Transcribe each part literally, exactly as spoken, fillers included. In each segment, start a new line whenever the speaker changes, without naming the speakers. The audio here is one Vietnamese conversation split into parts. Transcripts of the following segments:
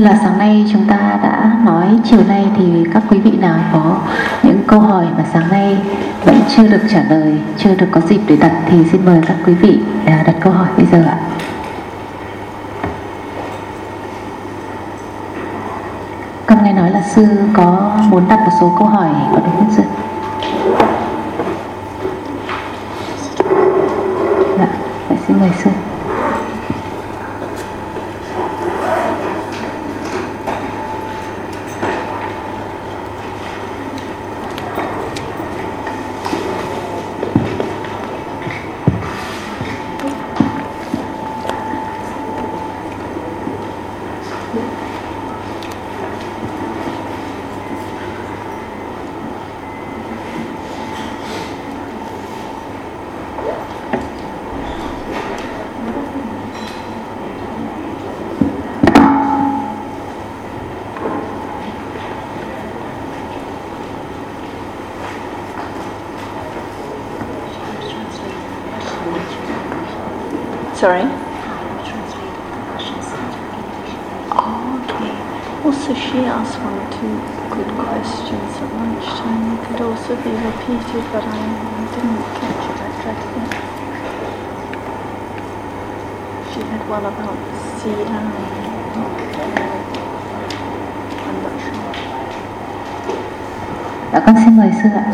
như là sáng nay chúng ta đã nói, chiều nay thì các quý vị nào có những câu hỏi mà sáng nay vẫn chưa được trả lời, chưa được có dịp để đặt thì xin mời các quý vị đặt câu hỏi bây giờ ạ. Con nghe nói là sư có muốn đặt một số câu hỏi, có đúng không sư? Dạ, vậy xin mời sư.
Sorry? Okay. Also, she asked one or two good questions at lunchtime. They could also be repeated, but I didn't catch it. I tried to think. She had one about Sila. I'm not sure.
Dạ, con xin mời sư ạ.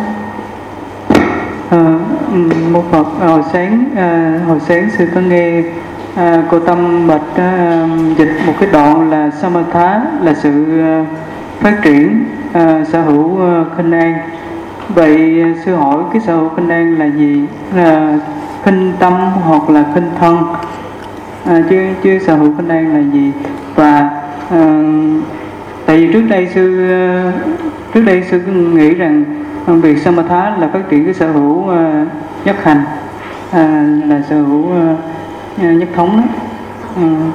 À, một Phật, hồi sáng à, hồi sáng sư có nghe à, cô Tâm Bạch à, dịch một cái đoạn là Samatha là sự à, phát triển à, sở hữu à, khinh an. Vậy sư hỏi cái sở hữu khinh an là gì? Là khinh tâm hoặc là khinh thân? À, chứ chứ sở hữu khinh an là gì? Và à, tại vì trước đây sư trước đây sư nghĩ rằng việc Samatha là phát triển cái sở hữu uh, nhất hành, uh, là sở hữu uh, nhất thống đó. Uh.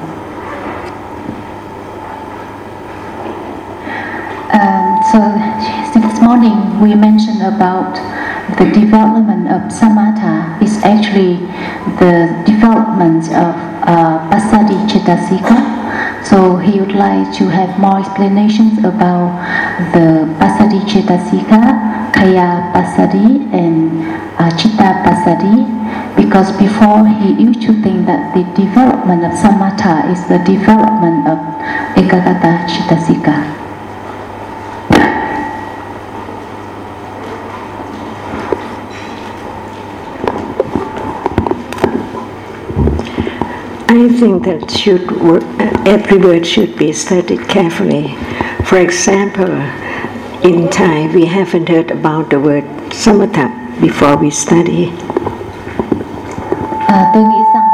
Um, so this morning we mentioned about the development of samatha is actually the development of uh, Passaddhi Cettasika. So he would like to have more explanations about the Passaddhi Cettasika, Kaya Passaddhi and uh, Chitta Passaddhi, because before he used to think that the development of samatha is the development of Ekagata Cettasika.
I think that should work, every word should be studied carefully. For example, in Thai we haven't heard about the word samatha before we study.
À, tôi nghĩ rằng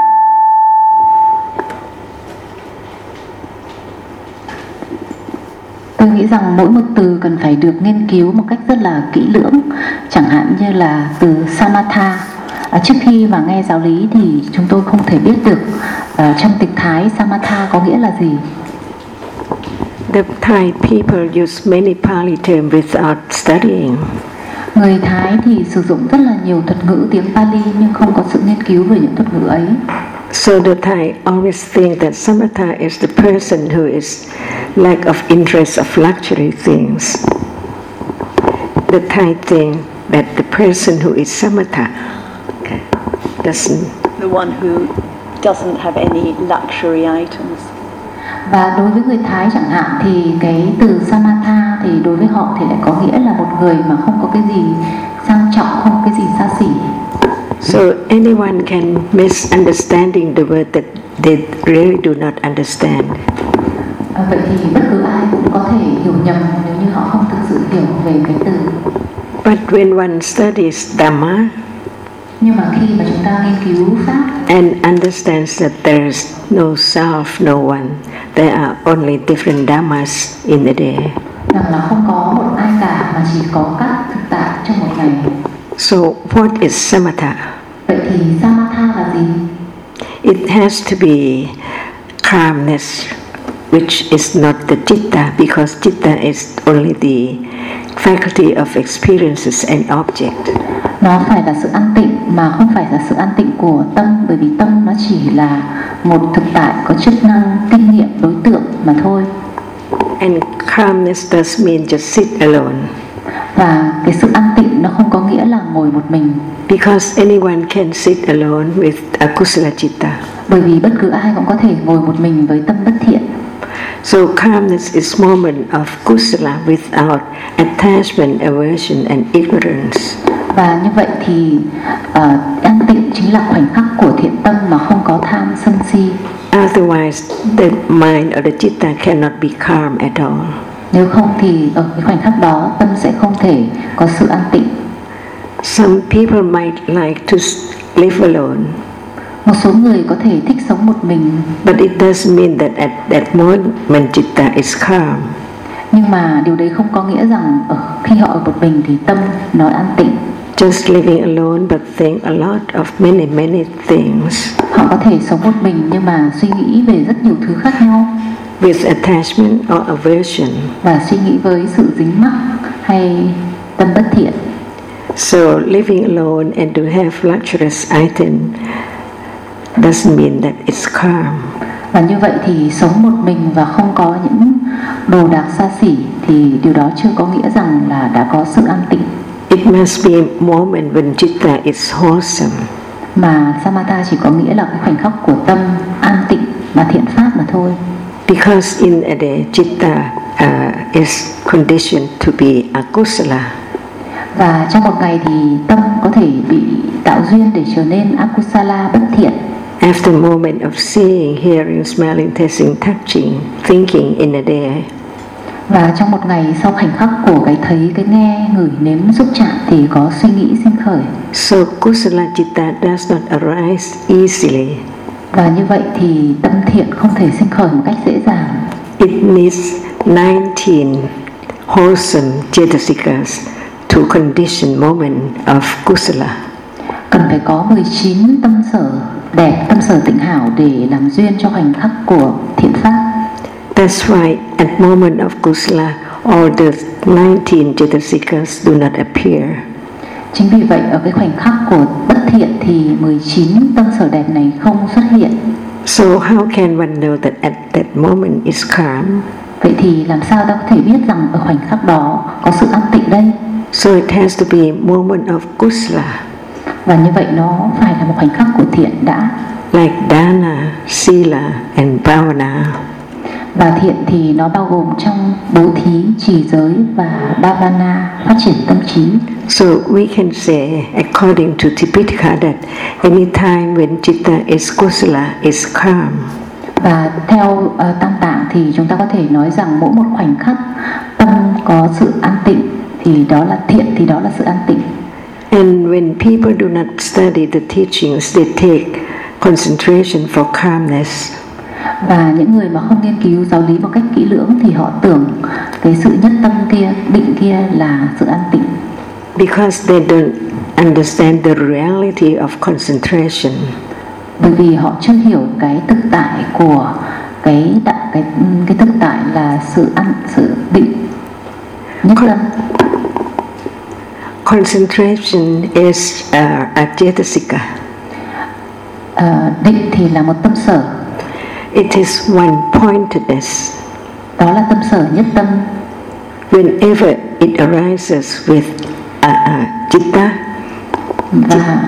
tôi nghĩ rằng mỗi một từ cần phải được nghiên cứu một cách rất là kỹ lưỡng, chẳng hạn như là từ samatha. À, trước khi mà nghe giáo lý thì chúng tôi không thể biết được uh, trong tịch Thái samatha có nghĩa là gì.
The Thai people use many Pali terms without studying.
Người Thái thì sử dụng rất là nhiều thuật ngữ tiếng Pali nhưng không có sự nghiên cứu về những thuật ngữ ấy.
So the Thai always think that samatha is the person who is lack of interest of luxury things. The Thai think that the person who is samatha doesn't.
The one who doesn't have any luxury items.
Và đối với người Thái chẳng hạn thì cái từ samatha thì đối với họ thì lại có nghĩa là một người mà không có cái gì sang trọng, không có cái gì xa xỉ.
So anyone can misunderstanding the word that they really do not understand.
À, vậy thì bất cứ ai cũng có thể hiểu nhầm nếu như họ không thực sự hiểu về cái từ.
But when one studies Dhamma,
nhưng mà khi mà chúng ta nghiên cứu pháp
and understands that there is no self, no one, there are only different dhammas in the day.
rằng là không có một ai cả mà chỉ có các thực tại trong một ngày.
So what is samatha?
Vậy thì samatha là gì?
It has to be calmness, which is not the citta, because citta is only the faculty of experiences and object.
Nó phải là sự an tịnh mà không phải là sự an tịnh của tâm, bởi vì tâm nó chỉ là một thực tại có chức năng kinh nghiệm đối tượng mà thôi.
And calmness does mean just sit alone.
Và cái sự an tịnh nó không có nghĩa là ngồi một mình.
Because anyone can sit alone with a kusala citta.
Bởi vì bất cứ ai cũng có thể ngồi một mình với tâm bất thiện.
So calmness is moment of kusala without attachment, aversion and ignorance.
Và như vậy thì uh, an tịnh chính là khoảnh khắc của thiện tâm mà không có tham sân si.
Otherwise, the mind or the citta cannot be calm at all.
Nếu không thì ở cái khoảnh khắc đó tâm sẽ không thể có sự an tịnh.
Some people might like to live alone.
Một số người có thể thích sống một mình.
But it doesn't mean that at that moment citta is calm.
Nhưng mà điều đấy không có nghĩa rằng ở khi họ ở một mình thì tâm nó an tịnh.
Just living alone but think a lot of many many things.
Họ có thể sống một mình nhưng mà suy nghĩ về rất nhiều thứ khác nhau.
With attachment or aversion.
Và suy nghĩ với sự dính mắc hay tâm bất thiện.
So living alone and to have luxurious item doesn't mean that it's calm.
Và như vậy thì sống một mình và không có những đồ đạc xa xỉ thì điều đó chưa có nghĩa rằng là đã có sự an tịnh.
It must be a moment when citta is wholesome.
Mà samatha chỉ có nghĩa là cái khoảnh khắc của tâm an tịnh và thiện pháp mà thôi.
Because in a day citta uh, is conditioned to be akusala.
Và trong một ngày thì tâm có thể bị tạo duyên để trở nên akusala bất thiện.
After a moment of seeing, hearing, smelling, tasting, touching, thinking in a day.
Và trong một ngày sau khoảnh khắc của cái thấy, cái nghe, ngửi, nếm, xúc chạm thì có suy nghĩ sinh khởi.
So kusala citta does not arise easily.
Và như vậy thì tâm thiện không thể sinh khởi một cách dễ dàng.
It needs nineteen wholesome cetasikas to condition moment of kusala.
Cần phải có mười chín tâm sở đẹp, tâm sở tịnh hảo để làm duyên cho khoảnh khắc của thiện pháp.
That's why at moment of kusala, all the nineteen cetasikas do not appear.
Chính vì vậy ở cái khoảnh khắc của bất thiện thì mười chín tâm sở đẹp này không xuất hiện.
So how can one know that at that moment is calm?
Vậy thì làm sao ta có thể biết rằng ở khoảnh khắc đó có sự an tịnh đây?
So it has to be moment of kusala.
Và như vậy nó phải là một khoảnh khắc của thiện đã.
Like dana, sila and bhavana.
Và thiện thì nó bao gồm trong bố thí, trì giới và bhavana, phát triển tâm trí.
So we can say, according to Tipitaka, that any time when citta is kusala is calm.
Và theo uh, Tam Tạng thì chúng ta có thể nói rằng mỗi một khoảnh khắc tâm có sự an tịnh thì đó là thiện, thì đó là sự an tịnh.
And when people do not study the teachings, they take concentration for calmness.
Và những người mà không nghiên cứu giáo lý một cách kỹ lưỡng thì họ tưởng cái sự nhất tâm kia, định kia là sự an tịnh.
Because they don't understand the reality of concentration.
Bởi vì họ chưa hiểu cái thực tại của cái cái cái, cái thực tại là sự ăn sự định nhất tâm.
Concentration is uh, a cetasika.
Uh, định thì là một tâm sở.
It is one pointedness.
Đó là tâm sở nhất tâm.
Whenever it arises with a, a citta,
và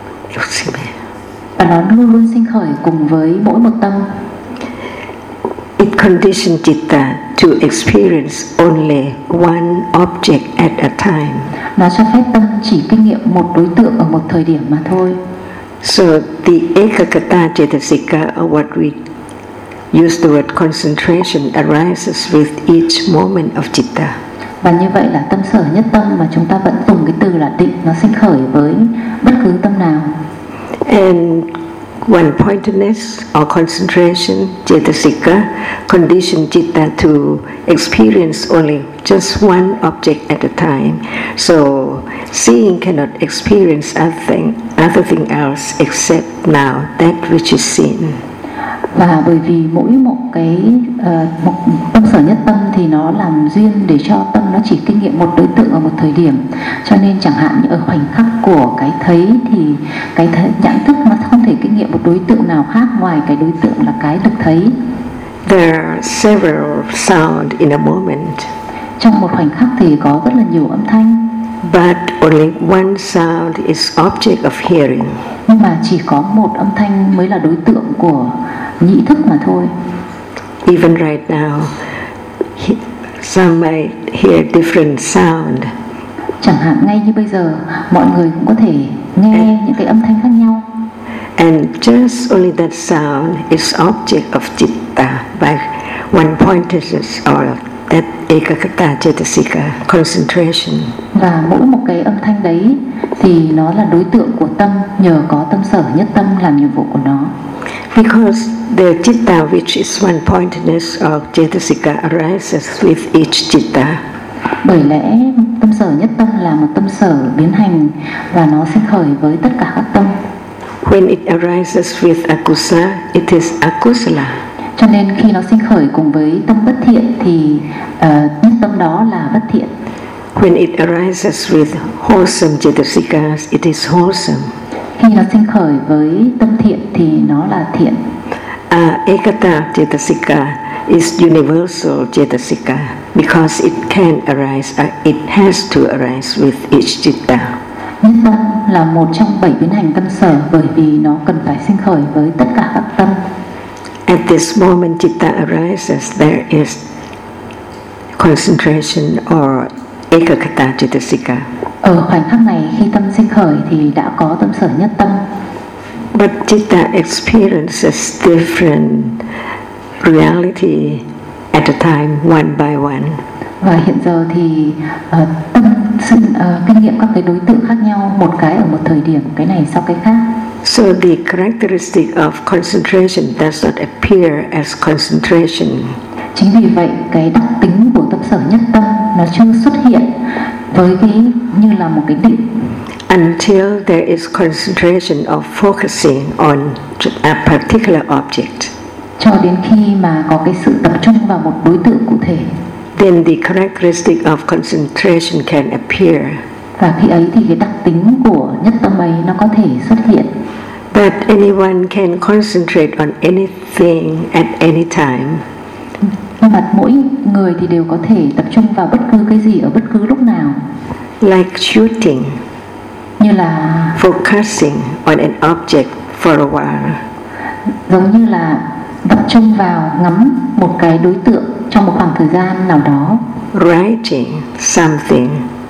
và nó luôn luôn sinh khởi cùng với mỗi một tâm.
It conditions citta to experience only one object at a time.
Nó cho phép tâm chỉ kinh nghiệm một đối tượng ở một thời điểm mà thôi.
So the ekakata cetasika, or what we use the word concentration, arises with each moment of citta.
Và như vậy là tâm sở nhất tâm mà chúng ta vẫn dùng cái từ là định, nó sinh khởi với bất cứ tâm nào.
And one pointedness or concentration, cetasika, condition citta to experience only just one object at a time. So seeing cannot experience other thing, other thing else except now that which is seen.
Và bởi vì mỗi một cái uh, một tâm sở nhất tâm thì nó làm duyên để cho tâm nó chỉ kinh nghiệm một đối tượng ở một thời điểm, cho nên chẳng hạn như ở khoảnh khắc của cái thấy thì cái thấy, nhãn thức nó không thể kinh nghiệm một đối tượng nào khác ngoài cái đối tượng là cái được thấy.
There are several sounds in a moment.
Trong một khoảnh khắc thì có rất là nhiều âm thanh.
But only one sound is object of hearing.
Nhưng mà chỉ có một âm thanh mới là đối tượng của nhĩ thức mà thôi.
Even right now, some may hear different sound.
Chẳng hạn ngay như bây giờ, mọi người cũng có thể nghe and, những cái âm thanh khác nhau.
And just only that sound is object of citta by one pointedness or that ekakata cetasika concentration.
Và mỗi một cái âm thanh đấy thì nó là đối tượng của tâm, nhờ có tâm sở nhất tâm làm nhiệm vụ của nó.
Because the citta which is one pointedness of cetasika arises with each citta.
Bởi lẽ tâm sở nhất tâm là một tâm sở biến hành và nó sinh khởi với tất cả các tâm.
When it arises with akusala, it is akusala.
Cho nên khi nó sinh khởi cùng với tâm bất thiện thì uh, nhất tâm đó là bất thiện.
When it arises with wholesome cetasikas, it is wholesome.
Khi nó sinh khởi với tâm thiện thì nó là thiện.
Uh, ekata cetasika is universal cetasika because it can arise, uh, it has to arise with each citta.
Nhất tâm là một trong bảy biến hành tâm sở bởi vì nó cần phải sinh khởi với tất cả các tâm.
At this moment citta arises, there is concentration or ekakata cetasika.
Ở khoảnh khắc này khi tâm sinh khởi thì đã có tâm sở nhất tâm.
But citta experiences different reality at a time, one by one.
Và hiện giờ thì uh, tâm sinh uh, kinh nghiệm các cái đối tượng khác nhau, một cái ở một thời điểm, cái này sau cái khác.
So the characteristic of concentration does not appear as concentration.
Chính vì vậy cái đặc tính của tâm sở nhất tâm nó chưa xuất hiện với cái như là một cái định.
Until there is concentration of focusing on a particular object.
Cho đến khi mà có cái sự tập trung vào một đối tượng cụ thể.
Then the characteristic of concentration can appear.
Và khi ấy thì cái đặc tính của nhất tâm ấy nó có thể xuất hiện.
But anyone can concentrate on anything at any time.
Nhưng mà mỗi người thì đều có thể tập trung vào bất cứ cái gì ở bất cứ lúc nào.
Like shooting.
Như là
focusing on an object for a while.
Giống như là tập trung vào ngắm một cái đối tượng trong một khoảng thời gian nào đó.
Writing something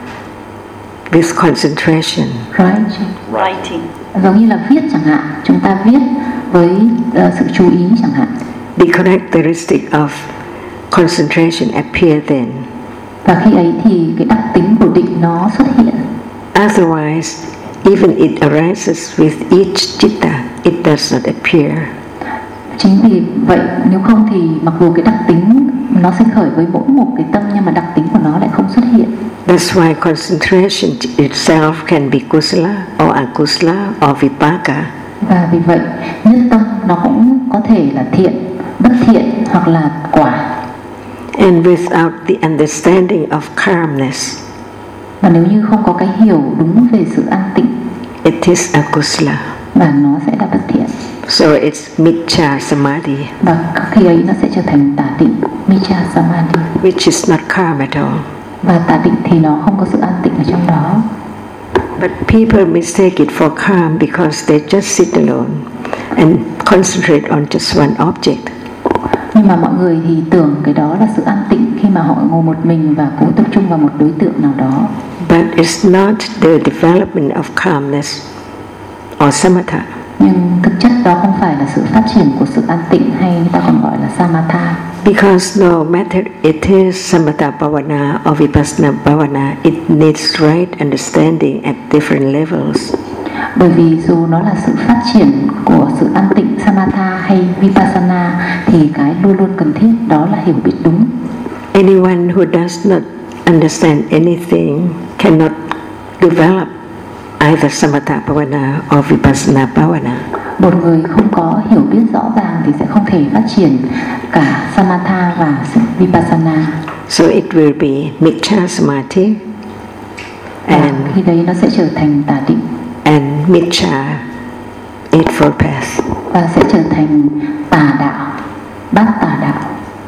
with concentration.
Writing.
Writing.
Giống như là viết chẳng hạn, chúng ta viết với uh, sự chú ý chẳng hạn.
The characteristic of concentration appear then.
Và khi ấy thì cái đặc tính của định nó xuất hiện.
Otherwise, even it arises with each citta, it does not appear.
Chính vì vậy, nếu không thì mặc dù cái đặc tính nó sinh khởi với mỗi một cái tâm nhưng mà đặc tính của nó lại không xuất hiện.
That's why concentration itself can be kusala or akusala or vipaka.
Và vì vậy, nhất tâm nó cũng có thể là thiện, bất thiện hoặc là quả.
And without the understanding of calmness,
và nếu như không có cái hiểu đúng về sự an tịnh,
it is akusala.
và nó sẽ là bất thiện.
So it's Miccha Samadhi.
Và khi ấy nó sẽ trở thành tà định, Miccha Samadhi.
Which is not calm at all.
Và tà định thì nó không có sự an tịnh ở trong đó.
But people mistake it for calm because they just sit alone and concentrate on just one object.
Nhưng mà mọi người thì tưởng cái đó là sự an tịnh khi mà họ ngồi một mình và cố tập trung vào một đối tượng nào đó.
But it's not the development of calmness or samatha.
Nhưng thực chất đó không phải là sự phát triển của sự an tịnh, hay người ta còn gọi là samatha.
Because no matter it is samatha bhavana or vipassana bhavana, it needs right understanding at different levels.
Bởi vì dù nó là sự phát triển của sự an tịnh samatha hay vipassana thì cái luôn luôn cần thiết đó là hiểu biết đúng.
Anyone who does not understand anything cannot develop either samatha bhavana or vipassana bhavana.
một người không có hiểu biết rõ ràng thì sẽ không thể phát triển cả Samatha và Vipassana.
So it will be Miccha Samadhi, and
khi đấy nó sẽ trở thành tà định,
and Miccha Eightfold Path,
và sẽ trở thành tà đạo, bát tà đạo.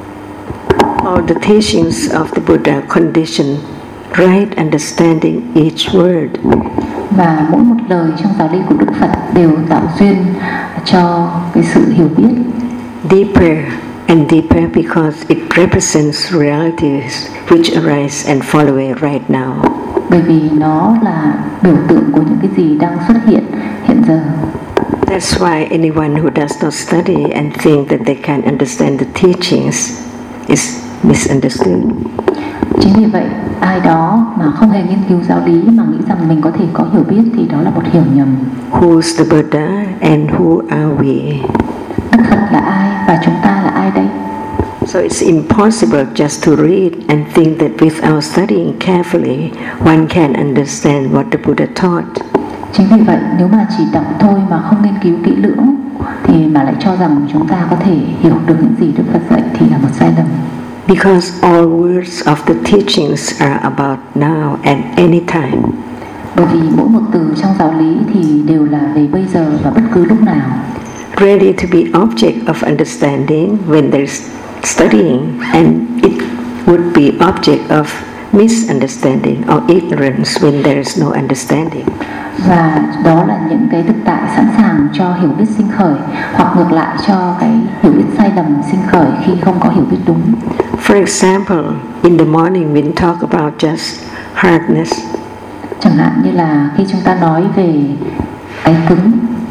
All the teachings of the Buddha condition right understanding each word.
Và mỗi một lời trong giáo lý của Đức Phật đều tạo duyên cho cái sự hiểu biết.
Deeper and deeper because it represents realities which arise and fall away right now.
Bởi vì nó là biểu tượng của những cái gì đang xuất hiện hiện giờ.
That's why anyone who does not study and think that they can understand the teachings is misunderstood.
Chính vì vậy, ai đó mà không hề nghiên cứu giáo lý mà nghĩ rằng mình có thể có hiểu biết thì đó là một hiểu nhầm.
Who's the Buddha and who are we?
Đức Phật là ai và chúng ta là ai đây?
So it's impossible just to read and think that without studying carefully one can understand what the Buddha taught.
Chính vì vậy, nếu mà chỉ đọc thôi mà không nghiên cứu kỹ lưỡng thì mà lại cho rằng chúng ta có thể hiểu được những gì Đức Phật dạy thì là một sai lầm.
Because all words of the teachings are about now and any time.
Bởi vì mỗi một từ trong giáo lý thì đều là về bây giờ và bất cứ lúc nào.
Ready to be object of understanding when there's studying, and it would be object of misunderstanding or ignorance when there is no understanding.
Và đó là những cái thực tại sẵn sàng cho hiểu biết sinh khởi, hoặc ngược lại cho cái hiểu biết sai lầm sinh khởi khi không có hiểu biết đúng.
For example, in the morning we talk about just hardness.
Chẳng hạn như là khi chúng ta nói về cái cứng.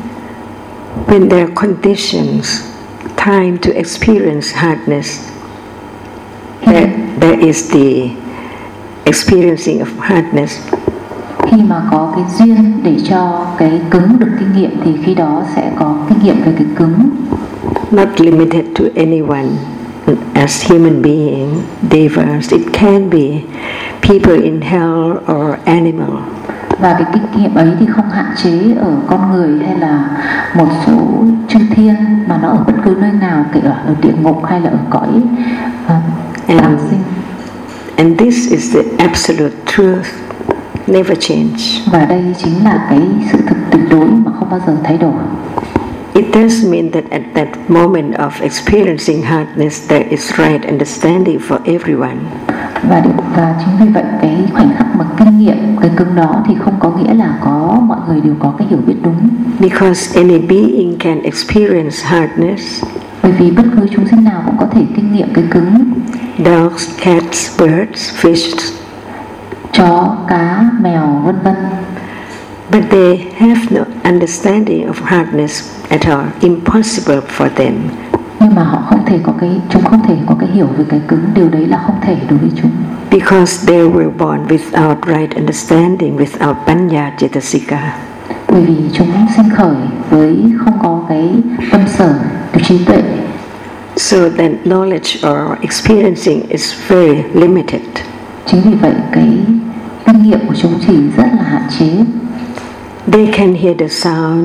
When there are conditions, time to experience hardness, there, there is the experiencing of hardness.
Khi mà có cái duyên để cho cái cứng được kinh nghiệm thì khi đó sẽ có kinh nghiệm về cái cứng.
Not limited to anyone as human being, devas. It can be people in hell or animal.
Và cái kinh nghiệm ấy thì không hạn chế ở con người hay là một số chư thiên, mà nó ở bất cứ nơi nào, kể cả ở địa ngục hay là ở cõi uh, tạm sinh.
And this is the absolute truth, never change.
Và đây chính là cái sự thực tuyệt đối mà không bao giờ thay đổi.
It does mean that at that moment of experiencing hardness, there is right understanding for everyone.
Và, và chính vì vậy cái khoảnh khắc mà kinh nghiệm cái cứng đó thì không có nghĩa là có mọi người đều có cái hiểu biết đúng.
Because any being can experience hardness.
Bởi vì bất cứ chúng sinh nào cũng có thể kinh nghiệm cái cứng.
Dogs, cats, birds, fish,
chó, cá, mèo, vân vân.
But they have no understanding of hardness at all. Impossible for them.
Nhưng mà họ không thể có cái, chúng không thể có cái hiểu về cái cứng. Điều đấy là không thể đối với chúng.
Because they were born without right understanding, without panya cetasika.
Bởi vì chúng sinh khởi với không có cái tâm sở, cái trí tuệ.
So that knowledge or experiencing is very limited.
Chính vì vậy cái kinh nghiệm của chúng chỉ rất là hạn chế.
They can hear the sound.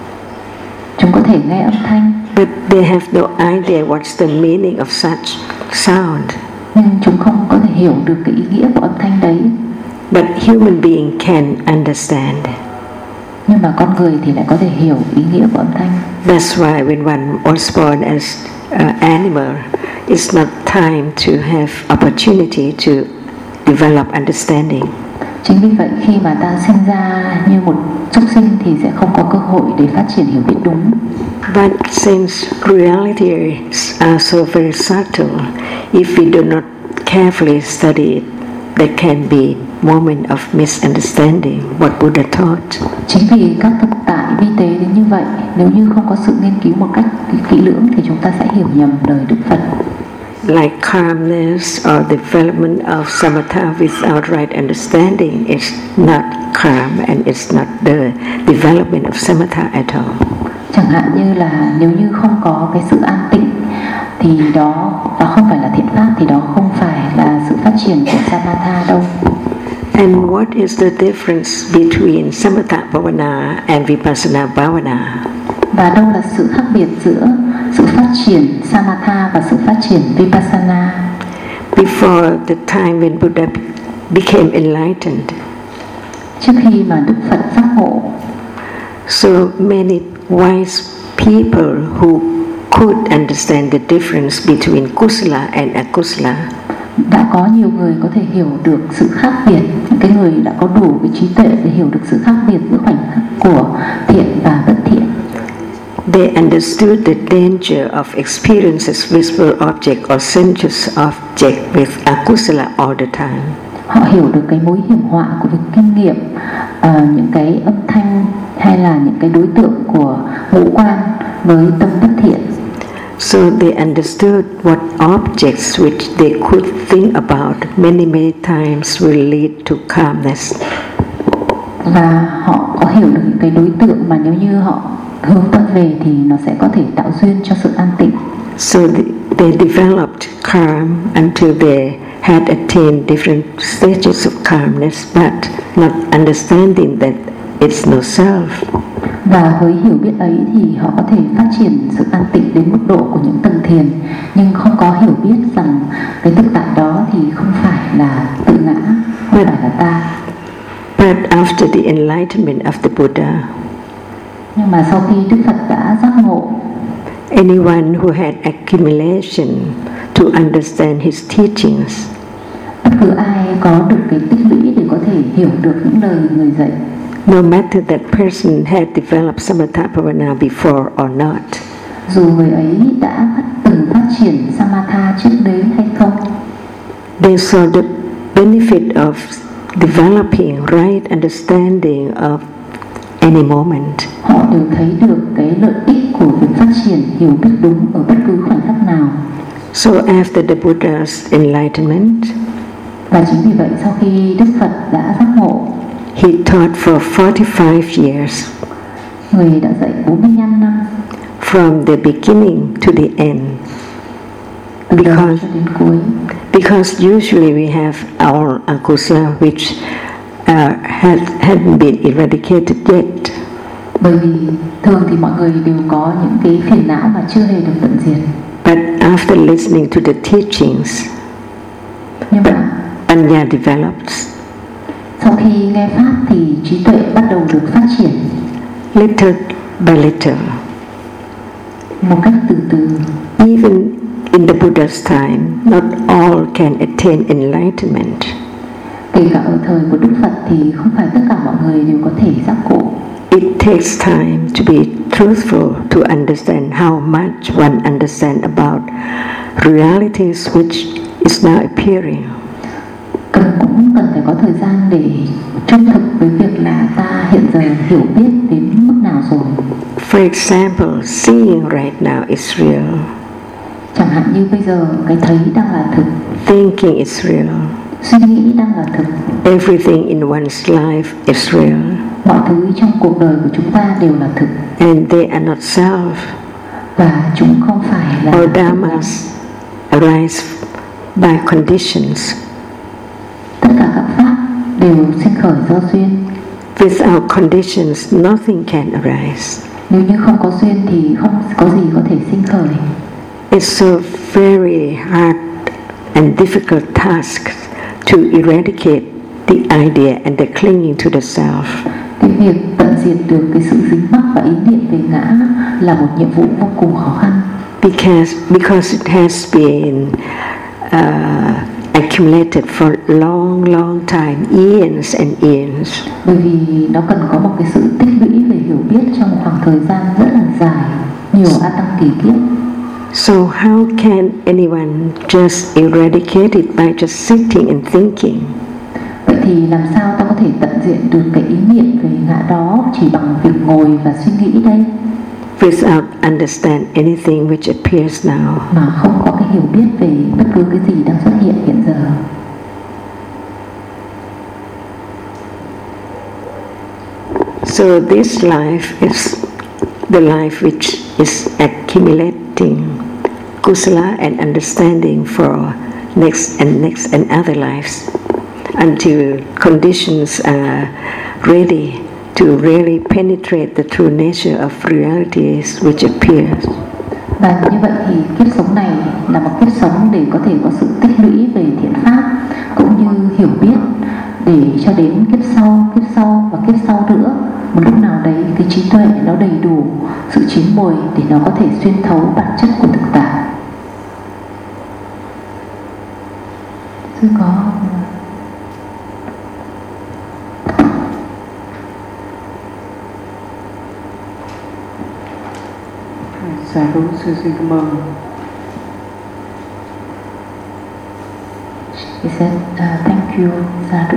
Chúng có thể nghe âm thanh.
But they have no idea what's the meaning of such sound.
Nhưng chúng không có thể hiểu được cái ý nghĩa của âm thanh đấy.
But human being can understand.
Nhưng mà con người thì lại có thể hiểu ý nghĩa của âm thanh.
That's why when one was born as an animal, it's not time to have opportunity to develop understanding.
Chính vì vậy khi mà ta sinh ra như một súc sinh thì sẽ không có cơ hội để phát triển hiểu biết đúng.
But since realities are so very subtle, if we do not carefully study it, there can be moment of misunderstanding what Buddha taught.
Chính vì các thực tại vi tế đến như vậy, nếu như không có sự nghiên cứu một cách kỹ lưỡng thì chúng ta sẽ hiểu nhầm lời Đức Phật.
Like calmness or development of samatha without right understanding is not calm and it's not the development of samatha at all.
Chẳng hạn như là nếu như không có cái sự an tịnh thì đó, và không phải là thiện pháp, thì đó không phải là sự phát triển của samatha đâu.
And what is the difference between samatha bhavana and vipassana bhavana?
Và đâu là sự khác biệt giữa sự phát triển Samatha và sự phát triển Vipassana?
Before the time when Buddha became enlightened,
trước khi mà Đức Phật giác ngộ,
so many wise people who could understand the difference between kusala and akusala,
đã có nhiều người có thể hiểu được sự khác biệt, những cái người đã có đủ cái trí tuệ để hiểu được sự khác biệt giữa khoảnh khắc của thiện và bất thiện.
They understood the danger of experiences visible object or sensuous object with akusala all the time.
Họ hiểu được cái mối hiểm họa của việc kinh nghiệm uh, những cái âm thanh hay là những cái đối tượng của ngũ quan với tâm bất thiện.
So they understood what objects which they could think about many many times will lead to calmness.
Và họ có hiểu được những cái đối tượng mà nếu như họ hướng tâm về thì nó sẽ có thể tạo duyên cho sự an tịnh.
So they, they developed calm until they had attained different stages of calmness, but not understanding that it's no self.
Và với hiểu biết ấy thì họ có thể phát triển sự an tịnh đến mức độ của những tầng thiền, nhưng không có hiểu biết rằng cái thực tại đó thì không phải là tự ngã, không phải là ta.
But after the enlightenment of the Buddha,
nhưng mà sau khi Đức Phật đã giác ngộ,
anyone who had accumulation to understand his teachings,
bất cứ ai có được cái tích lũy để có thể hiểu được những lời người dạy,
no matter that person had developed samatha bhavana before or not,
dù người ấy đã từng phát triển samatha trước đấy hay không,
they saw the benefit of developing right understanding of any moment.
Họ đều thấy được cái lợi ích của việc phát triển hiểu biết đúng ở bất cứ khoảnh khắc nào.
So after the Buddha's enlightenment,
và chính vì vậy sau khi Đức Phật đã giác ngộ,
he taught for forty-five years.
Người đã dạy bốn mươi lăm năm.
From the beginning to the end. Because, because usually we have our akusala which uh, had, hadn't been eradicated yet.
Bởi vì thường thì mọi người đều có những cái phiền não mà chưa hề được tận diệt.
But after listening to the teachings,
nhưng mà
Panya develops.
Sau khi nghe pháp thì trí tuệ bắt đầu được phát triển.
Little by little.
Một cách từ từ.
Even in the Buddha's time, not all can attain enlightenment.
Kể cả ở thời của Đức Phật thì không phải tất cả mọi người đều có thể giác ngộ.
It takes time to be truthful to understand how much one understands about realities which is now appearing.
Cần cũng cần phải có thời gian để trung thực với việc là ta hiện giờ hiểu biết đến mức nào rồi.
For example, seeing right now is real.
Chẳng hạn như bây giờ cái thấy đang là thực.
Thinking is real.
Suy nghĩ đang là thực.
Everything in one's life is real.
Mọi thứ trong cuộc đời của chúng ta đều là thực.
And they are not self.
Và chúng không phải là
All dhammas arise by conditions.
Tất cả các pháp đều sinh khởi do duyên.
Without conditions, nothing can arise.
Nếu như không có duyên thì không có gì có thể sinh khởi.
It's a very hard and difficult task to eradicate the idea and the clinging to the self.
Cái việc tận diệt được cái sự dính mắc và ý niệm về ngã là một nhiệm vụ vô cùng khó khăn.
Because because it has been uh, accumulated for long, long time, years and years.
Bởi vì nó cần có một cái sự tích lũy về hiểu biết trong một khoảng thời gian rất là dài, nhiều a tăng kỳ kiếp.
So how can anyone just eradicate it by just sitting and thinking?
Vậy thì làm sao ta có thể tận diệt được cái ý niệm về ngã đó chỉ bằng việc ngồi và suy nghĩ đây?
Without understand anything which appears now.
Mà không có cái hiểu biết về bất cứ cái gì đang xuất hiện hiện giờ.
So this life is the life which is accumulating kusala and understanding for next and next and other lives until conditions are ready to really penetrate the true nature of realities which appears.
Và như vậy thì kiếp sống này là một kiếp sống để có thể có sự tích lũy về thiện pháp cũng như hiểu biết, để cho đến kiếp sau, kiếp sau và kiếp sau nữa, một lúc nào đấy cái trí tuệ nó đầy đủ sự chín mùi để nó có thể xuyên thấu bản chất của thực tại. Sư có
Sa thú sư xin cảm ơn.
He said, uh, thank you, Sadhu.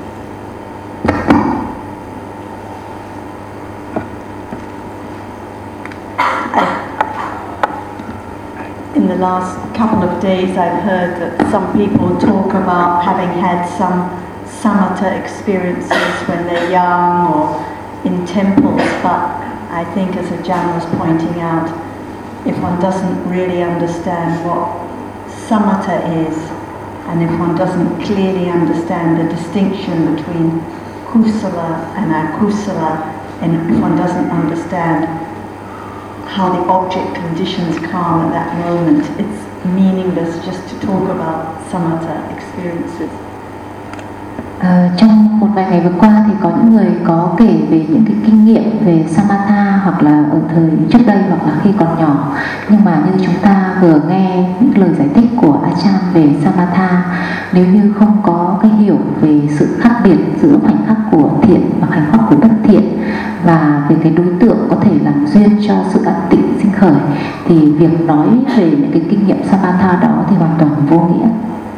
In the last couple of days I've heard that some people talk about having had some samatha experiences when they're young or in temples, but I think, as Ajahn was pointing out, if one doesn't really understand what samatha is, and if one doesn't clearly understand the distinction between kusala and akusala, and if one doesn't understand how the object conditions calm at that moment, it's meaningless just to talk about samatha experiences.
À, trong một vài ngày vừa qua thì có những người có kể về những cái kinh nghiệm về samatha hoặc là ở thời trước đây hoặc là khi còn nhỏ, nhưng mà như chúng ta vừa nghe những lời giải thích của Ajahn về samatha, nếu như không có cái hiểu về sự khác biệt giữa khoảnh khắc của thiện và khoảnh khắc của bất thiện và về cái đối tượng có thể làm duyên cho sự an tịnh sinh khởi, thì việc nói về những cái kinh nghiệm samatha đó thì hoàn toàn vô nghĩa.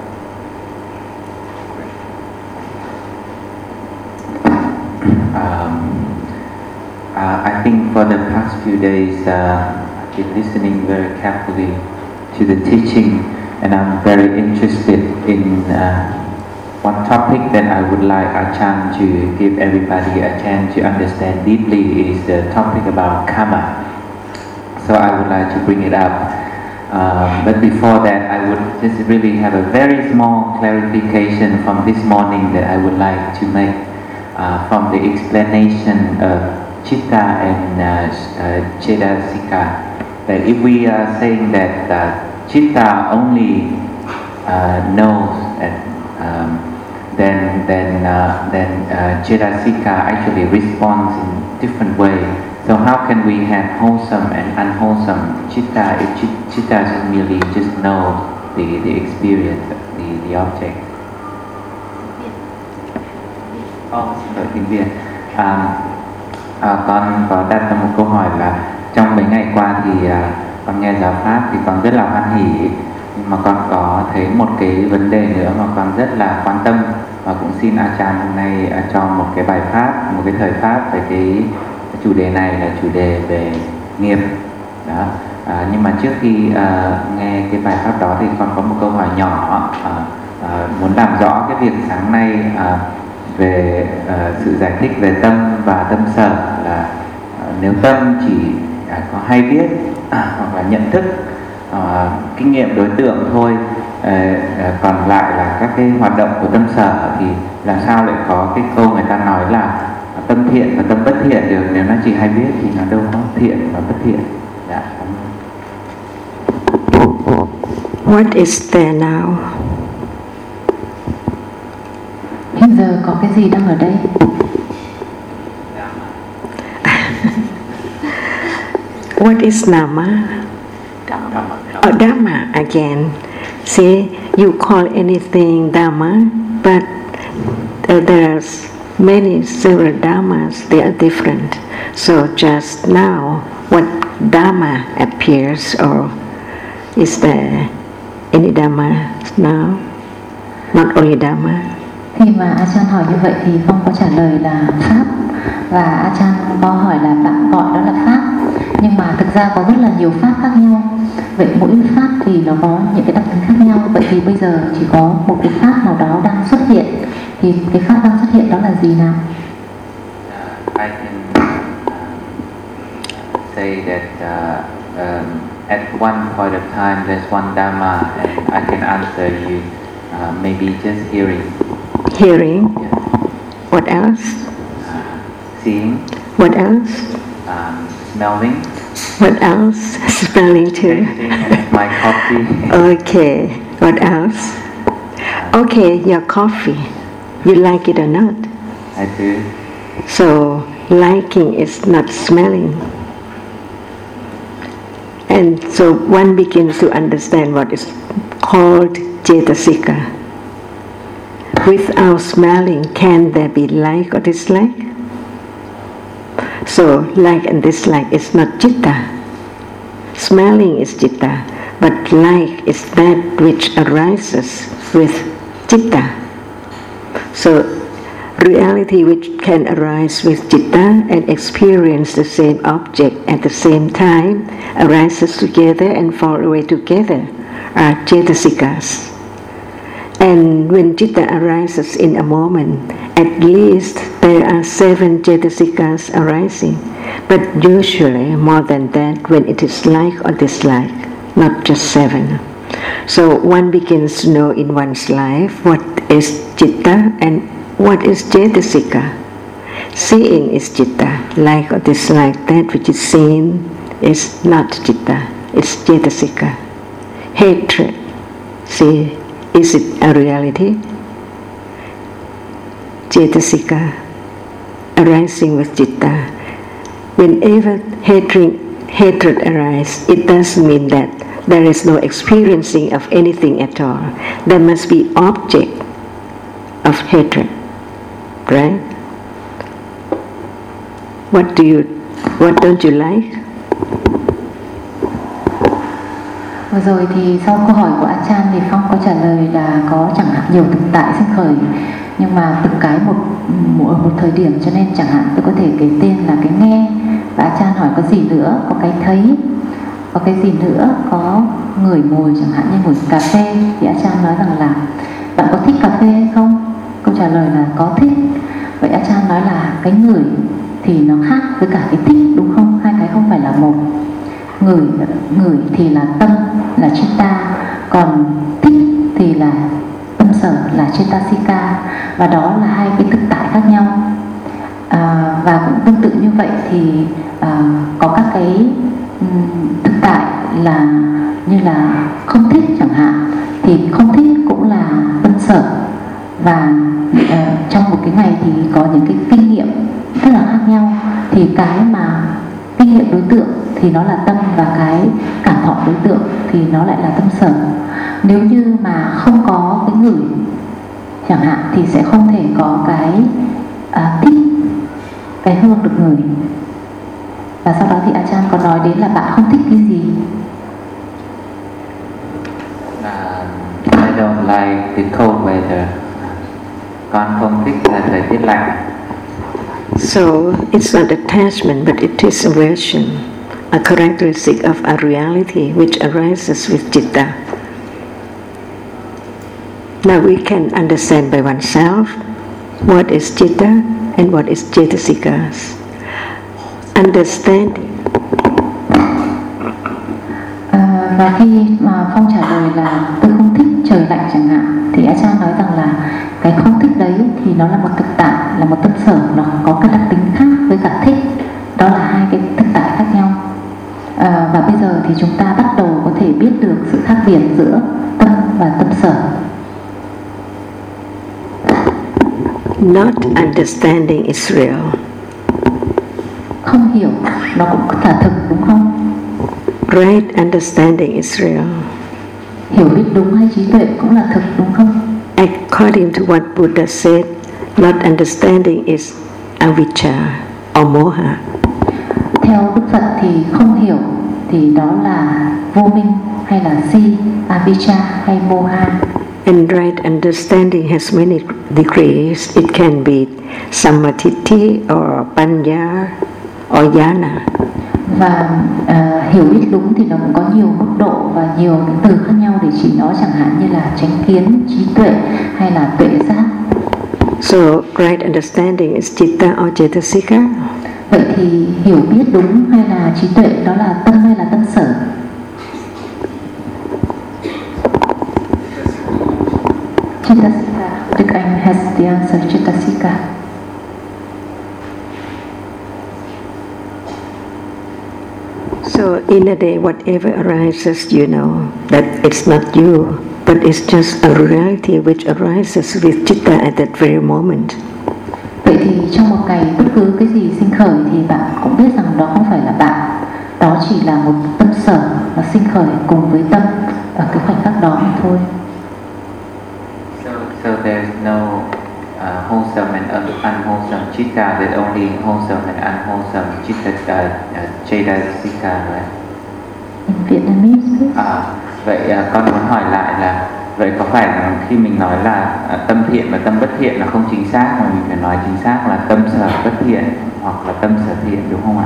Um, uh, I think for the past few days uh, I've been listening very carefully to the teaching, and I'm very interested in uh, one topic that I would like Ajahn to give everybody a chance to understand deeply is the topic about karma. So I would like to bring it up. Um, but before that, I would just really have a very small clarification from this morning that I would like to make. Uh, from the explanation of Chitta and uh, uh, Cetasika, that if we are saying that uh, Chitta only uh, knows, and, um, then then uh, then uh, Cetasika actually responds in different way. So how can we have wholesome and unwholesome Chitta if ch- Chitta just merely just knows the, the experience, the, the object? Oh, xin lỗi tiếng Việt. À, à, con có đặt ra một câu hỏi là trong mấy ngày qua thì à, con nghe giáo pháp thì con rất là hoan hỉ, nhưng mà con có thấy một cái vấn đề nữa mà con rất là quan tâm, và cũng xin Ajahn hôm nay à, cho một cái bài pháp, một cái thời pháp về cái chủ đề này là chủ đề về nghiệp. Đó. À, nhưng mà trước khi à, nghe cái bài pháp đó thì con có một câu hỏi nhỏ, à, à, muốn làm rõ cái việc sáng nay à, về uh, sự giải thích về tâm và tâm sở là uh, nếu tâm chỉ uh, có hay biết uh, hoặc là nhận thức uh, kinh nghiệm đối tượng thôi, uh, uh, còn lại là các cái hoạt động của tâm sở, thì làm sao lại có cái câu người ta nói là tâm thiện và tâm bất thiện được, nếu nó chỉ hay biết thì nó đâu có thiện và bất thiện. Dạ.
What is there now?
Hiện giờ có cái gì đang ở đây?
What is Nama?
Dhamma.
Oh, Dhamma again. See, you call anything Dhamma, but uh, there's many several Dhammas, they are different. So just now, what Dhamma appears, or is there any Dhamma now? Not only Dhamma.
Khi mà Ajahn hỏi như vậy thì Phong có trả lời là Pháp, và Ajahn có hỏi là bạn gọi đó là Pháp, nhưng mà thực ra có rất là nhiều Pháp khác nhau. Vậy mỗi Pháp thì nó có những cái đặc tính khác nhau. Vậy thì bây giờ chỉ có một cái Pháp nào đó đang xuất hiện, thì cái Pháp đang xuất hiện đó là gì nào?
Uh, I can uh, say that uh, um, at one point of time there's one Dhamma, and I can answer you uh, maybe just hearing.
Hearing.
Yeah.
What else?
Uh, seeing.
What else?
Um, smelling.
What else? Smelling too.
Tasting my coffee.
Okay. What else? Okay, your coffee. You like it or not?
I do.
So liking is not smelling. And so one begins to understand what is called Cetasika. Without smelling, can there be like or dislike? So like and dislike is not citta. Smelling is citta, but like is that which arises with citta. So reality which can arise with citta and experience the same object at the same time arises together and fall away together are Cetasikas. And when citta arises in a moment, at least there are seven Cetasikas arising, but usually more than that when it is like or dislike, not just seven. So one begins to know in one's life what is citta and what is Cetasika. Seeing is citta, like or dislike that which is seen is not citta, it's Cetasika. Hatred, see, is it a reality? Cetasika, arising with citta. Whenever hatred, hatred arises, it doesn't mean that there is no experiencing of anything at all. There must be object of hatred, right? What do you, what don't you like?
Vừa rồi thì sau câu hỏi của A Chan thì Phong có trả lời là có chẳng hạn nhiều thực tại sinh khởi, nhưng mà từng cái một, một ở một thời điểm, cho nên chẳng hạn tôi có thể kể tên là cái nghe, và A Chan hỏi có gì nữa, có cái thấy, có cái gì nữa, có người ngồi chẳng hạn như ngồi cà phê, thì A Chan nói rằng là bạn có thích cà phê hay không? Câu trả lời là có thích. Vậy A Chan nói là cái ngửi thì nó khác với cả cái thích, đúng không? Hai cái không phải là một. Ngửi, ngửi thì là tâm, là citta, còn thích thì là tâm sở, là cetasika, và đó là hai cái thực tại khác nhau. À, và cũng tương tự như vậy thì à, có các cái um, thực tại là như là không thích chẳng hạn, thì không thích cũng là tâm sở, và uh, trong một cái ngày thì có những cái kinh nghiệm rất là khác nhau, thì cái mà kinh nghiệm đối tượng thì nó là tâm, và cái cảm thọ đối tượng thì nó lại là tâm sở. Nếu như mà không có cái ngửi chẳng hạn thì sẽ không thể có cái à, thích, cái hương được ngửi. Và sau đó thì A Chan có nói đến là bạn không thích cái gì.
Uh, I don't like the cold weather. Con không thích là thời tiết lạnh.
So it's not attachment, but it is aversion, a characteristic of a reality which arises with citta. Now we can understand by oneself what is citta and what is cetasikas. Understanding.
À, và khi mà Phong trả lời là tôi không thích trời lạnh chẳng hạn, thì A Chan nói rằng là cái không thích đấy thì nó là một thực tại, là một tâm sở, nó có cái đặc tính khác với cả thích, đó là hai cái thực tại khác nhau. À, và bây giờ thì chúng ta bắt đầu có thể biết được sự khác biệt giữa tâm và tâm sở.
Not understanding is real.
Không hiểu nó cũng là thực, đúng không?
Right understanding is real.
Hiểu biết đúng hay trí tuệ cũng là thực, đúng không?
According to what Buddha said, not understanding is avijja or moha.
Theo Đức Phật thì không hiểu thì đó là vô minh hay là si, avijja hay moha.
And right understanding has many degrees. It can be samatiti or panya or jhana.
Và uh, hiểu biết đúng thì nó cũng có nhiều mức độ và nhiều những từ khác nhau để chỉ nó, chẳng hạn như là chánh kiến, trí tuệ hay là tuệ giác.
So right understanding is citta or cetasika?
Vậy thì hiểu biết đúng hay là trí tuệ đó là tâm hay là tâm sở? Cetasika. Đức Anh has the answer, cetasika.
In a day, whatever arises, you know that it's not you, but it's just a reality which arises with citta at that very moment.
Vậy thì trong một ngày bất cứ cái gì sinh khởi thì bạn cũng biết rằng đó không phải là bạn, đó chỉ là một tâm sở mà sinh khởi cùng với tâm ở cái khoảnh khắc đó mà thôi.
So, so there's no uh, wholesome and un- unwholesome citta, there's only wholesome and unwholesome citta, uh, uh, cetasika, right?
In Vietnamese, please.
À, vậy uh, con muốn hỏi lại là vậy có phải là khi mình nói là uh, tâm thiện và tâm bất thiện là không chính xác, mà mình phải nói chính xác là tâm sở bất thiện hoặc là tâm sở thiện, đúng không ạ?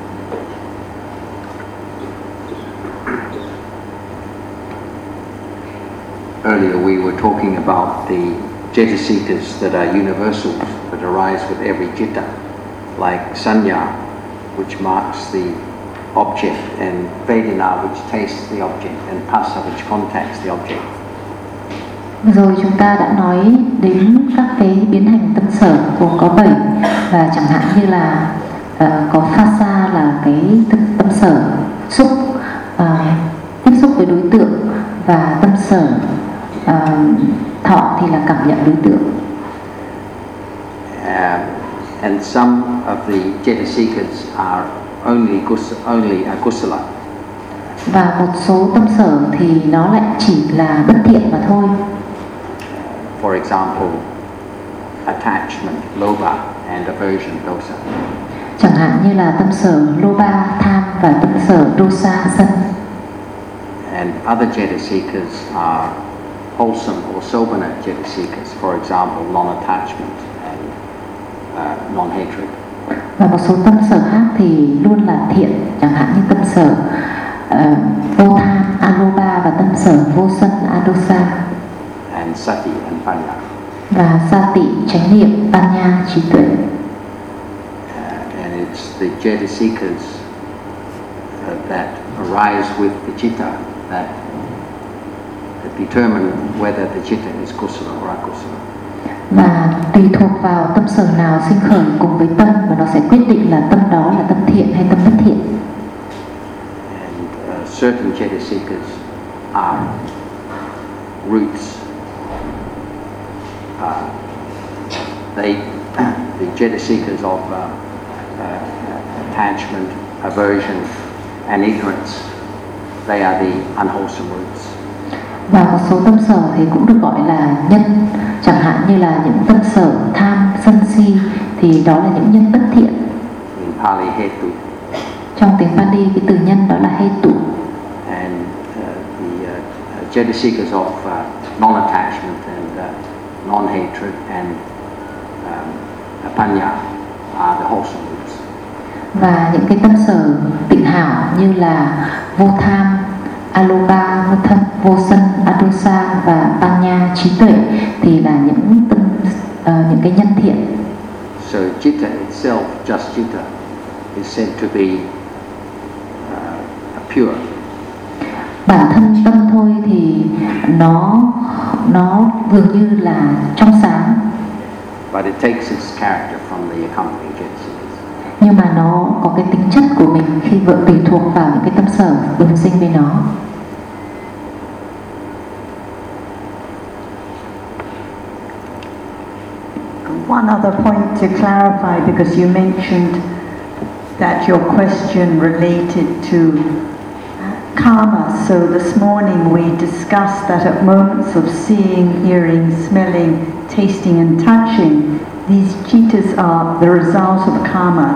Earlier we were talking about the jetasikas that are universal, that arise with every citta, like sanya, which marks the object, and vedana, which tastes the object, and phassa, which contacts the object.
Rồi chúng ta đã nói đến các cái biến hành tâm sở gồm có bảy, và chẳng hạn như là uh, có phassa là cái tâm, tâm sở xúc, uh, tiếp xúc với đối tượng, và tâm sở uh, thọ thì là cảm nhận đối tượng.
Uh, and some of the jetasikas are only kus- only a kusala.
Và một số tâm sở thì nó lại chỉ là bất thiện mà thôi.
For example, attachment, lobha, and aversion, dosa.
Chẳng hạn như là tâm sở lobha, tham, và tâm sở dosa, sân.
And other jetasikas are wholesome or sobhana jetasikas, for example, non-attachment and uh, non-hatred.
Và một số tâm sở khác thì luôn là thiện, chẳng hạn như tâm sở uh, vô tham, alobha, và tâm sở vô sân, adosa.
And sati and panya.
Và sati, chánh niệm, panya, trí tuệ.
Uh, and it's the jetasikas uh, that arise with the citta that, that determine whether the citta is kusala or akusala.
Và tùy thuộc vào tâm sở nào sinh khởi cùng với tâm, và nó sẽ quyết định là tâm đó là tâm thiện hay tâm bất thiện.
And uh, certain jetasikas are roots. Uh, they, the jetasikas of uh, uh, attachment, aversion, and ignorance, they are the unwholesome roots.
Và một số tâm sở thì cũng được gọi là nhân, chẳng hạn như là những tâm sở tham, sân si, thì đó là những nhân bất thiện.
In Pali, hetu.
Trong tiếng Pali, cái từ nhân đó là hetu.
And uh, the uh, jetasikas of uh, non-attachment and uh, non-hatred and um, panya are the wholesome roots.
Và những cái tâm sở tịnh hảo như là vô tham, alobha, vô thân, vô sân, adosa, và panya, trí tuệ, thì là những tâm uh, những cái nhân thiện.
So citta itself, just citta, is said to be uh, pure.
Bản thân tâm thôi thì nó nó dường như là trong sáng.
But it takes its character from the accompanying jetasikas.
Nhưng mà nó có cái tính chất của mình khi vợ tùy thuộc vào những cái tâm sở đồng sinh với nó.
One other point to clarify, because you mentioned that your question related to karma. So this morning we discussed that at moments of seeing, hearing, smelling, tasting and touching, these cittas are the result of karma.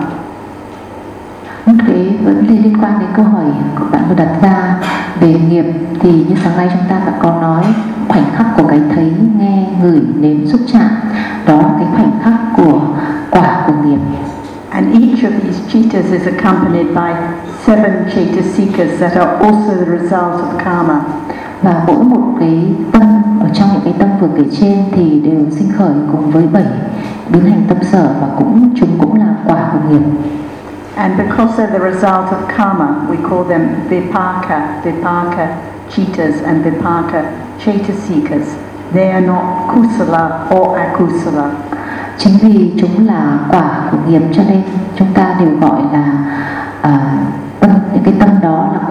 Cái vấn đề liên quan đến câu hỏi của bạn vừa đặt ra về nghiệp, thì như sáng nay chúng ta đã có nói khoảnh khắc của cái thấy, nghe, ngửi, nếm, xúc chạm, đó là cái khoảnh khắc của quả của nghiệp.
And each of these cittas is accompanied by seven cetasikas that are also the result of karma.
Và mỗi một cái tâm ở trong những cái tâm vừa kể trên thì đều sinh khởi cùng với bảy biến hành tâm sở, và cũng chúng cũng là quả của nghiệp.
And because they're the result of karma, we call them vipaka, vipaka cittas and vipaka cetasikas. They are not kusala or akusala.
Chính vì chúng là quả của nghiệp cho nên chúng ta đều gọi là uh, tâm, những cái tâm đó là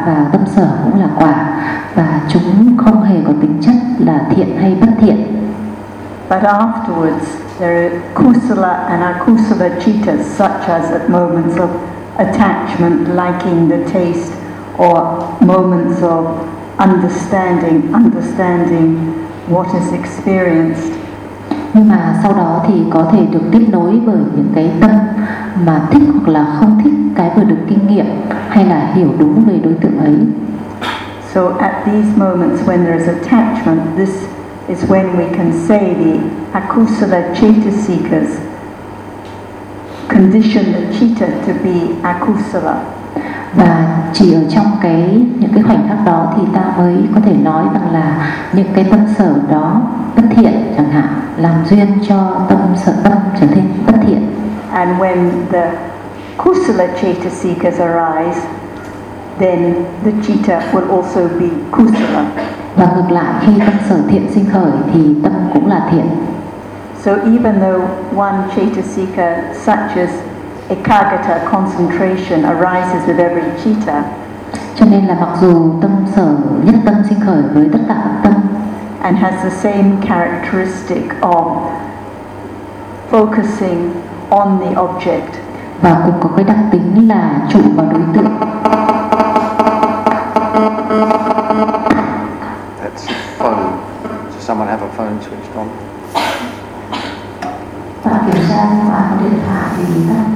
và tâm sở cũng là quả, và chúng không hề có tính chất là thiện hay bất thiện.
But afterwards, there are kusala and akusala chittas, such as at moments of attachment, liking the taste, or moments of understanding, understanding what is experienced.
Nhưng mà sau đó thì có thể được tiếp nối bởi những cái tâm mà thích hoặc là không thích cái vừa được kinh nghiệm, hay là hiểu đúng về đối tượng ấy.
So at these moments when there is attachment, this is when we can say the akusala chaitasikas condition the chitta to be akusala.
Và chỉ ở trong cái những cái khoảnh khắc đó thì ta mới có thể nói rằng là những cái tâm sở đó bất thiện chẳng hạn, làm duyên cho tâm sở tâm trở nên bất thiện.
And when the kusala chaitasikas arise, then the chitta will also be kusala.
Và ngược lại, khi tâm sở thiện sinh khởi thì tâm cũng là thiện.
So even though one chaitasika, such as ekagata, concentration, arises with every chitta,
cho nên là mặc dù tâm sở nhất tâm sinh khởi với tất cả các tâm,
and has the same characteristic of focusing on the object,
và cũng có cái đặc tính là trụ vào đối tượng.
That's phone. Does someone have a phone switched on?
Bạn kiểm tra xem bạn có điện thoại gì không?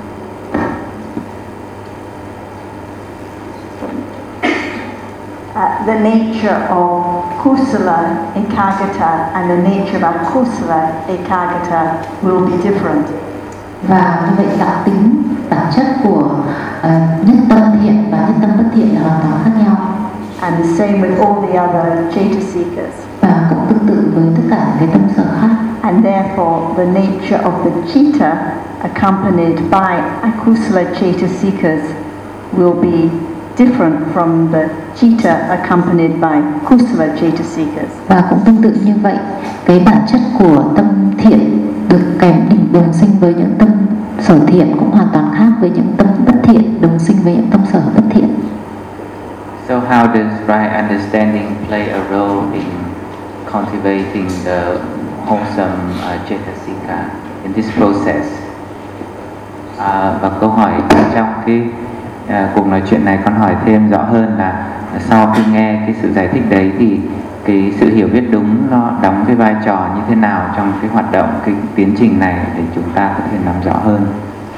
Uh, the nature of kusala ekagata and the nature of akusala ekagata will be different.
Và như vậy đặc tính, bản chất của uh, nhất tâm thiện và nhất tâm bất thiện là hoàn toàn khác nhau.
And the same with all the other chaitasikas.
Và cũng tương tự với tất cả cái tâm sở khác.
And therefore the nature of the chitta accompanied by akusala chaitasikas will be different from the chitta accompanied by kusala chaitasikas.
Và cũng tương tự như vậy, cái bản chất của tâm thiện được kèm định đồng sinh với những tâm sở thiện cũng hoàn toàn khác với những tâm bất thiện đồng sinh với những tâm sở bất thiện.
So how does right understanding play a role in cultivating the wholesome uh, cetasika in this process? À, và câu hỏi trong cái à, cuộc nói chuyện này con hỏi thêm rõ hơn là sau khi nghe cái sự giải thích đấy thì cái sự hiểu biết đúng nó đóng cái vai trò như thế nào trong cái hoạt động, cái tiến trình này để chúng ta có thể nắm rõ hơn.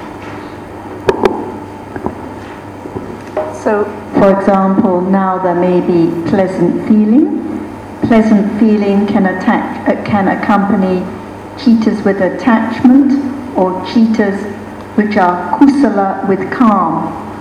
So, for example, now there may be pleasant feeling. Pleasant feeling can attach, uh, can accompany chittas with attachment, or chittas which are kusala with calm.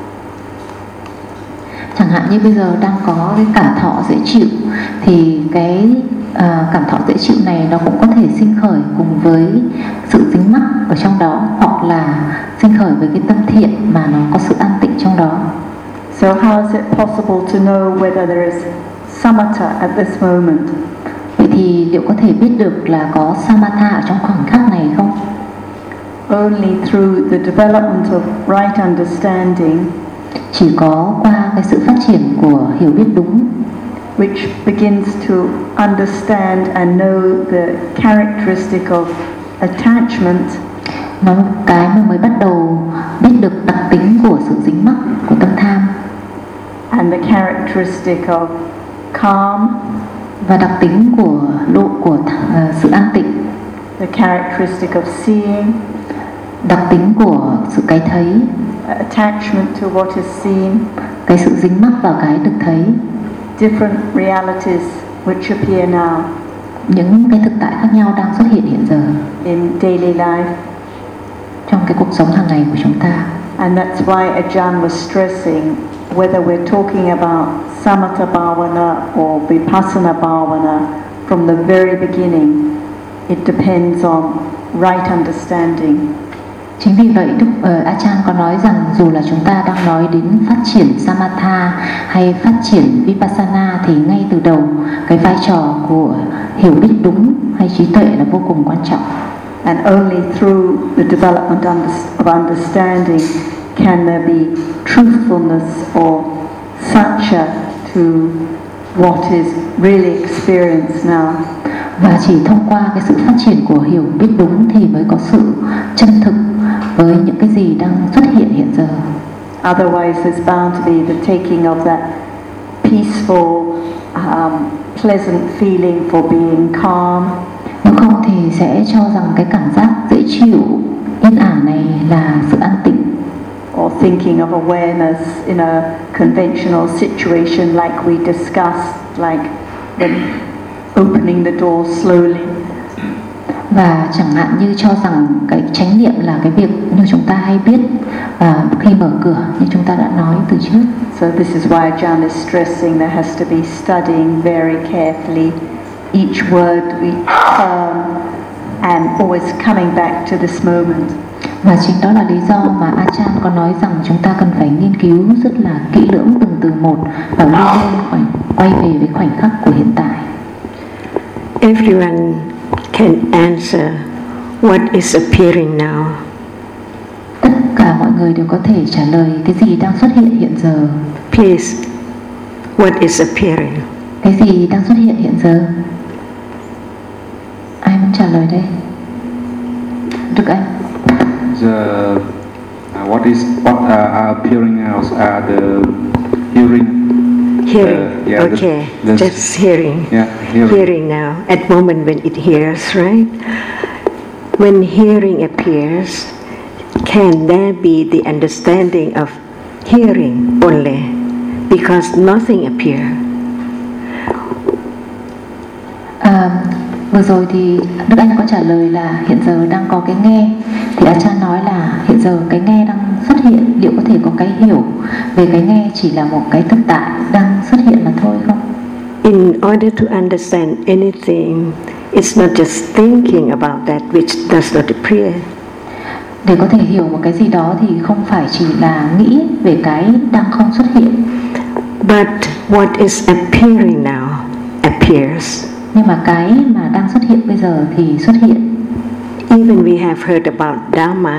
Chẳng hạn như bây giờ đang có cái cảm thọ dễ chịu, thì cái uh, cảm thọ dễ chịu này nó cũng có thể sinh khởi cùng với sự dính mắc ở trong đó, hoặc là sinh khởi với cái tâm thiện mà nó có sự an tịnh trong đó.
So how is it possible to know whether there is samatha at this moment?
Vậy thì liệu có thể biết được là có samatha ở trong khoảnh khắc này không?
Only through the development of right understanding,
chỉ có qua cái sự phát triển của hiểu biết đúng,
which begins to understand and know the characteristic of attachment,
nó cái mà mới bắt đầu biết được đặc tính của sự dính mắc của tâm tham,
and the characteristic of calm,
và đặc tính của độ của uh, sự an tịnh,
the characteristic of seeing,
đặc tính của sự cái thấy,
attachment to what is seen,
cái sự dính mắc vào cái được thấy,
different realities which appear now,
những cái thực tại khác nhau đang xuất hiện hiện giờ
in daily life,
trong cái cuộc sống hàng ngày của chúng ta.
And that's why Ajahn was stressing whether we're talking about samatha bhavana or vipassana bhavana from the very beginning, it depends on right understanding.
Chính vì vậy Đức uh, Ajahn có nói rằng dù là chúng ta đang nói đến phát triển samatha hay phát triển vipassana thì ngay từ đầu cái vai trò của hiểu biết đúng hay trí tuệ là vô cùng quan trọng.
And only through the development of understanding can there be truthfulness or satcha to what is really experienced now.
Và chỉ thông qua cái sự phát triển của hiểu biết đúng thì mới có sự chân thực với những cái gì đang xuất hiện hiện giờ.
Otherwise there's bound to be the taking of that peaceful, um, pleasant feeling for being calm.
Nếu không thì sẽ cho rằng cái cảm giác dễ chịu, yên ả này là sự an tĩnh.
Or thinking of awareness in a conventional situation like we discussed, like when opening the door slowly.
Và chẳng hạn như cho rằng cái chánh niệm là cái việc như chúng ta hay biết uh, khi mở cửa như chúng ta đã nói từ trước.
So this is why Ajahn is stressing there has to be studying very carefully each word we term and always coming back to this moment.
Và chính đó là lý do mà Ajahn có nói rằng chúng ta cần phải nghiên cứu rất là kỹ lưỡng từng từ một và luôn luôn phải quay về với khoảnh khắc của hiện tại.
Everyone can answer what is appearing now.
Tất cả mọi người đều có thể trả lời cái gì đang xuất hiện hiện giờ.
Please, what is appearing?
Cái gì đang xuất hiện hiện giờ? Ai muốn trả lời đây? Đức Anh.
The uh, what is what uh, are appearing now are the hearing.
Hearing.
Uh, yeah,
okay,
the, the,
just hearing.
Yeah, hearing.
Hearing now. At moment when it hears, right? When hearing appears, can there be the understanding of hearing only? Because nothing appears.
À, vừa rồi thì Đức Anh có trả lời là hiện giờ đang có cái nghe, thì Ajahn nói là hiện giờ cái nghe đang xuất hiện, liệu có thể có cái hiểu về cái nghe chỉ là một cái thực tại đang xuất hiện là thôi không?
In order to understand anything, it's not just thinking about that which does not appear.
Để có thể hiểu một cái gì đó thì không phải chỉ là nghĩ về cái đang không xuất hiện.
But what is appearing now appears.
Nhưng mà cái mà đang xuất hiện bây giờ thì xuất hiện.
Even we have heard about Dhamma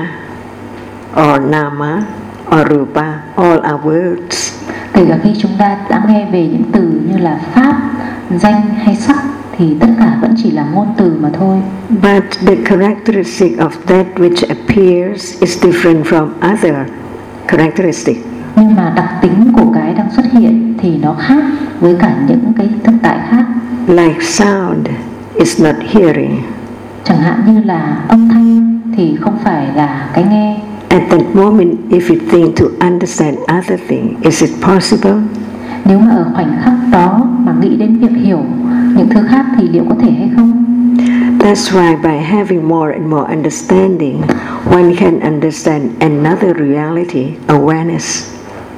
or Nama or Rupa, all are words.
Kể cả khi chúng ta đã nghe về những từ như là pháp, danh hay sắc thì tất cả vẫn chỉ là ngôn từ mà thôi.
But the characteristic of that which appears is different from other characteristics.
Nhưng mà đặc tính của cái đang xuất hiện thì nó khác với cả những cái thực tại khác.
Like sound is not hearing.
Chẳng hạn như là âm thanh thì không phải là cái nghe.
At that moment, if you think to understand other thing, is it possible?
Nếu mà ở khoảnh khắc đó mà nghĩ đến việc hiểu những thứ khác thì liệu có thể hay không?
That's why by having more and more understanding, one can understand another reality, awareness.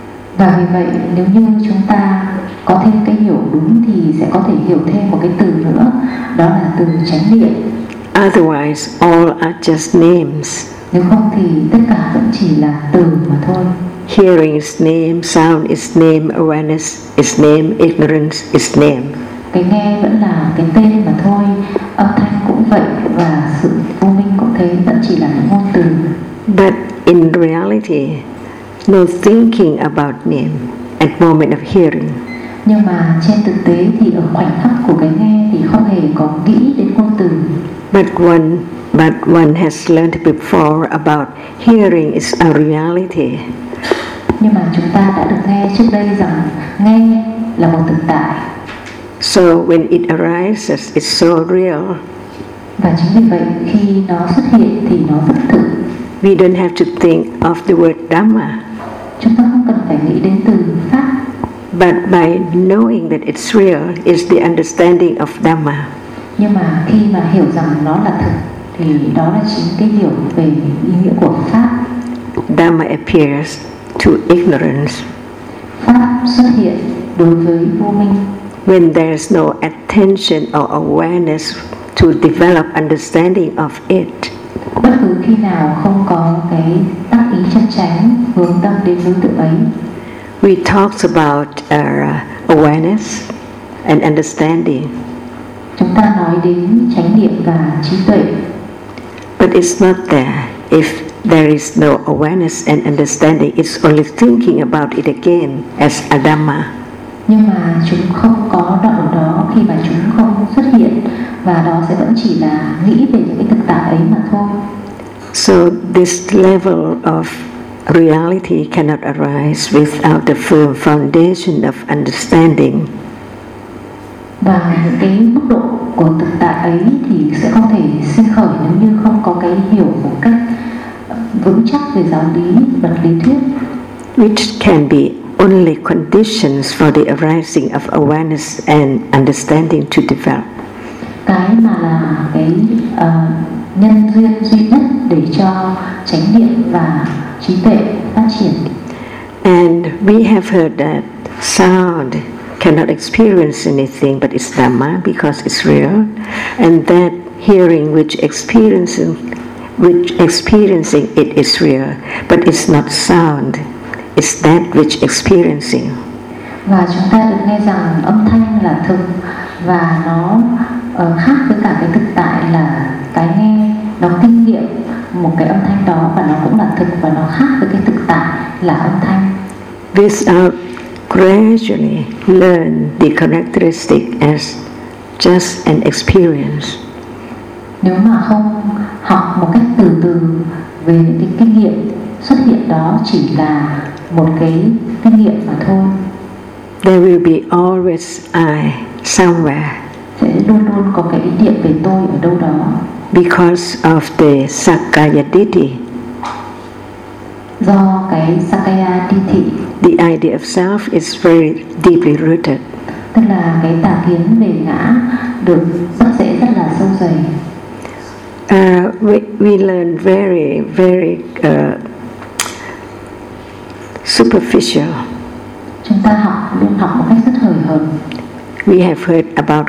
Và vì vậy nếu như chúng ta có thêm cái hiểu đúng thì sẽ có thể hiểu thêm một cái từ nữa, đó là từ chánh niệm.
Otherwise, all are just names.
Nếu không thì tất cả vẫn chỉ là từ mà thôi.
Hearing is name, sound is name, awareness is name, ignorance is name.
Cái nghe vẫn là cái tên mà thôi, âm thanh cũng vậy và sự vô minh cũng thế, vẫn chỉ là những ngôn từ.
But in reality, no thinking about name at moment of hearing.
Nhưng mà trên thực tế thì ở khoảnh khắc của cái nghe thì không hề có nghĩ đến ngôn từ.
But one, but one has learned before about hearing is a reality.
Nhưng mà chúng ta đã được nghe trước đây rằng nghe là một thực tại.
So when it arises, it's so real.
Và chính vì vậy khi nó xuất hiện thì nó rất thực.
We don't have to think of the word Dhamma.
Chúng ta không cần phải nghĩ đến từ pháp.
But by knowing that it's real is the understanding of Dhamma.
Nhưng mà khi mà hiểu rằng nó là thực thì đó là chính cái hiểu về ý nghĩa của pháp.
Dhamma appears to ignorance.
Pháp xuất hiện đối với vô minh.
When there is no attention or awareness to develop understanding of it.
Bất cứ khi nào không có cái tác ý chân chánh hướng tâm đến đối tượng ấy.
We talked about uh, awareness and understanding.
Chúng ta nói đến chánh niệm và trí tuệ.
But it's not there if there is no awareness and understanding. It's only thinking about it again as Adama.
Nhưng mà chúng không có đoạn đó khi mà chúng không xuất hiện, và đó sẽ vẫn chỉ là nghĩ về những cái thực tại ấy mà thôi.
So this level of reality cannot arise without the firm foundation of understanding.
Và những cái mức độ của thực tại ấy thì sẽ không thể sinh khởi nếu như không có cái hiểu một cách vững chắc về giáo lý, vật lý thuyết.
Which can be only conditions for the arising of awareness and understanding to develop.
Cái mà là cái uh, nhân duyên duy nhất để cho chánh niệm và trí tuệ phát triển.
And we have heard that sound cannot experience anything but it's Dhamma because it's real, and that hearing which experiencing which experiencing it is real, but it's not sound. It's that which experiencing.
Và chúng ta được nghe rằng âm thanh là thực và nó uh, khác với cả cái thực tại là cái nghe, nó kinh nghiệm một cái âm thanh đó và nó cũng là thực, và nó khác với cái thực tại là âm thanh.
Without gradually learn the characteristic as just an experience.
Nếu mà không học một cách từ từ về những cái kinh nghiệm xuất hiện đó chỉ là một cái kinh nghiệm mà thôi,
there will be always I somewhere.
Sẽ luôn luôn có cái ý niệm về tôi ở đâu đó.
Because of the Sakkaya Ditthi.
Do cái Sakkaya Ditthi.
The idea of self is very deeply rooted.
Tức là cái tà kiến về ngã được rất dễ, rất là sâu dày.
Uh, we, we learn very, very uh, superficial.
Chúng ta học luôn học một cách rất hời hợt.
We have heard about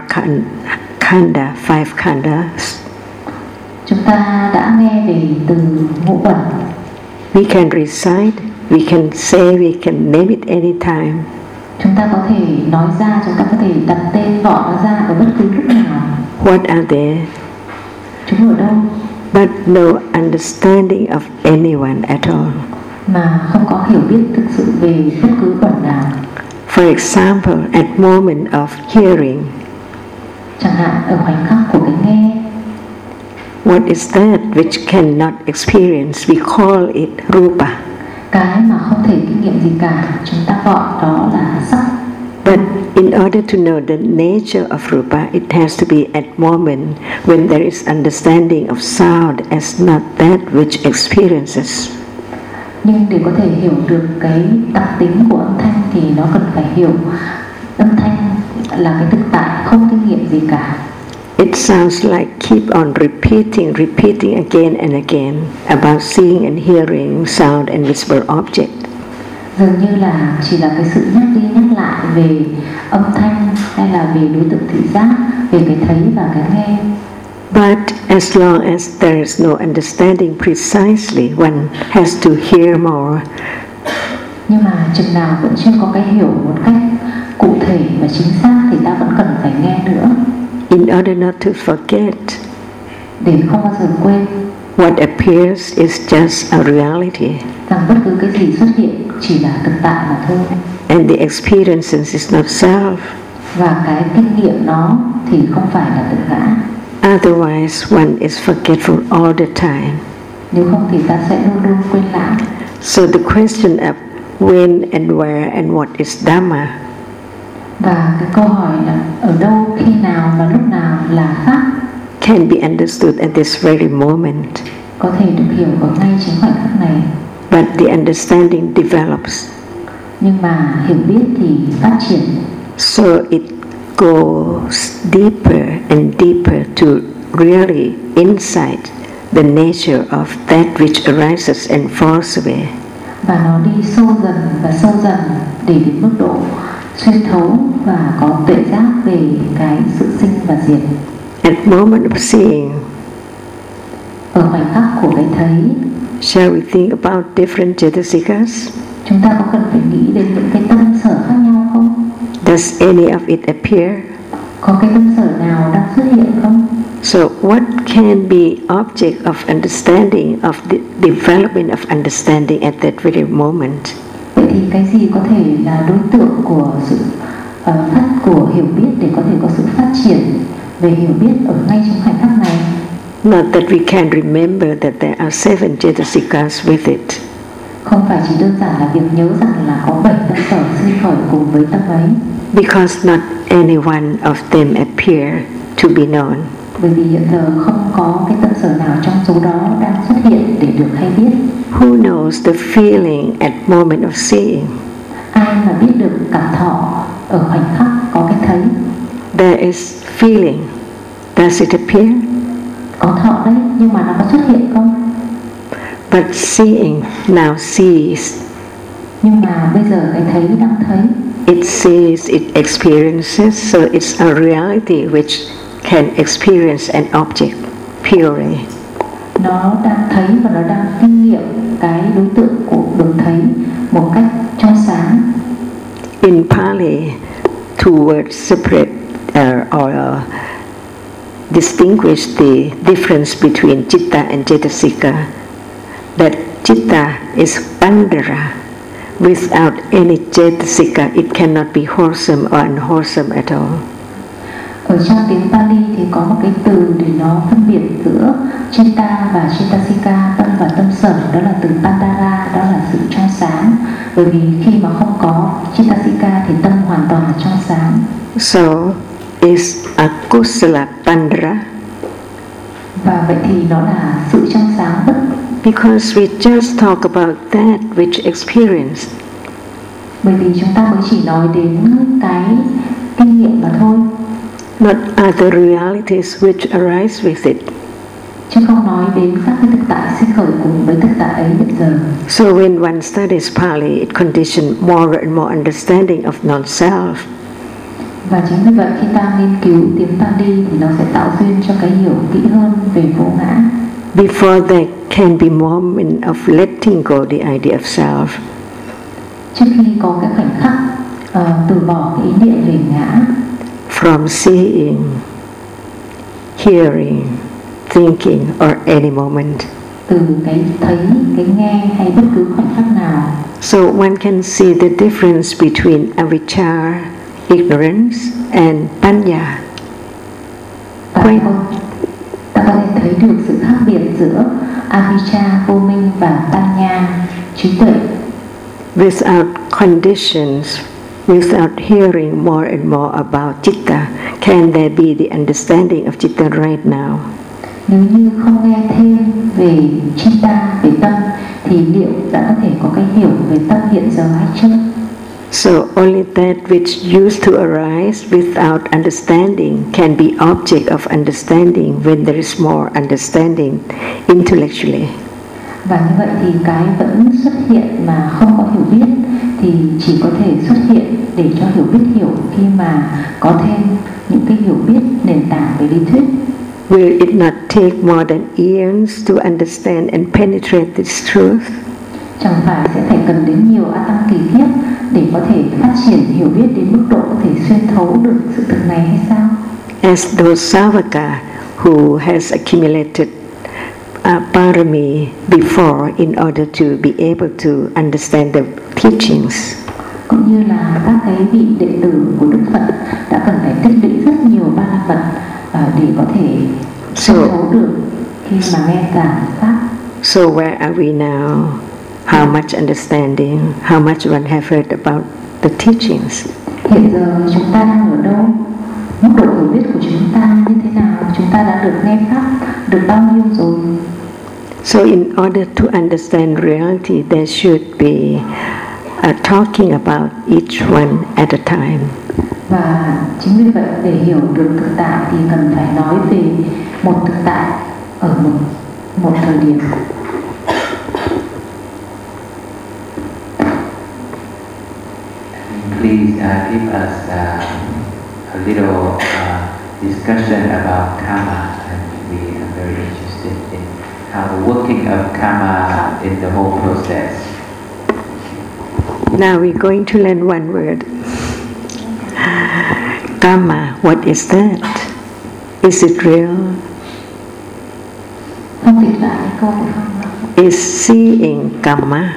khanda, five khandas.
Chúng ta đã nghe về từ ngũ uẩn.
We can recite, we can say, we can name it anytime.
Chúng ta có thể nói ra, chúng ta có thể đặt tên gọi nó ra ở bất cứ lúc nào.
What are they?
Chúng ở đâu?
But no understanding of anyone at all.
Mà không có hiểu biết thực sự về bất cứ uẩn nào.
For example, at moment of hearing.
Chẳng hạn ở khoảnh khắc của cái nghe.
What is that which cannot experience? We call it rupa.
Cái mà không thể kinh nghiệm gì cả, chúng ta gọi đó là sắc.
But in order to know the nature of rupa, it has to be at moment when there is understanding of sound as not that which experiences.
Nhưng để có thể hiểu được cái đặc tính của âm thanh thì nó cần phải hiểu âm thanh là cái thực tại không kinh nghiệm gì cả.
It sounds like keep on repeating, repeating again and again about seeing and hearing sound and visible object.
Dường như là chỉ là cái sự nhắc đi nhắc lại về âm thanh hay là về đối tượng thị giác, về cái thấy và cái nghe.
But as long as there is no understanding precisely, one has to hear more.
Nhưng mà chừng nào vẫn chưa có cái hiểu một cách cụ thể và chính xác thì ta vẫn cần phải nghe nữa.
In order not to forget,
để không bao giờ quên,
what appears is just a reality.
Rằng bất cứ cái gì xuất hiện chỉ là thực tại mà thôi.
And the experiences is not self.
Và cái kinh nghiệm nó thì không phải là tự ngã.
Otherwise, one is forgetful all the time.
Nếu không thì ta sẽ luôn luôn quên lãng.
So the question of when and where and what is Dhamma.
Và cái câu hỏi là ở đâu, khi nào và lúc nào là pháp
can be understood at this very moment.
Có thể được hiểu ở ngay chính khoảnh khắc này.
But the understanding develops.
Nhưng mà hiểu biết thì phát triển.
So it goes deeper and deeper to really insight the nature of that which arises and falls away.
Và nó đi sâu dần và sâu dần để đến mức độ xuyên thấu và có tuệ giác về cái sự sinh và diệt.
At moment of seeing,
ở khoảnh khắc của cái thấy,
shall we think about different Jetasikas?
Chúng ta có cần phải nghĩ đến những cái tâm sở khác nhau không?
Does any of it appear?
Có cái tâm sở nào đang xuất hiện không?
So what can be object of understanding, of the development of understanding at that very moment?
Vậy thì cái gì có thể là đối tượng của sự uh, phát của hiểu biết để có thể có sự phát triển về hiểu biết ở ngay trong khoảnh khắc này?
Not that we can remember that there are seven Jetasikas with it.
Không phải chỉ đơn giản là việc nhớ rằng là có bảy tâm sở sinh khởi cùng với tâm ấy.
Because not any one of them appear to be known.
Bởi vì hiện giờ không có cái tâm sở nào trong số đó đang xuất hiện để được hay biết.
Who knows the feeling at moment of seeing?
Ai mà biết được cảm thọ ở khoảnh khắc có cái thấy?
There is feeling. Does it appear?
Có thọ đấy, nhưng mà nó có xuất hiện không?
But seeing now sees.
Nhưng mà bây giờ cái thấy đang thấy.
It sees, it experiences, so it's a reality which can experience an object purely.
Nó đang thấy và nó đang kinh nghiệm cái đối tượng của được thấy một cách trong sáng.
In Pali, two words separate uh, or uh, distinguish the difference between Chitta and Jetasika. That Chitta is Pandara. Without any Jetasika, it cannot be wholesome or unwholesome at all.
Ở trong tiếng Pali thì có một cái từ để nó phân biệt giữa Chitta và Jettasika, tâm và tâm sở, đó là từ Pandara, đó là sự trong sáng. Bởi vì khi mà không có Jettasika thì tâm hoàn toàn là trong sáng.
So, is akusala Pandara?
Và vậy thì nó là sự trong sáng bất.
Because we just talk about that which experience.
Bởi vì chúng ta mới chỉ nói đến cái kinh nghiệm mà thôi.
Not other realities which arise with it.
Chứ không nói đến các cái thực tại sinh khởi cùng với thực tại ấy hiện giờ.
So when one studies Pali, it conditions more and more understanding of non-self.
Và chính vì vậy khi ta nghiên cứu tiếng Pali thì nó sẽ tạo duyên cho cái hiểu kỹ hơn về vô ngã.
Before there can be moment of letting go the idea of self.
Trước khi có cái khoảnh khắc uh, từ bỏ cái ý niệm về ngã.
From seeing, hearing, thinking or any moment.
Từ cái thấy, cái nghe hay bất cứ khoảnh khắc nào.
So one can see the difference between avijja, ignorance, and panya.
Ta có, ta có thể thấy được sự khác biệt giữa avijja, vô minh và panya, trí tuệ.
Without conditions, without hearing more and more about Chitta, can there be the understanding of Chitta right now?
Nếu như không nghe thêm về Chitta, về tâm, thì liệu đã có thể có cái hiểu về tâm hiện giờ hay chưa?
So only that which used to arise without understanding can be object of understanding when there is more understanding intellectually.
Và như vậy thì cái vẫn xuất hiện mà không có hiểu biết thì chỉ có thể xuất hiện để cho hiểu biết hiểu khi mà có thêm những cái hiểu biết nền tảng về lý thuyết.
Will it not take more than eons to understand and penetrate this truth?
Chẳng phải sẽ phải cần đến nhiều a tăng kỳ kiếp để có thể phát triển hiểu biết đến mức độ có thể xuyên thấu được sự thực này hay sao?
As those Savaka who has accumulated uh, parami before in order to be able to understand the teachings.
Cũng như là các cái vị đệ tử của Đức Phật đã cần phải tích lũy rất nhiều ba la mật uh, để có thể xuyên thấu được khi mà nghe giảng pháp.
So where are we now? How much understanding? How much one have heard about the teachings?
Hiện giờ chúng ta đang ở đâu? Mức độ hiểu biết của chúng ta như thế nào? Chúng ta đã được nghe pháp được bao nhiêu rồi?
So in order to understand reality, there should be uh, talking about each one at a time.
Và chính vì vậy để hiểu được thực tại thì cần phải nói về một thực tại ở một một thời điểm.
Please uh, give us uh, a little uh, discussion about karma, and we are very interested in how the working of karma in the whole process.
Now we're going to learn one word. Karma, what is that? Is it real?
thua của không?
Is seeing karma?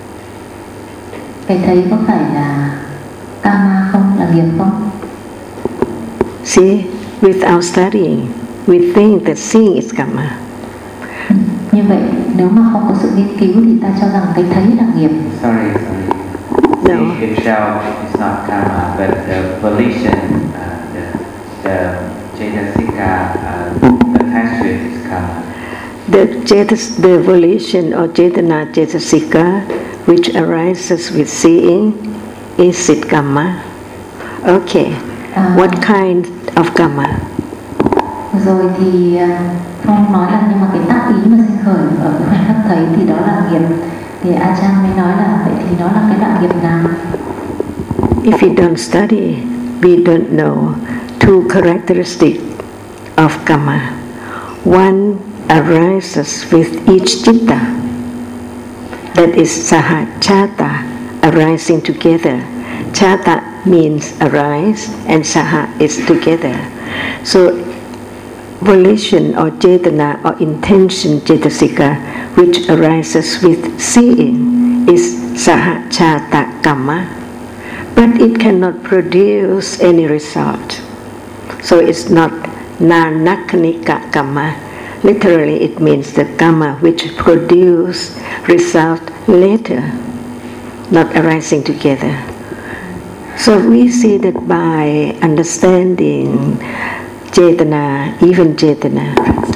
Cái thấy có phải là karma không, là nghiệp không?
See, without studying, we think that seeing is karma.
Ừ, như vậy nếu mà không có sự nghiên cứu thì ta cho rằng cái thấy là nghiệp.
Sorry, sorry.
No.
Seeing itself is not karma, but the volition, uh, the, the cetasika uh, attached to it is karma.
The, cetas, the volition or cetana cetasika which arises with seeing, is it karma? Okay.
À,
What kind of karma?
Rồi thì Phong nói là nhưng mà cái tác ý mà sinh khởi ở cái khoảnh khắc thấy thì đó là nghiệp. Thì A Chan mới nói là vậy thì nó là cái đoạn nghiệp nào?
If we don't study, we don't know two characteristics of karma. One arises with each citta, that is sahachata, arising together. Chata means arise and saha is together. So volition or cetana or intention cetasika which arises with seeing is sahachata karma, but it cannot produce any result. So it's not nanakanika karma. Literally it means the karma which produce result later, not arising together. So we see that by understanding cetana, even cetana.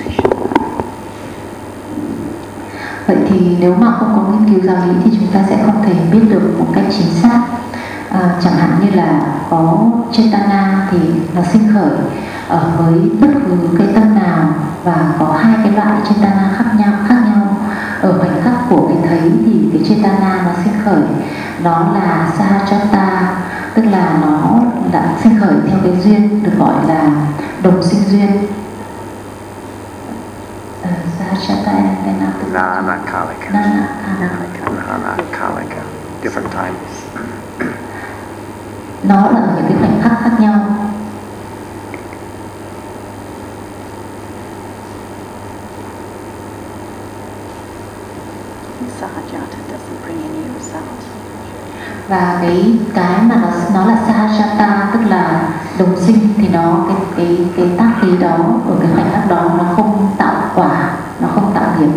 Vậy thì nếu mà không có nghiên cứu giáo lý thì chúng ta sẽ không thể biết được một cách chính xác. À, chẳng hạn như là có cetana thì nó sinh khởi ở với bất cứ cái tâm nào, và có hai cái loại cetana khác nhau khác nhau. Ở khoảnh khắc của cái thấy thì cái cetana nó sinh khởi đó là sahajata, tức là nó đã sinh khởi theo cái duyên được gọi là đồng sinh duyên. Sahajata and
Nanakalika. Nanakalika. Different times.
Nó là ở những cái khoảnh khắc khác nhau.
Sahajata doesn't bring any result.
Và cái cái mà nó nó là sahajata, tức là đồng sinh, thì nó cái cái cái tác khí đó ở cái khoảnh khắc đó nó không tạo quả, nó không tạo nghiệp.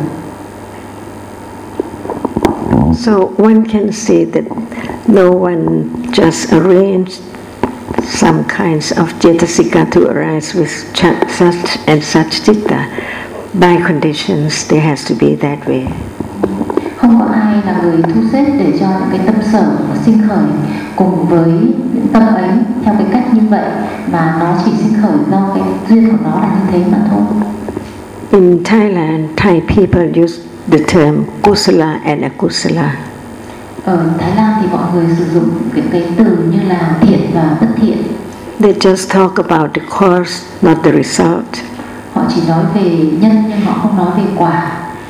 So one can see that no one just arranged some kinds of cetasika to arise with such and such citta. By conditions, there has to be that way.
Không có ai là người thu xếp để cho những cái tâm sở sinh khởi cùng với những tâm ấy theo cái cách như vậy, mà nó chỉ sinh khởi do cái duyên của nó là như thế mà thôi.
In Thailand, Thai people use the term kusala and akusala.
Ở Thái Lan thì mọi người sử dụng những cái từ như là thiện và bất thiện.
They just talk about the cause, not the result.
Họ chỉ nói về nhân nhưng họ không nói về quả.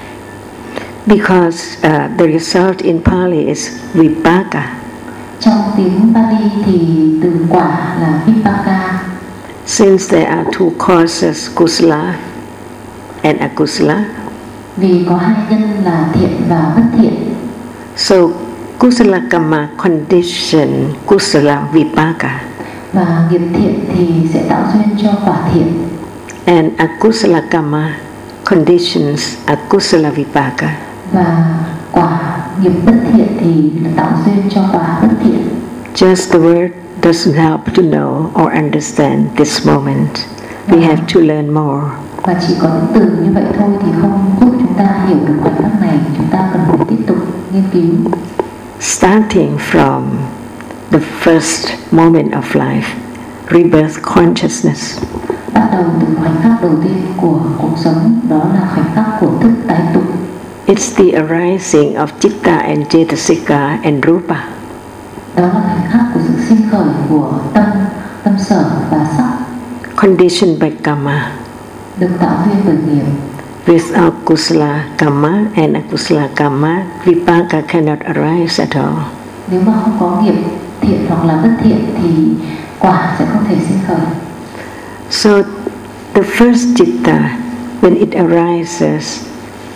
Because uh, the result in Pali is vipaka.
Trong tiếng Pali thì từ quả là vipaka.
Since there are two causes, kusala and akusala.
Vì có hai nhân là thiện và bất thiện.
So kusala karma condition kusala vipaka.
Và nghiệp thiện thì sẽ tạo duyên cho quả thiện.
And akusala karma conditions akusala vipaka.
Và quả nghiệp bất thiện thì tạo duyên cho quả bất thiện.
Just the word doesn't help to know or understand this moment. We have to learn more.
Và chỉ có những từ như vậy thôi thì không giúp chúng ta hiểu được khoảnh khắc này. Chúng ta cần phải tiếp tục nghiên cứu.
Starting from the first moment of life, rebirth consciousness.
Bắt đầu từ khoảnh khắc đầu tiên của cuộc sống, đó là khoảnh khắc của thức tái tục.
It's the arising of citta and cetasika and rupa.
Đó là khoảnh khắc của sự sinh khởi của tâm, tâm sở và sắc.
Conditioned by karma.
Được tạo duyên bởi nghiệp.
Without kusala karma and akusala karma, vipaka cannot arise at all.
Nếu mà không có nghiệp thiện hoặc là bất thiện thì quả sẽ không thể sinh khởi.
So the first citta, when it arises,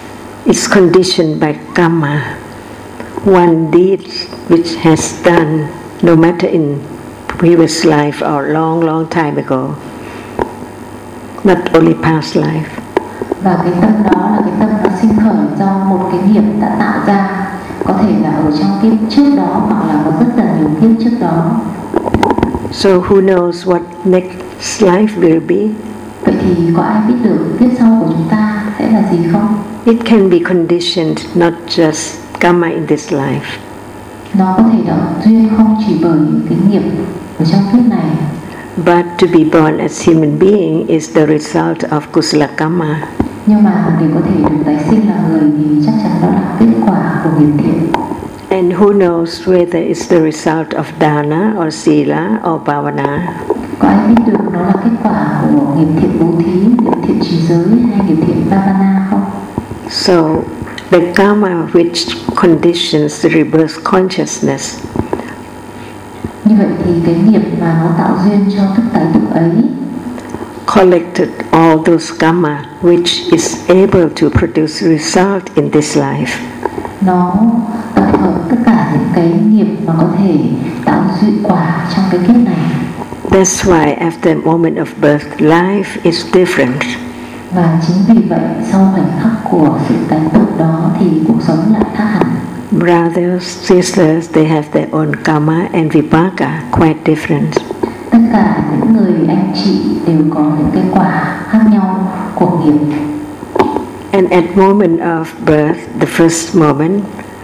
is conditioned by karma. One deed which has done, no matter in previous life or long, long time ago, not only past life.
Và cái tâm đó là cái tâm nó sinh khởi do một cái nghiệp đã tạo ra, có thể là ở trong kiếp trước đó hoặc là ở rất là nhiều kiếp trước đó.
So who knows what next life will be?
Vậy thì có ai biết được kiếp sau của chúng ta sẽ là gì không?
It can be conditioned, not just karma in this life.
Nó có thể là duyên không chỉ bởi những cái nghiệp ở trong kiếp này.
But to be born as human being is the result of kusala karma.
Nhưng mà để có thể được tái sinh là người thì chắc chắn đó là kết quả của nghiệp thiện.
And who knows whether it's the result of dana or sila or bhavana?
Có ai biết được nó là kết quả của nghiệp thiện bố thí, nghiệp thiện trì giới hay nghiệp thiện bhavana không?
So the karma which conditions the rebirth consciousness,
như vậy thì cái nghiệp mà nó tạo duyên cho thức tái tục ấy
collected all those karma which is able to produce result in this life.
Nó tập hợp tất cả những cái nghiệp mà có thể tạo duyên quả trong cái kiếp này.
That's why after a moment of birth, life is different.
Và chính vì vậy sau khoảnh khắc của sự tái tục đó thì cuộc sống lại khác hẳn.
Brothers, sisters, they have their own karma and vipaka, quite different.
Tất cả những người anh chị đều có những cái quả khác nhau của nghiệp.
And at moment of birth, the first moment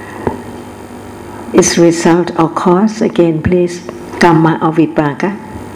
is result or cause, again please, karma or vipaka.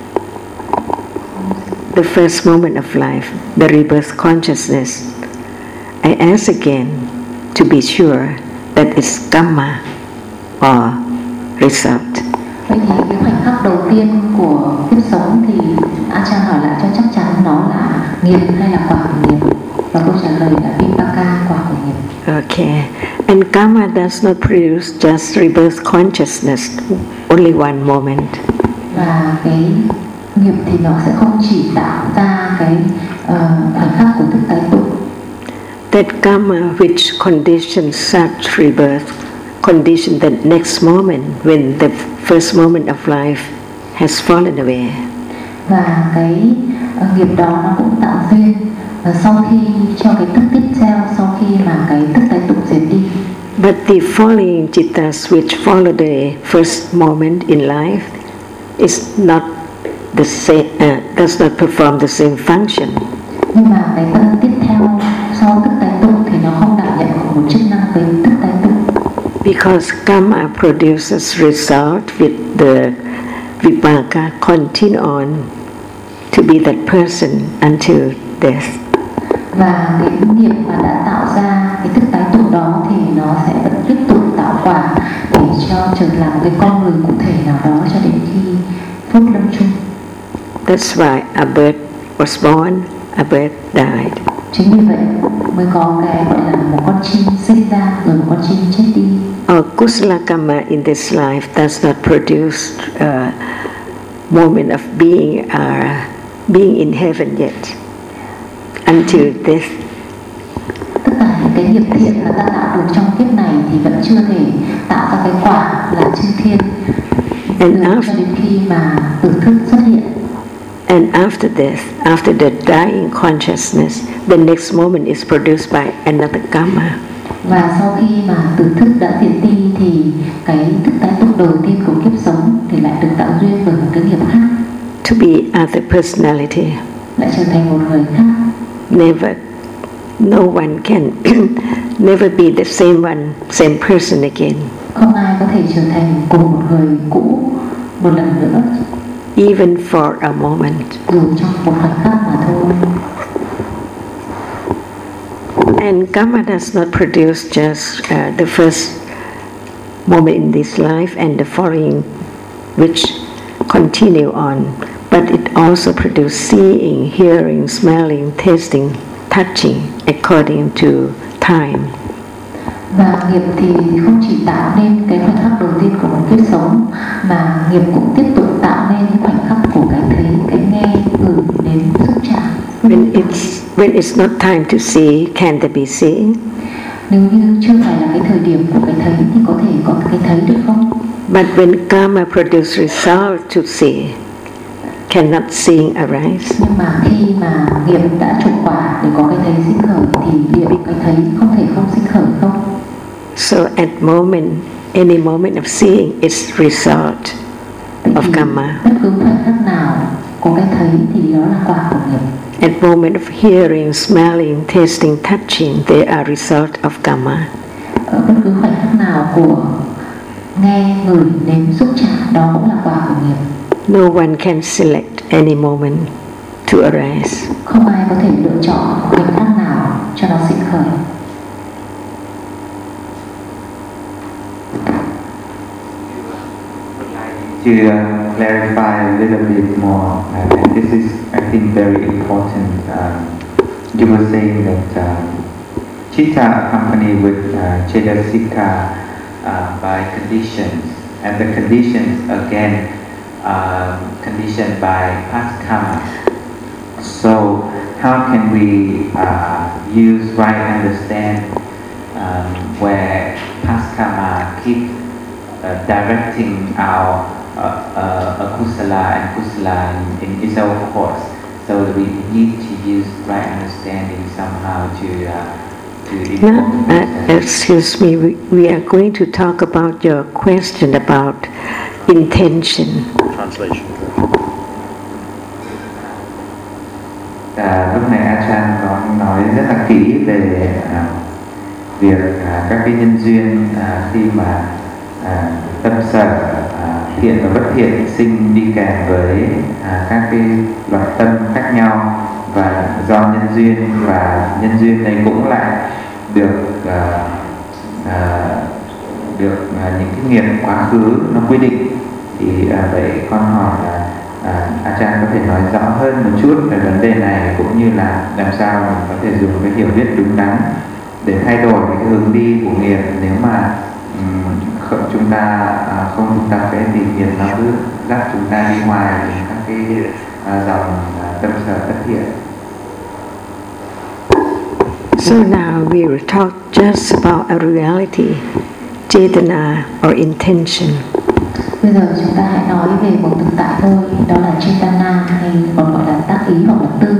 The first moment of life, the rebirth consciousness. I ask again to be sure that it's karma or result.
Vậy thì cái khoảnh khắc đầu tiên của kiếp sống thì Achan hỏi lại cho chắc chắn nó là nghiệp hay là quả của nghiệp, và câu trả lời là vipaka, quả của nghiệp.
Okay, and karma does not produce just rebirth consciousness, only one moment.
Và cái nghiệp thì nó sẽ không chỉ tạo ra cái uh, khoảnh khắc của thức tái tục.
That karma which conditions such rebirth condition the next moment when the first moment of life has fallen away.
Và cái uh, nghiệp đó nó cũng tạo duyên uh, sau khi cho cái thức tiếp theo, sau khi mà cái thức tái tục diệt đi.
But the following chittas which follow the first moment in life is not the same, uh, does not perform the same function.
Nhưng mà cái tâm tiếp theo sau thức tái tục thì nó không đảm nhận một chức năng với thức tái tục.
Because karma produces result with the vipaka continue on to be that person until death.
Và cái nghiệp mà đã tạo ra cái thức tái tục đó thì nó sẽ vẫn tiếp tục tạo quả để cho trở thành một cái con người cụ thể nào đó cho đến khi phút lâm chung.
That's why a bird was born, a bird died.
Chính vì vậy mới có cái gọi là một con chim sinh ra rồi một con chim chết đi.
Our kusala karma in this life does not produce a moment of being uh, being in heaven yet until death.
Tất cả những cái nghiệp thiện mà ta tạo được trong kiếp này thì vẫn chưa thể tạo ra cái quả là chư thiên được cho đến khi mà tử thức xuất hiện.
And after death, after the dying consciousness, the next moment is produced by another karma.
Và sau khi mà tử thức đã diệt đi thì cái thức tái tục đầu tiên của kiếp sống thì lại được tạo duyên bởi một cái nghiệp khác.
To be other personality.
Lại trở thành một người khác.
Never, no one can never be the same one, same person again.
Không ai có thể trở thành cùng một người cũ một lần nữa.
Even for a moment.
Dù trong một khoảnh khắc mà thôi.
And karma does not produce just uh, the first moment in this life and the following, which continue on, but it also produces seeing, hearing, smelling, tasting, touching according to time.
Và nghiệp thì không chỉ tạo nên cái khoảnh khắc đầu tiên của một kiếp sống, mà nghiệp cũng tiếp tục tạo nên những khoảnh khắc của cái thấy, cái nghe, ngửi đến xúc chạm.
When it's when it's not time to see, can there be seeing?
Nếu như chưa phải là cái thời điểm của cái thấy thì có thể có cái thấy được không?
But when karma produces result to see, cannot seeing arise?
Nhưng mà khi mà nghiệp đã trổ quả để có cái thấy sinh khởi thì liệu cái thấy không thể không sinh khởi không?
So at moment, any moment of seeing is result of karma.
Bất cứ khoảnh khắc nào có cái thấy thì đó là quả của nghiệp.
At moment of hearing, smelling, tasting, touching, they are result of karma.
Ở bất cứ khoảnh khắc nào của nghe, ngửi, nếm, xúc chạm đó cũng là quả của nghiệp.
No one can select any moment to arise.
Không ai có thể lựa chọn khoảnh khắc nào cho nó sinh khởi.
To uh, clarify a little bit more, uh, and this is, I think, very important. Um, you were saying that um, Chitta accompany with uh, Cetasika uh, by conditions, and the conditions again uh, conditioned by past karma. So, how can we uh, use right understand um, where past karma keep uh, directing our Uh, uh, akusala and kusala in, in its own course, so that we need to use right understanding somehow to uh, to
No, uh, excuse me, we, we are going to talk about your question about intention.
Translation.
À, lúc này Achan có nói rất là kỹ về à, việc à, các cái nhân duyên à, khi mà à, tâm sở à, thiện và bất thiện sinh đi kèm với à, các cái loại tâm khác nhau, và do nhân duyên và nhân duyên này cũng lại được à, à, được à, những cái nghiệp quá khứ nó quy định. Thì à, vậy con hỏi là à, Achan có thể nói rõ hơn một chút về vấn đề này, cũng như là làm sao mình có thể dùng cái hiểu biết đúng đắn để thay đổi cái hướng đi của nghiệp nếu mà um, chúng ta à, không thực tập cái thì nghiệp nó cứ dắt chúng ta đi ngoài các cái à, dòng à, tâm sở bất thiện.
So now we will talk just about a reality, cetana or intention.
Bây giờ chúng ta hãy nói về một thực tại thôi, đó là cetana hay còn gọi là tác ý hoặc là tư.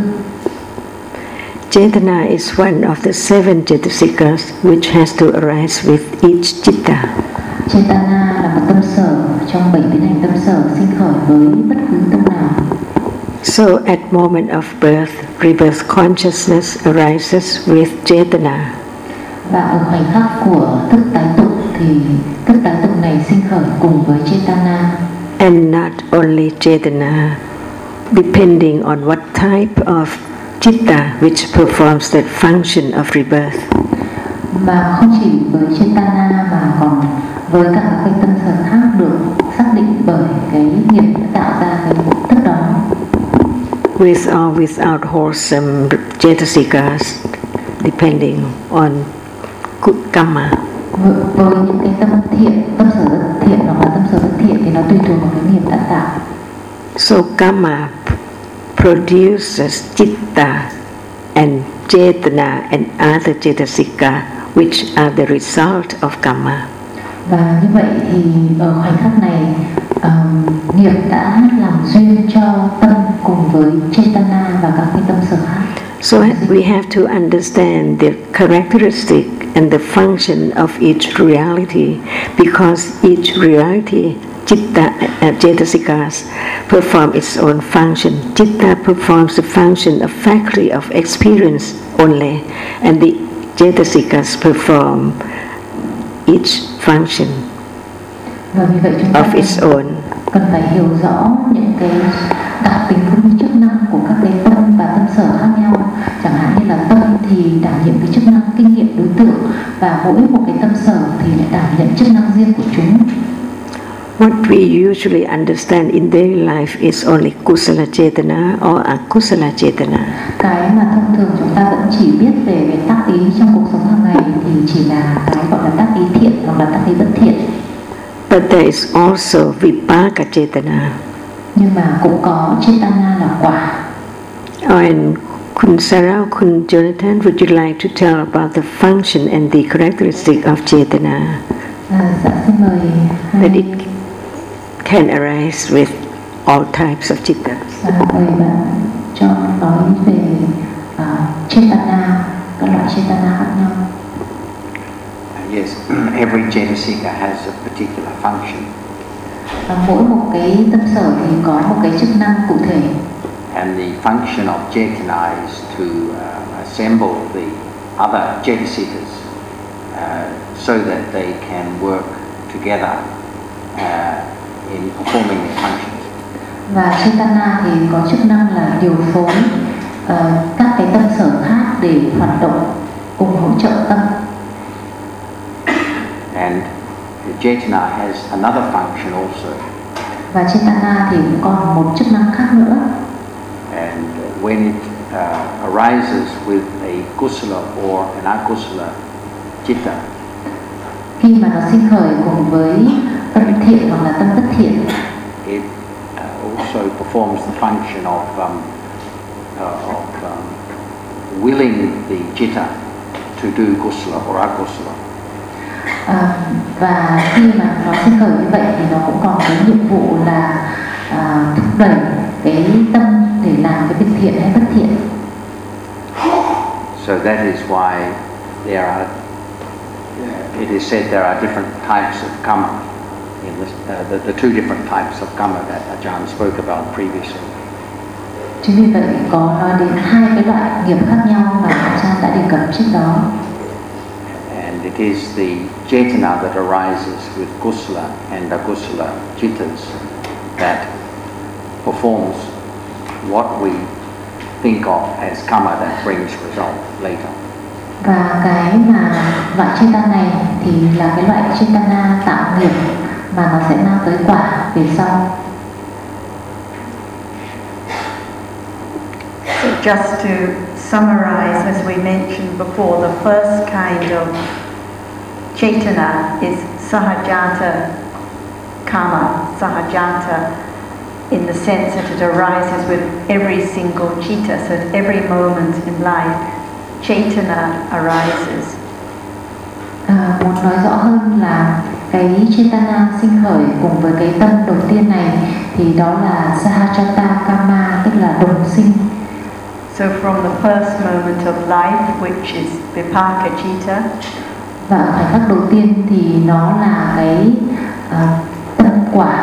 Cetana is one of the seven Cetasikas which has to arise with each citta.
Cetana là một tâm sở trong bảy biến hành tâm sở sinh khởi với bất cứ tâm nào.
So at moment of birth, rebirth consciousness arises with cetana.
Và ở khoảnh khắc của thức tái tục thì thức tái tục này sinh khởi cùng với cetana.
And not only cetana, depending on what type of citta which performs that function of rebirth.
Mà không chỉ với cetana mà còn với cả các cái tâm sở khác được xác định bởi cái nghiệp tạo ra cái thức đó.
With or without wholesome Cetasikas, depending on good karma.
Với, với những cái tâm thiện, tâm sở bất thiện hoặc là tâm sở bất thiện thì nó tùy thuộc vào cái nghiệp đã tạo.
So karma produces citta and cetana and other cetasika which are the result of karma.
Và như vậy thì ở khoảnh khắc này um, nghiệp đã làm duyên cho tâm cùng với cetana và các cái tâm sở khác.
So we have to understand the characteristic and the function of each reality, because each reality, citta, uh, cetasikas, perform its own function. Citta performs the function of faculty of experience only, and the cetasikas perform each function
Và vì vậy chúng ta
of its own.
cần phải hiểu rõ những cái đặc tính cũng như chức năng của các cái tâm và tâm sở khác nhau. Chẳng hạn như là tâm thì đảm nhiệm cái chức năng kinh nghiệm đối tượng, và mỗi một cái tâm sở thì lại đảm nhận chức năng riêng của chúng.
What we usually understand in daily life is only kusala cetana or akusala cetana.
Cái mà thông thường chúng ta vẫn chỉ biết về cái tác ý trong cuộc sống hàng ngày thì chỉ là cái gọi là tác ý thiện hoặc là tác ý bất thiện.
But there is also vipaka cetana.
Nhưng mà cũng có cetana là quả.
And Kun Sarao, Kun Jonathan, would you like to tell about the function and the characteristic of Chetana?
À, dạ xin mời
That
hai
it can arise with all types of chitta.
à, mời bạn cho nói về uh, Chetana, các loại Chetana khác nhau.
Uh, yes, every Cetasika has a particular function.
À, mỗi một cái tâm sở thì có một cái chức năng cụ thể.
And the function of Chetana is to uh, assemble the other Cetasikas uh, so that they can work together uh, in performing their functions.
Và Chetana thì có chức năng là điều phối uh, các cái tâm sở khác để hoạt động cùng hỗ trợ tâm.
And Chetana has another function also.
Và Chetana thì cũng còn một chức năng khác nữa.
And when it uh, arises with a kusala or an akusala chitta,
Khi mà nó sinh khởi cùng với tâm thiện hoặc là tâm bất thiện,
it uh, also performs the function of, um, uh, of um, willing the chitta to do kusala or akusala.
à, và khi mà nó sinh khởi như vậy thì nó cũng còn cái nhiệm vụ là à, thúc đẩy cái tâm để làm cái việc thiện hay bất thiện.
So that is why there are, it is said there are different types of karma. In this, uh, the, the two different types of karma that Ajahn spoke about previously.
Chính vì vậy có nói đến hai cái loại nghiệp khác nhau mà Ajahn đã đề cập trước đó.
And it is the cetana that arises with kusala and akusala chittas that performs what we think of as karma that brings result later.
Và cái mà loại chetana này thì là cái loại chetana tạo nghiệp mà nó sẽ mang tới quả về sau.
So just to summarize, as we mentioned before, the first kind of chetana is sahajata karma, sahajata, in the sense that it arises with every single citta, so at every moment in life, chetana arises.
À, muốn nói rõ hơn là cái chetana sinh khởi cùng với cái tâm đầu tiên này thì đó là sahajata karma, tức là đồng sinh.
So from the first moment of life, which is vipaka citta,
và ở khoảnh khắc đầu tiên thì nó là cái uh, tâm quả.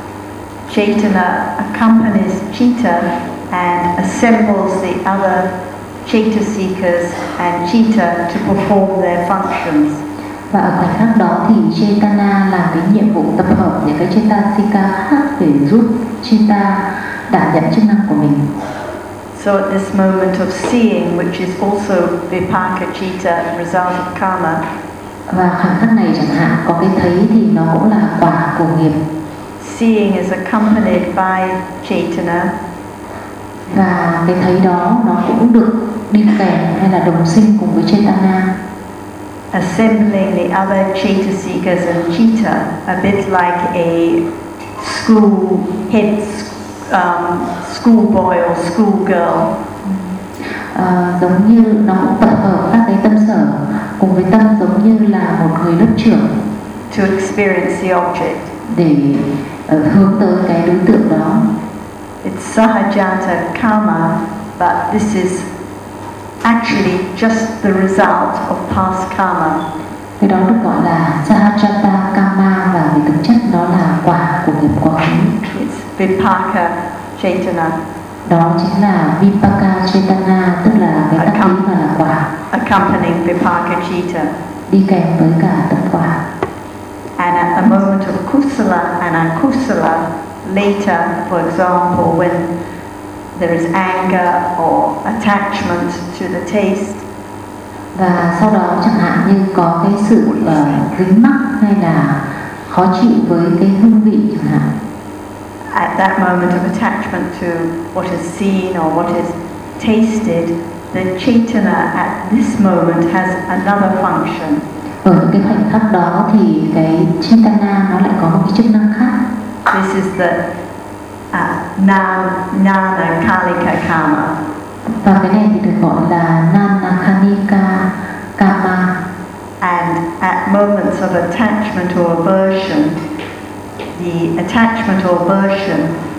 Chetana accompanies citta and assembles the other cetasikas and citta to perform their functions.
Và ở khoảnh khắc đó thì chetana làm cái nhiệm vụ tập hợp những cái cetasika khác để giúp citta đảm nhận chức năng của mình.
So at this moment of seeing, which is also vipaka citta, result of karma,
và khoảnh khắc này chẳng hạn có cái thấy thì nó cũng là quả của nghiệp.
Seeing is accompanied by chetana.
Và cái thấy đó nó cũng được đi kèm hay là đồng sinh cùng với chetana.
Assembling the other cetasikas and citta, a bit like a school head, um, schoolboy or schoolgirl.
À, giống như nó cũng tập hợp các cái tâm sở cùng với tâm giống như là một người lớp trưởng.
To experience the object.
Để uh, hướng tới cái đối tượng đó.
It's sahajata karma, but this is actually just the result of past karma.
Cái đó được gọi là sahajata karma và về thực chất đó là quả của nghiệp quá khứ.
It's vipaka chetana.
Đó chính là vipaka chetana, tức là cái tác ý và là quả.
Accompanying vipaka citta.
Đi kèm với cả tâm quả.
And at the moment of kusala and akusala, later, for example, when there is anger or attachment to the taste,
và sau đó chẳng hạn như có cái sự uh, dính mắc hay là khó chịu với cái hương vị chẳng hạn.
At that moment of attachment to what is seen or what is tasted, the chetana at this moment has another function.
Ở những cái khoảnh khắc đó thì cái chetana nó lại có một cái chức năng khác.
This is the uh, na, nana kalika karma.
Và cái này thì được gọi là Nanakhanika Kama.
And at moments of attachment or aversion, the attachment or aversion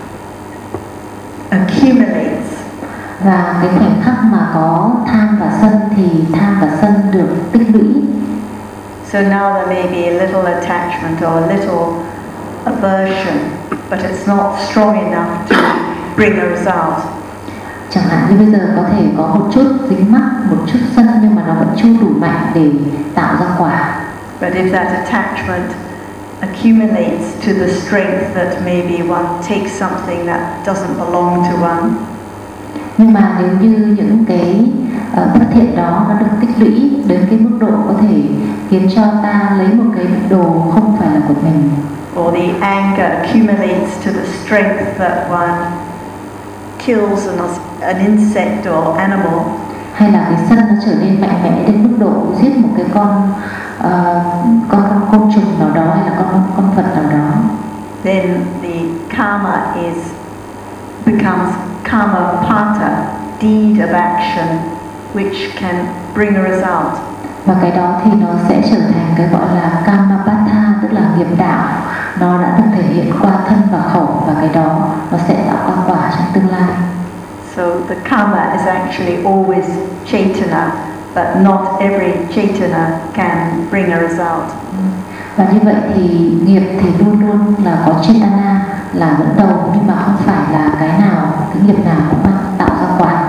accumulates.
Và cái khoảnh khắc mà có tham và sân thì tham và sân được tích lũy.
So now there may be a little attachment or a little aversion, but it's not strong enough to bring a result.
Chẳng hạn như bây giờ có thể có một chút dính mắc, một chút sân nhưng mà nó vẫn chưa đủ mạnh để tạo ra quả.
But if that attachment accumulates to the strength that maybe one takes something that doesn't belong to one.
Nhưng mà nếu như những cái uh, bất thiện đó nó được tích lũy đến cái mức độ có thể khiến cho ta lấy một cái đồ không phải là của mình.
Or the anger accumulates to the strength that one kills an, an insect or animal.
Hay là cái sân nó trở nên mạnh mẽ đến mức độ giết một cái con uh, con con côn trùng nào đó hay là con con vật nào đó.
Then the karma is becomes karma pata, deed of action, which can bring a result.
Và cái đó thì nó sẽ trở thành cái gọi là kamapatha, tức là nghiệp đạo. Nó đã được thể hiện qua thân và khẩu, và cái đó nó sẽ tạo ra quả trong tương lai.
So the karma is actually always chaitana, but not every chaitana can bring a result.
Và như vậy thì nghiệp thì luôn luôn là có chaitana là dẫn đầu, nhưng mà không phải là cái nào, cái nghiệp nào cũng tạo ra quả.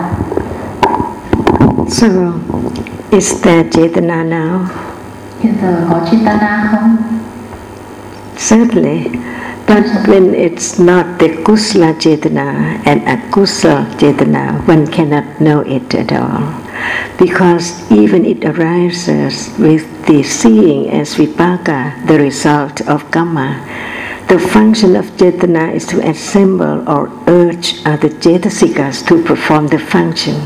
So, is there chaitana now?
Hiện giờ có chaitana không?
Certainly, but when it's not the kusala chaitana and akusala chaitana, one cannot know it at all, because even it arises with the seeing as vipaka, the result of karma. The function of chaitana is to assemble or urge other cetasikas to perform the function.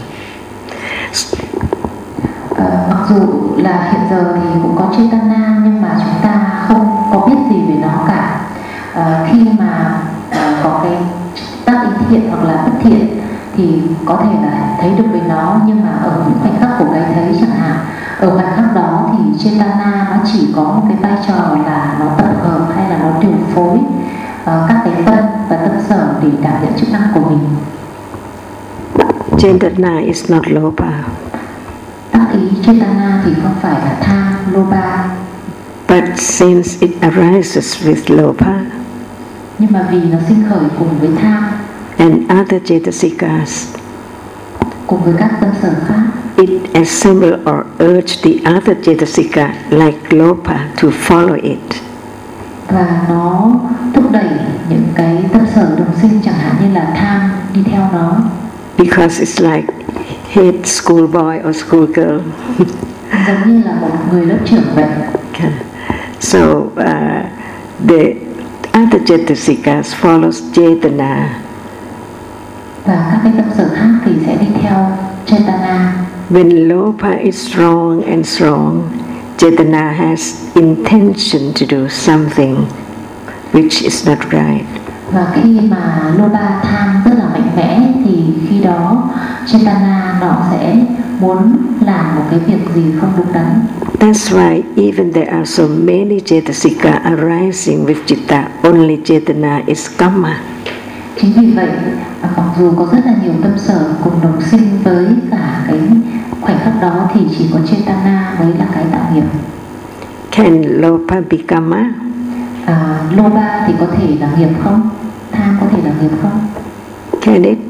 Uh, mặc dù là hiện giờ thì cũng có chaitana, nhưng mà chúng ta không có biết gì về nó cả. Uh, khi mà uh, có cái tác ý thiện hoặc là bất thiện thì có thể là thấy được về nó, nhưng mà ở những khoảnh khắc của cái thấy chẳng hạn, ở khoảnh khắc đó thì chaitana nó chỉ có một cái vai trò là nó tập hợp hay là nó điều phối uh, các cái phân và tâm sở để đảm nhận chức năng của mình.
Chaitana is not lopa.
Tác ý chaitana thì không phải là tham, loba.
But since it arises with lopa,
nhưng mà vì nó sinh khởi cùng với tham
and other cetasikas,
cùng với các tâm sở khác,
it assemble or urge the other cetasika like lopa to follow it.
Và nó thúc đẩy những cái tâm sở đồng sinh chẳng hạn như là tham đi theo nó.
Because it's like head school boy or school girl.
Giống như là một người lớp trưởng vậy.
Okay. So uh, the other cetasikas follows chaitana.
Và các cái tâm sở khác thì sẽ đi theo chaitana.
When lopa is strong and strong, chaitana has intention to do something which is not right.
Và khi mà loba tham rất là mạnh mẽ thì khi đó chaitana nó sẽ muốn làm một cái việc gì không đúng đắn.
That's why even there are so many cetasika arising with citta, only chaitana is karma.
Chính vì vậy, mặc dù có rất là nhiều tâm sở cùng đồng sinh với cả cái khoảnh khắc đó thì chỉ có chaitana mới là cái tạo nghiệp.
Can lopa be karma?
À, loba thì có thể là nghiệp không? Tham có thể là nghiệp không?
Can it?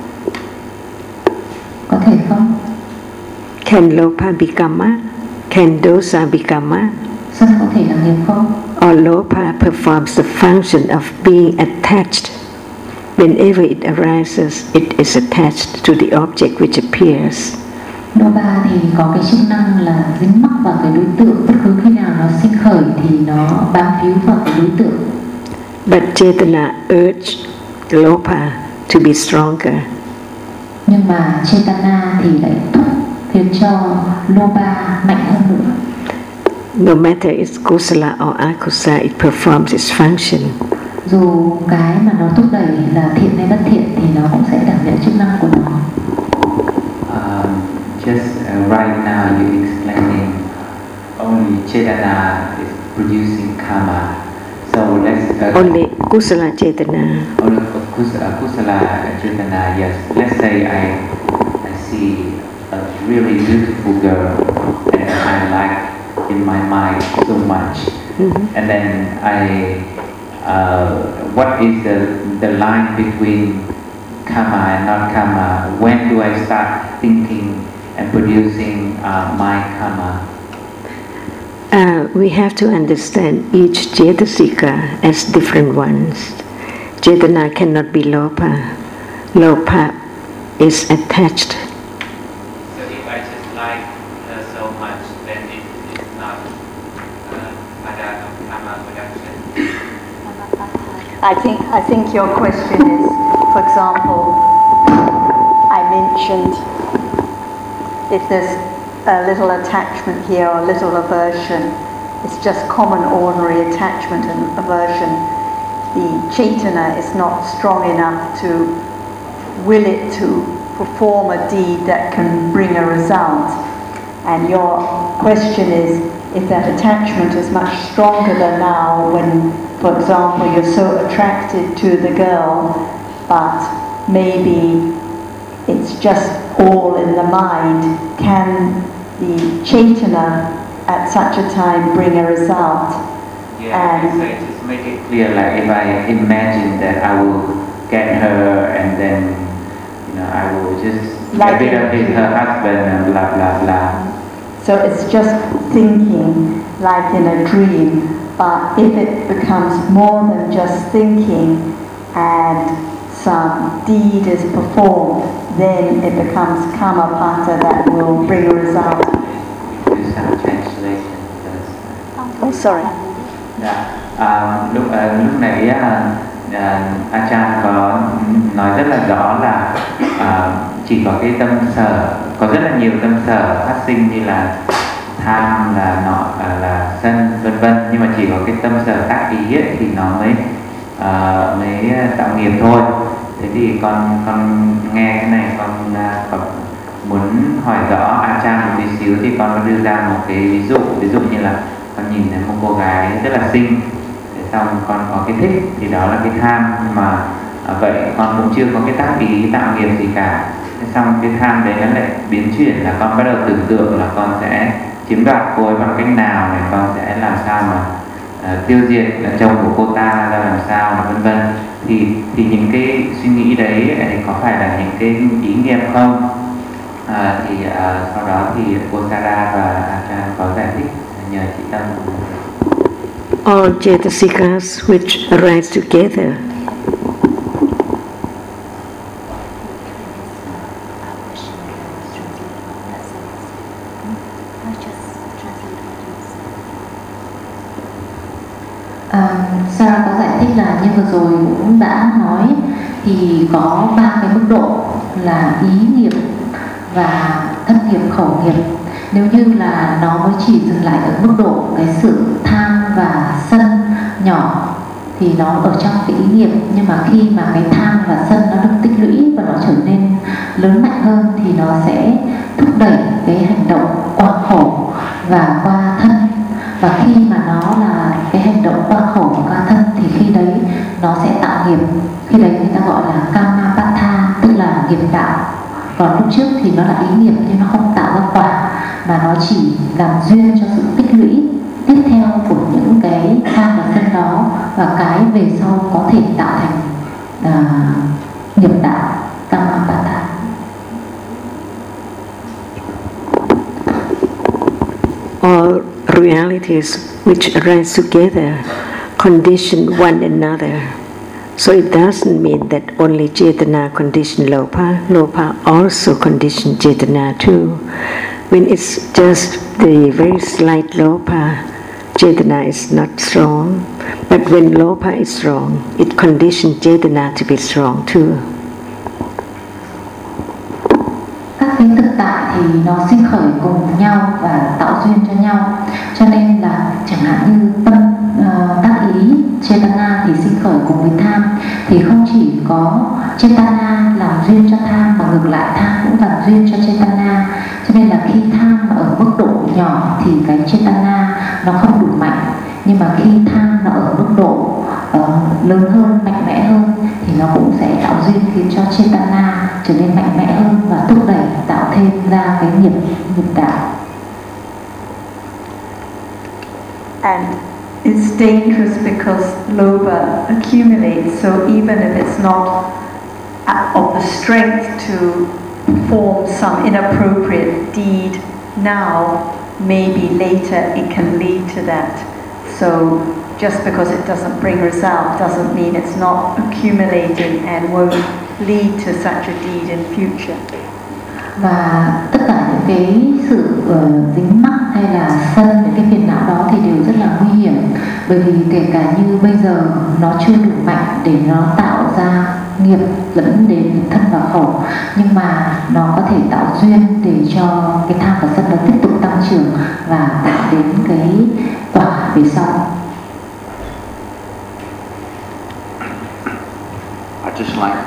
Có thể không?
Can lopa be karma? Can dosa be karma?
Sân có thể là nghiệp không?
Or lopa performs the function of being attached. Whenever it arises, it is attached to the object which appears.
Loba thì có cái chức năng là dính mắc vào cái đối tượng, bất cứ khi nào nó sinh khởi thì nó bám víu vào cái đối tượng.
But chaitana urge lopa to be stronger.
Nhưng mà chaitana thì lại thúc khiến cho loba mạnh hơn nữa.
No matter it's kusala or akusala, it performs its function.
Dù cái mà nó thúc đẩy là thiện hay bất thiện thì nó cũng sẽ đảm nhận chức năng của nó.
Chetana is producing karma. So let's uh,
only kusala chetana.
Only kusala, kusala chetana. Yes. Let's say I I see a really beautiful girl and I like in my mind so much, mm-hmm. and then I uh, what is the the line between karma and not karma? When do I start thinking and producing uh, my karma?
Uh, we have to understand each cetasika as different ones. Chetana cannot be lopa. Lopa is attached.
So if I just like her so much, then it is not uh, pada karma production.
I think I think your question is, for example, I mentioned if there's a little attachment here or a little aversion, it's just common ordinary attachment and aversion. The chetana is not strong enough to will it to perform a deed that can bring a result. And your question is, if that attachment is much stronger than now, when, for example, you're so attracted to the girl, but maybe it's just all in the mind, can the chetana at such a time bring a result?
Yeah, and so just make it clear, like if I imagine that I will get her and then, you know, I will just
like
get rid of his, her husband and blah, blah, blah.
So it's just thinking like in a dream, but if it becomes more than just thinking and some deed is performed, then it becomes karmapata that will bring a result.
Do some translation first.
Oh, sorry.
Dạ, à, lúc à, lúc nãy à, à, Achan có nói rất là rõ là à, chỉ có cái tâm sở, có rất là nhiều tâm sở phát sinh như là tham, là nọ, à, là sân, vân vân, nhưng mà chỉ có cái tâm sở tác ý ấy, thì nó mới à, mới tạo nghiệp thôi. Thế thì con con nghe cái này con, con muốn hỏi rõ Achan một tí xíu, thì con có đưa ra một cái ví dụ, ví dụ như là con nhìn thấy một cô gái rất là xinh, thế xong con có cái thích, thì đó là cái tham, nhưng mà à, vậy con cũng chưa có cái tác ý tạo nghiệp gì cả. Thế xong cái tham đấy nó lại biến chuyển là con bắt đầu tưởng tượng là con sẽ chiếm đoạt cô ấy bằng cách nào này, con sẽ làm sao mà uh, tiêu diệt chồng của cô ta ra làm sao, vân vân. Thì thì những cái suy nghĩ đấy thì có phải là những cái ý nghiệp không? À, thì uh, sau đó thì cô Sara và Achan có giải thích nhờ chị Tâm.
All cetasikas which arise together
À, Sarah có giải thích là như vừa rồi cũng đã nói, thì có ba cái mức độ là ý nghiệp và thân nghiệp, khẩu nghiệp. Nếu như là nó mới chỉ dừng lại ở mức độ cái sự tham và sân nhỏ thì nó ở trong cái ý nghiệp, nhưng mà khi mà cái tham và sân nó được tích lũy và nó trở nên lớn mạnh hơn thì nó sẽ thúc đẩy cái hành động qua khẩu và qua thân. Và khi mà nó là cái hành động qua khẩu và qua thân thì khi đấy nó sẽ tạo nghiệp. Khi đấy người ta gọi là kamapatha, tức là nghiệp đạo. Còn lúc trước thì nó là ý nghiệp nhưng nó không tạo ra quả, mà nó chỉ làm duyên cho sự tích lũy tiếp theo của những cái tham và sân đó, và cái về sau có thể tạo thành uh, nghiệp đạo kamapatha.
all realities which arise together condition one another. So it doesn't mean that only Chetana condition Lopa, Lopa also condition Chetana too. When it's just the very slight Lopa, Chetana is not strong. But when Lopa is strong, it conditions Chetana to be strong too.
Các cái thực tại thì nó sinh khởi cùng nhau và tạo duyên cho nhau. Cho nên là chẳng hạn như tâm uh, tác ý Chetana thì sinh khởi cùng với tham, thì không chỉ có Chetana làm duyên cho tham mà ngược lại tham cũng làm duyên cho Chetana. Cho nên là khi tham ở mức độ nhỏ thì cái Chetana nó không đủ mạnh. Nhưng mà khi tham nó ở mức độ uh, lớn hơn, mạnh mẽ hơn thì nó cũng sẽ tạo duyên khiến cho Chetana trở nên mạnh mẽ hơn và thúc đẩy tạo thêm ra cái nghiệp nghiệp đạo.
And it's dangerous because lobha accumulates, so even if it's not of the strength to perform some inappropriate deed now, maybe later it can lead to that. So just because it doesn't bring result doesn't mean it's not accumulating and won't lead to such a deed in future.
Và tất cả những cái sự uh, dính mắc hay là sân, những cái phiền não đó thì đều rất là nguy hiểm, bởi vì kể cả như bây giờ nó chưa đủ mạnh để nó tạo ra nghiệp dẫn đến thân và khẩu, nhưng mà nó có thể tạo duyên để cho cái tham và sân nó tiếp tục tăng trưởng và tạo đến cái quả về sau.
I just like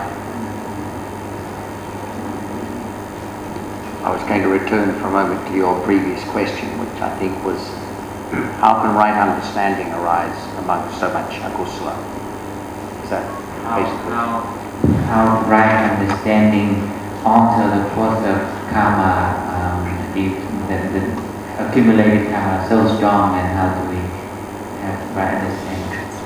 I was going to return for a moment to your previous question, which I think was, how can right understanding arise among so much akusala? Is that
How,
basically?
how, how right understanding alter the force of karma, um, if the, the accumulated karma is so strong, and how do we have right understanding?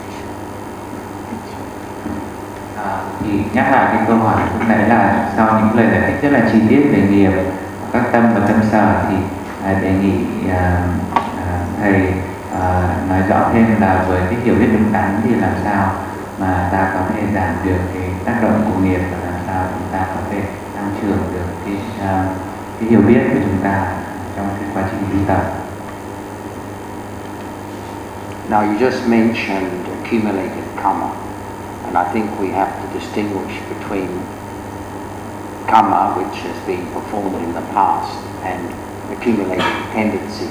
À, thì nhắc lại cái câu hỏi lúc nãy là sau những lời giải thích rất là chi tiết về nghiệp, các tâm và tâm sở, thì à, đề nghị à, à, thầy à, nói rõ thêm là với cái hiểu biết đúng đắn thì làm sao mà ta có thể giảm được cái tác động của nghiệp, và làm sao chúng ta có thể tăng trưởng được cái, uh, cái hiểu biết của chúng ta trong cái quá trình tu tập.
Now you just mentioned accumulated karma, and I think we have to distinguish between karma which has been performed in the past and accumulated tendencies.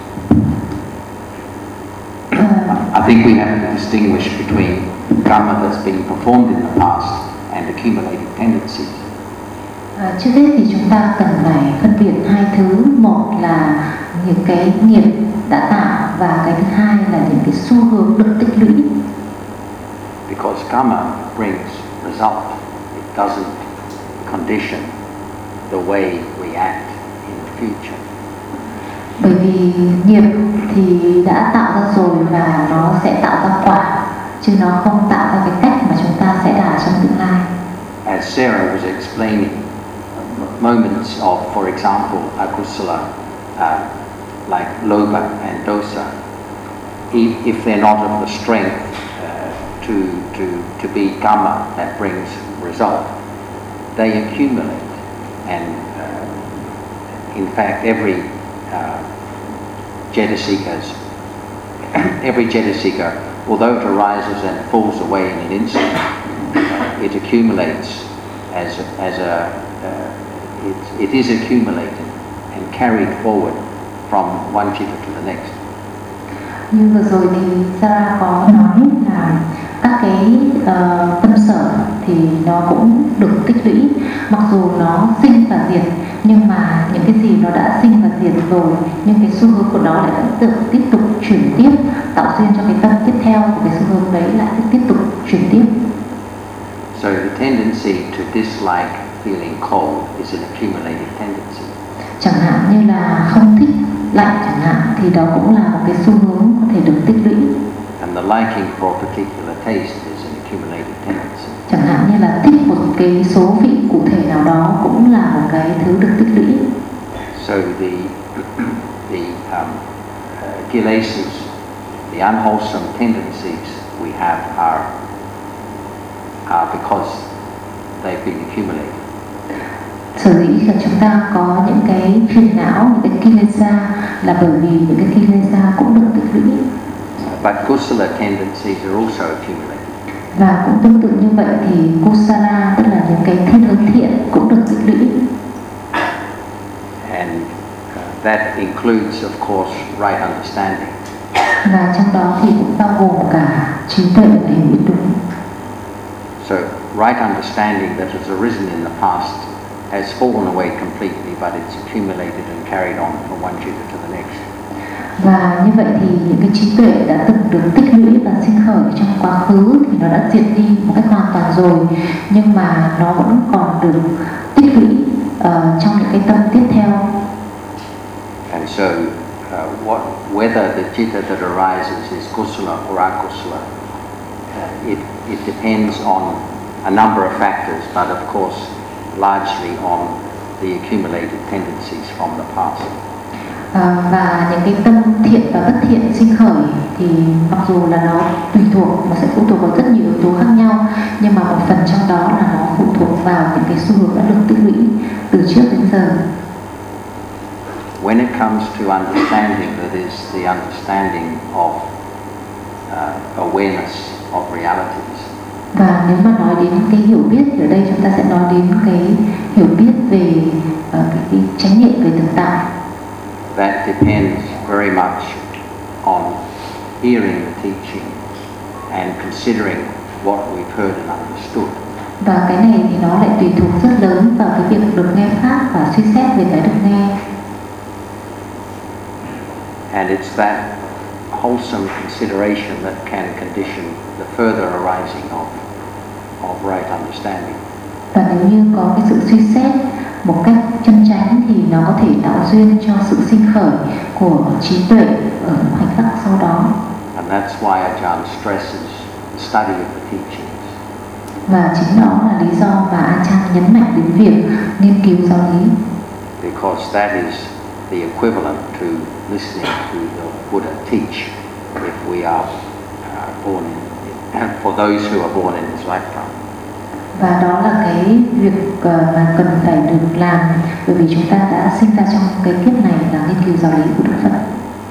I think we have to distinguish between karma that's been performed in the past and accumulated tendencies.
À, trước hết thì chúng ta cần phải phân biệt hai thứ, một là những cái nghiệp đã tạo và cái thứ hai là những cái xu hướng được tích lũy.
Because karma brings result, it doesn't condition the way we act in the future.
Bởi vì nghiệp thì đã tạo ra rồi và nó sẽ tạo ra quả, chứ nó không tạo ra cái cách mà chúng ta sẽ đạt trong tương lai.
As Sarah was explaining, moments of, for example, akusala, uh, like lobha and dosa, if, if they're not of the strength uh, to, to, to be karma that brings result, they accumulate. And uh, in fact, every uh, Jetasika's, every Jetasika, although it arises and falls away in an instant, uh, it accumulates as a, as a uh, it, it is accumulated and carried forward from one chitta to the next.
Như vừa rồi thì Sarah có nói là các cái uh, tâm sở thì nó cũng được tích lũy, mặc dù nó sinh và diệt, nhưng mà những cái gì nó đã sinh và diệt rồi, nhưng cái xu hướng của nó lại vẫn được tiếp tục chuyển tiếp, tạo duyên cho cái tâm tiếp theo của cái xu hướng đấy lại tiếp tục chuyển tiếp.
So the tendency to dislike feeling cold is an accumulated tendency.
Chẳng hạn như là không thích lạnh chẳng hạn, thì đó cũng là một cái xu hướng có thể được tích lũy.
And the liking for a particular taste is an accumulated tendency.
Chẳng hạn như là thích một cái số vị cụ thể nào đó cũng là một cái thứ được tích lũy.
So the the um, uh, kilesas, the unwholesome tendencies we have are are because they've been accumulated.
Sở dĩ là chúng ta có những cái phiền não, những cái kilesa là bởi vì những cái kilesa cũng được tích lũy.
But kusala tendencies are also accumulated.
Và cũng tương tự như vậy thì kusala, tức là những cái thiên hướng thiện cũng được tích lũy.
And uh, that includes, of course, right understanding.
Và trong đó thì cũng bao gồm cả trí tuệ và hiểu biết đúng.
So right understanding that has arisen in the past has fallen away completely, but it's accumulated and carried on from one chitta to the next.
Và như vậy thì những cái trí tuệ đã từng được tích lũy và sinh khởi trong quá khứ thì nó đã diệt đi một cách hoàn toàn rồi, nhưng mà nó vẫn còn được tích lũy uh, trong những cái tâm tiếp theo.
And so, uh, what, whether the citta that arises is kusala or akusala, uh, it, it depends on a number of factors, but of course largely on the accumulated tendencies from the past.
À, và những cái tâm thiện và bất thiện sinh khởi thì mặc dù là nó tùy thuộc, nó sẽ phụ thuộc vào rất nhiều yếu tố khác nhau, nhưng mà một phần trong đó là nó phụ thuộc vào những cái xu hướng đã được tích lũy từ trước đến giờ.
When it comes to understanding, that is the understanding of uh, awareness of realities.
Và nếu mà nói đến cái hiểu biết thì ở đây chúng ta sẽ nói đến cái hiểu biết về uh, cái, cái chánh niệm về thực tại.
That depends very much on hearing the teaching and considering what we've heard and understood.
Và cái này thì nó lại tùy thuộc rất lớn vào cái việc được nghe pháp và suy xét về cái được nghe.
And it's that wholesome consideration that can condition the further arising of, of right understanding.
Và nếu như có cái sự suy xét một cách chân chánh thì nó có thể tạo duyên cho sự sinh khởi của trí tuệ ở khoảnh khắc sau đó.
And that's why Ajahn stresses the study of the teachings.
Và chính đó là lý do mà Ajahn nhấn mạnh đến việc nghiên cứu giáo lý.
Because that is the equivalent to listening to the Buddha teach if we are uh, born in, and for those who are born in this lifetime.
Và đó là cái việc uh, mà cần phải được làm, bởi vì chúng ta đã sinh ra trong cái kiếp này là nghiên cứu giáo lý của Đức Phật.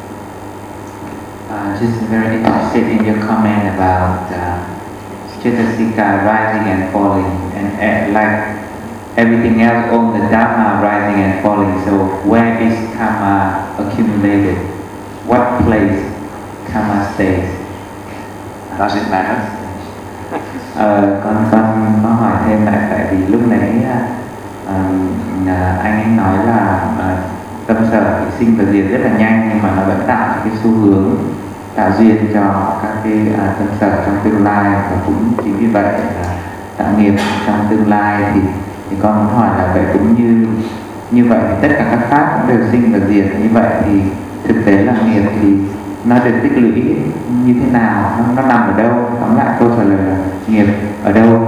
Uh, just very interested in your comment about uh, Cetasika rising and falling, and uh, like everything else, all the Dhamma rising and falling. So where is karma accumulated? What place karma stays?
Does it matter?
Ờ, con con có hỏi thêm lại, tại vì lúc nãy uh, anh ấy nói là uh, tâm sở thì sinh và diệt rất là nhanh, nhưng mà nó vẫn tạo cái xu hướng, tạo duyên cho các cái uh, tâm sở trong tương lai, và cũng chính vì vậy là tạo nghiệp trong tương lai. Thì, thì con muốn hỏi là vậy cũng như như vậy thì tất cả các pháp cũng đều sinh và diệt, như vậy thì thực tế là nghiệp thì nó được tích lũy như thế nào, nó, nó nằm ở đâu? Tóm lại câu trả lời là nghiệp ở đâu?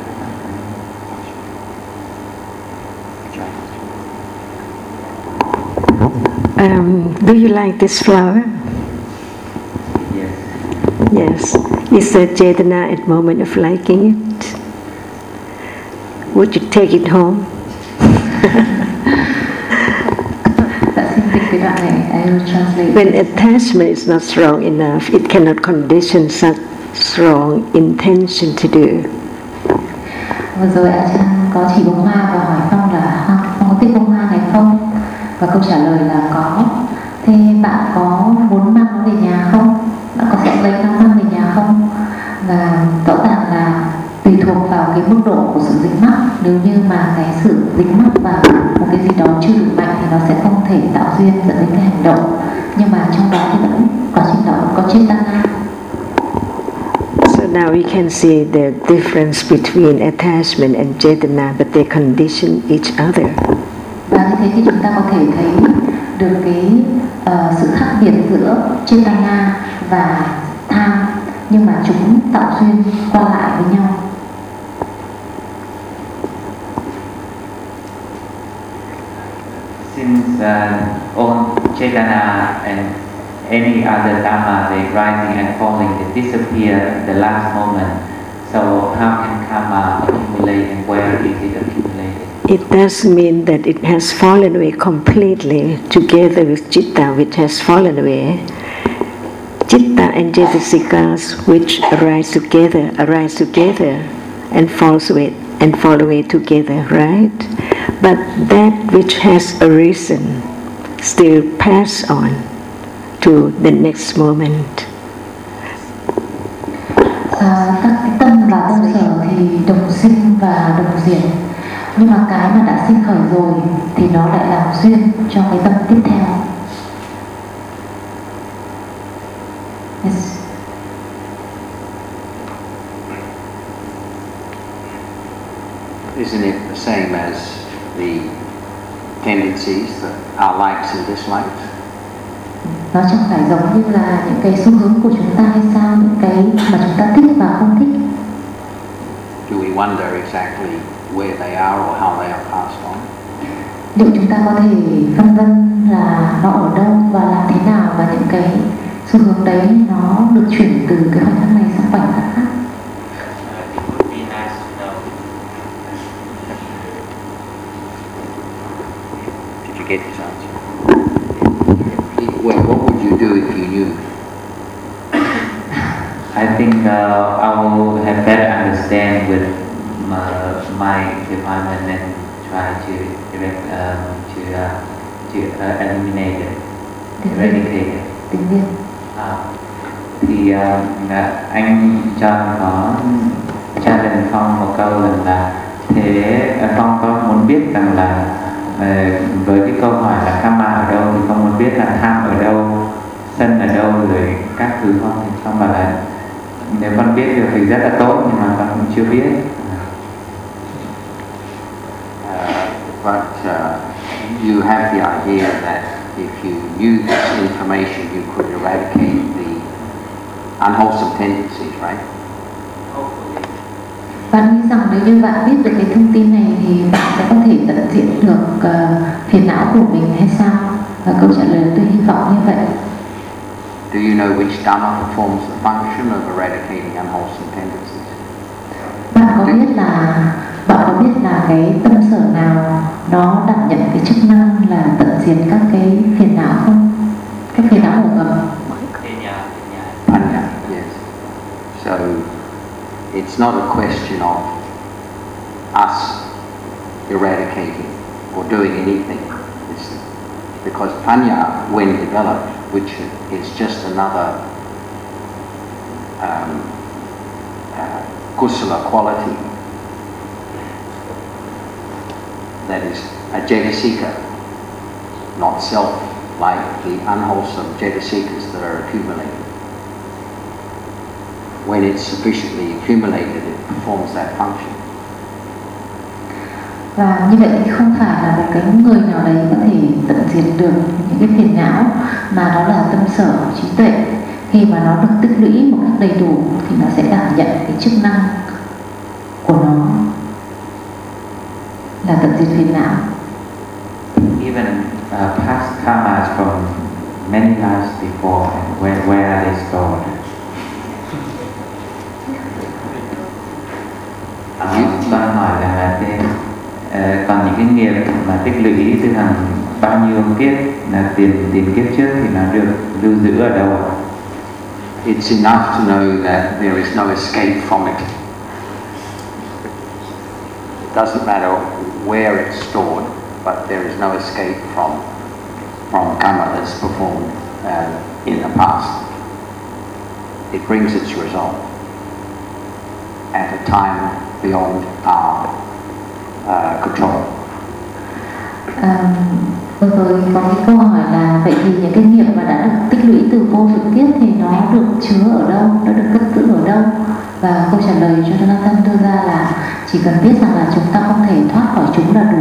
Um, do you like this flower?
Yes.
Yes. Is there Chetana at moment of liking it? Would you take it home? When attachment is not strong enough, it cannot condition such strong intention to do.
Vừa rồi Ajahn có chỉ bông hoa và hỏi Phong là Phong có thích bông hoa này không? Và câu trả lời là có. Thế bạn có muốn mang nó về nhà không? Bạn có sẽ lấy nó mang về nhà không? Và rõ ràng là tùy thuộc vào cái mức độ của sự dính mắc. Nếu như mà cái sự dính mắc vào một cái gì đó chưa đủ mạnh thì nó sẽ không thể tạo duyên dẫn đến cái hành động. Nhưng mà trong đó thì vẫn quá trình đó vẫn có Chetana.
So now we can see the difference between attachment and Chetana, but they condition each other.
Và như thế thì chúng ta có thể thấy được cái uh, sự khác biệt giữa Chetana và tham, nhưng mà chúng tạo duyên qua lại với nhau.
Since uh, all Chetana and any other Dhamma, they rising and falling, they disappear at the last moment. So how can karma accumulate, and where is it accumulated?
It doesn't mean that it has fallen away completely together with Citta, which has fallen away. Citta and Cetasikas, which arise together, arise together and falls away and fall away together, right? But that which has arisen still pass on to the next moment.
À, các cái tâm và tâm sở thì đồng sinh và đồng diệt, nhưng mà cái mà đã sinh khởi rồi thì nó lại làm duyên cho cái tâm tiếp theo.
isn't it the same as the tendencies that are likes and dislikes?
Nó chẳng phải giống như là những cái xu hướng của chúng ta hay sao, những cái mà chúng ta thích và không thích.
Do we wonder exactly where they are or how they are passed on?
Liệu chúng ta có thể phân vân là nó ở đâu và làm thế nào, và những cái xu hướng đấy nó được chuyển từ cái khoảnh khắc này sang khoảnh khắc khác?
Did you get his answer? Well, what would you do if you knew?
I think uh, I will have better understand with my, my department and try to direct, um, to uh, to uh, eliminate it, eradicate it.
Tiếng Việt.
À, thì uh, anh John có challenge Phong một câu rằng là thế uh, Phong có muốn biết rằng là uh, với cái câu hỏi là karma ở đâu thì Phong muốn biết là tham ở đâu, sân ở đâu, rồi các thứ không, thì Phong bảo là nếu con biết được thì rất là tốt, nhưng mà con cũng chưa biết.
Uh, but uh, you have the idea that if you knew this information, you could eradicate the unwholesome tendencies, right?
Bạn nghĩ rằng nếu như bạn biết được cái thông tin này thì bạn sẽ có thể tận diệt được uh, phiền não của mình hay sao? Và câu trả lời tôi hy vọng như vậy.
Do you know which dhamma performs the function of eradicating unwholesome tendencies?
Bạn có biết là bạn có biết là cái tâm sở nào nó đảm nhận cái chức năng là tận diệt các cái phiền não không? Các phiền não ngủ ngầm.
Panya, yes. So it's not a question of us eradicating or doing anything. It's because panya, when developed, which is just another um, uh, kusala quality that is a jetasika, not self, like the unwholesome jetasikas that are accumulated. When it's sufficiently accumulated, it performs that function.
Và như vậy thì không phải là một cái người nào đấy có thể tận diệt được những cái phiền não, mà đó là tâm sở, trí tuệ. Khi mà nó được tích lũy một cách đầy đủ thì nó sẽ đảm nhận cái chức năng của nó là tận diệt phiền não.
Even uh, past karmas from many lives before, and where where are they stored? Uh, con hỏi rằng là thế, uh, còn những cái nghiệp mà tích lũy từ hàng bao nhiêu kiếp, là tiền tiền kiếp trước thì nó được lưu giữ ở đâu ạ?
It's enough to know that there is no escape from it. It doesn't matter where it's stored, but there is no escape from from karma that's performed uh, in the past. It brings its result at a time beyond our uh, control.
Um, vừa rồi có cái câu hỏi là vậy thì những cái nghiệp mà đã được tích lũy từ vô lượng kiếp thì nó được chứa ở đâu, nó được cất giữ ở đâu? Và câu trả lời cho Jonathan đưa ra là chỉ cần biết rằng là chúng ta không thể thoát khỏi chúng là đủ.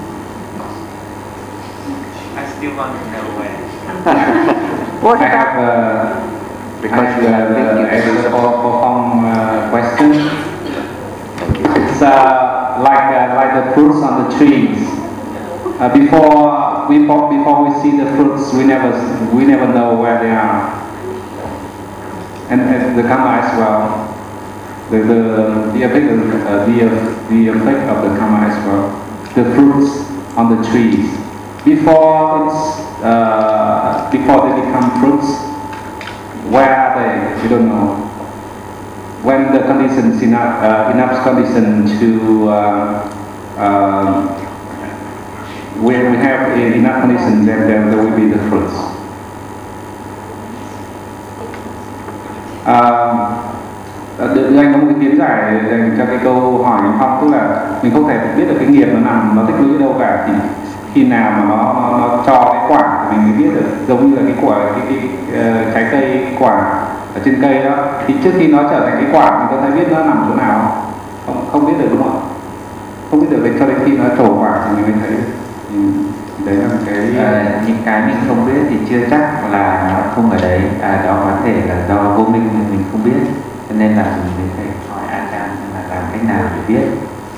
I still want to know where.
What I have uh, because I have uh, answer for for Phong uh, question. It's uh, like uh, like the fruits on the trees. Uh, before before before we see the fruits, we never we never know where they are, and, and the karma as well. The the the effect of, uh, the the effect of the karma as well. The fruits on the trees. Before it's uh, before they become fruits, where are they? You don't know. When the conditions enough uh, enough condition to uh, uh, when we have enough conditions, then there, there will be the fruits. Uh, anh có một cái kiến giải dành cho cái câu hỏi anh Phong, tức là mình không thể biết được cái nghiệp nó nằm nó tích lũy ở đâu cả, thì khi nào mà nó, nó, nó cho cái quả thì mình mới biết được, giống như là cái quả cái, cái, cái uh, trái cây quả ở trên cây đó, thì trước khi nó trở thành cái quả mình có thể biết nó nằm chỗ nào không? Không biết được đúng không? không biết được cái cho đến khi nó trổ quả thì mình mới thấy. Ừ. Đấy là một cái
à, những cái mình không biết thì chưa chắc là nó không ở đấy, à, đó có thể là do vô minh mình không biết, cho nên là mình phải hỏi A Chan là làm cách nào để biết.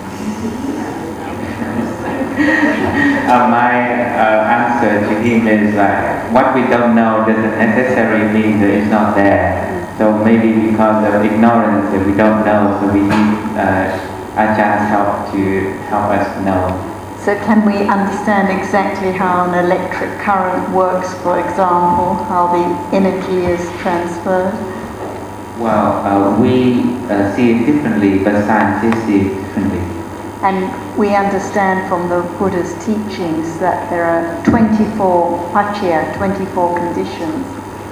Uh, my uh, answer to him is uh, what we don't know doesn't necessarily mean that it's not there. So maybe because of ignorance that we don't know, so we need uh, Ajah's help to help us know.
So can we understand exactly how an electric current works, for example, how the energy is transferred?
Well, uh, we uh, see it differently, but scientists see it differently.
And we understand from the Buddha's teachings that there are twenty-four paccaya, twenty-four conditions.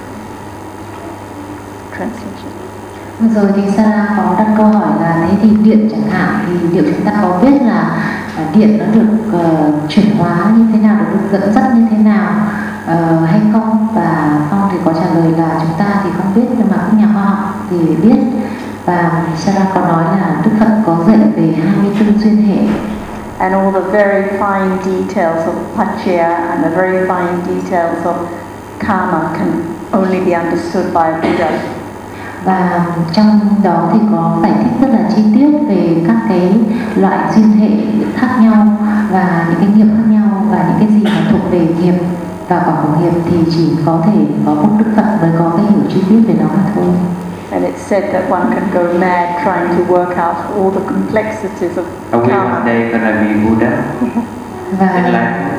Translation.
Rồi thì Sarah có đặt câu hỏi là thế thì điện chẳng hạn thì liệu chúng ta có biết là uh, điện nó được uh, chuyển hóa như thế nào, được dẫn dắt như thế nào uh, hay không? Và Phong thì có trả lời là chúng ta thì không biết, nhưng mà các nhà khoa học thì biết. Và Sarah có nói là Đức Phật có dạy về hai mươi tư duyên hệ.
And all the very fine details of paccaya and the very fine details of karma can only be understood by a Buddha.
Và trong đó thì có giải thích rất là chi tiết về các cái loại duyên hệ khác nhau và những cái nghiệp khác nhau, và những cái gì mà thuộc về nghiệp và quả của nghiệp thì chỉ có thể có một Đức Phật mới có cái hiểu chi tiết về nó mà thôi.
And it's said that one can go mad trying to work out all the complexities of
Are we
karma.
one day gonna be Buddha?
Và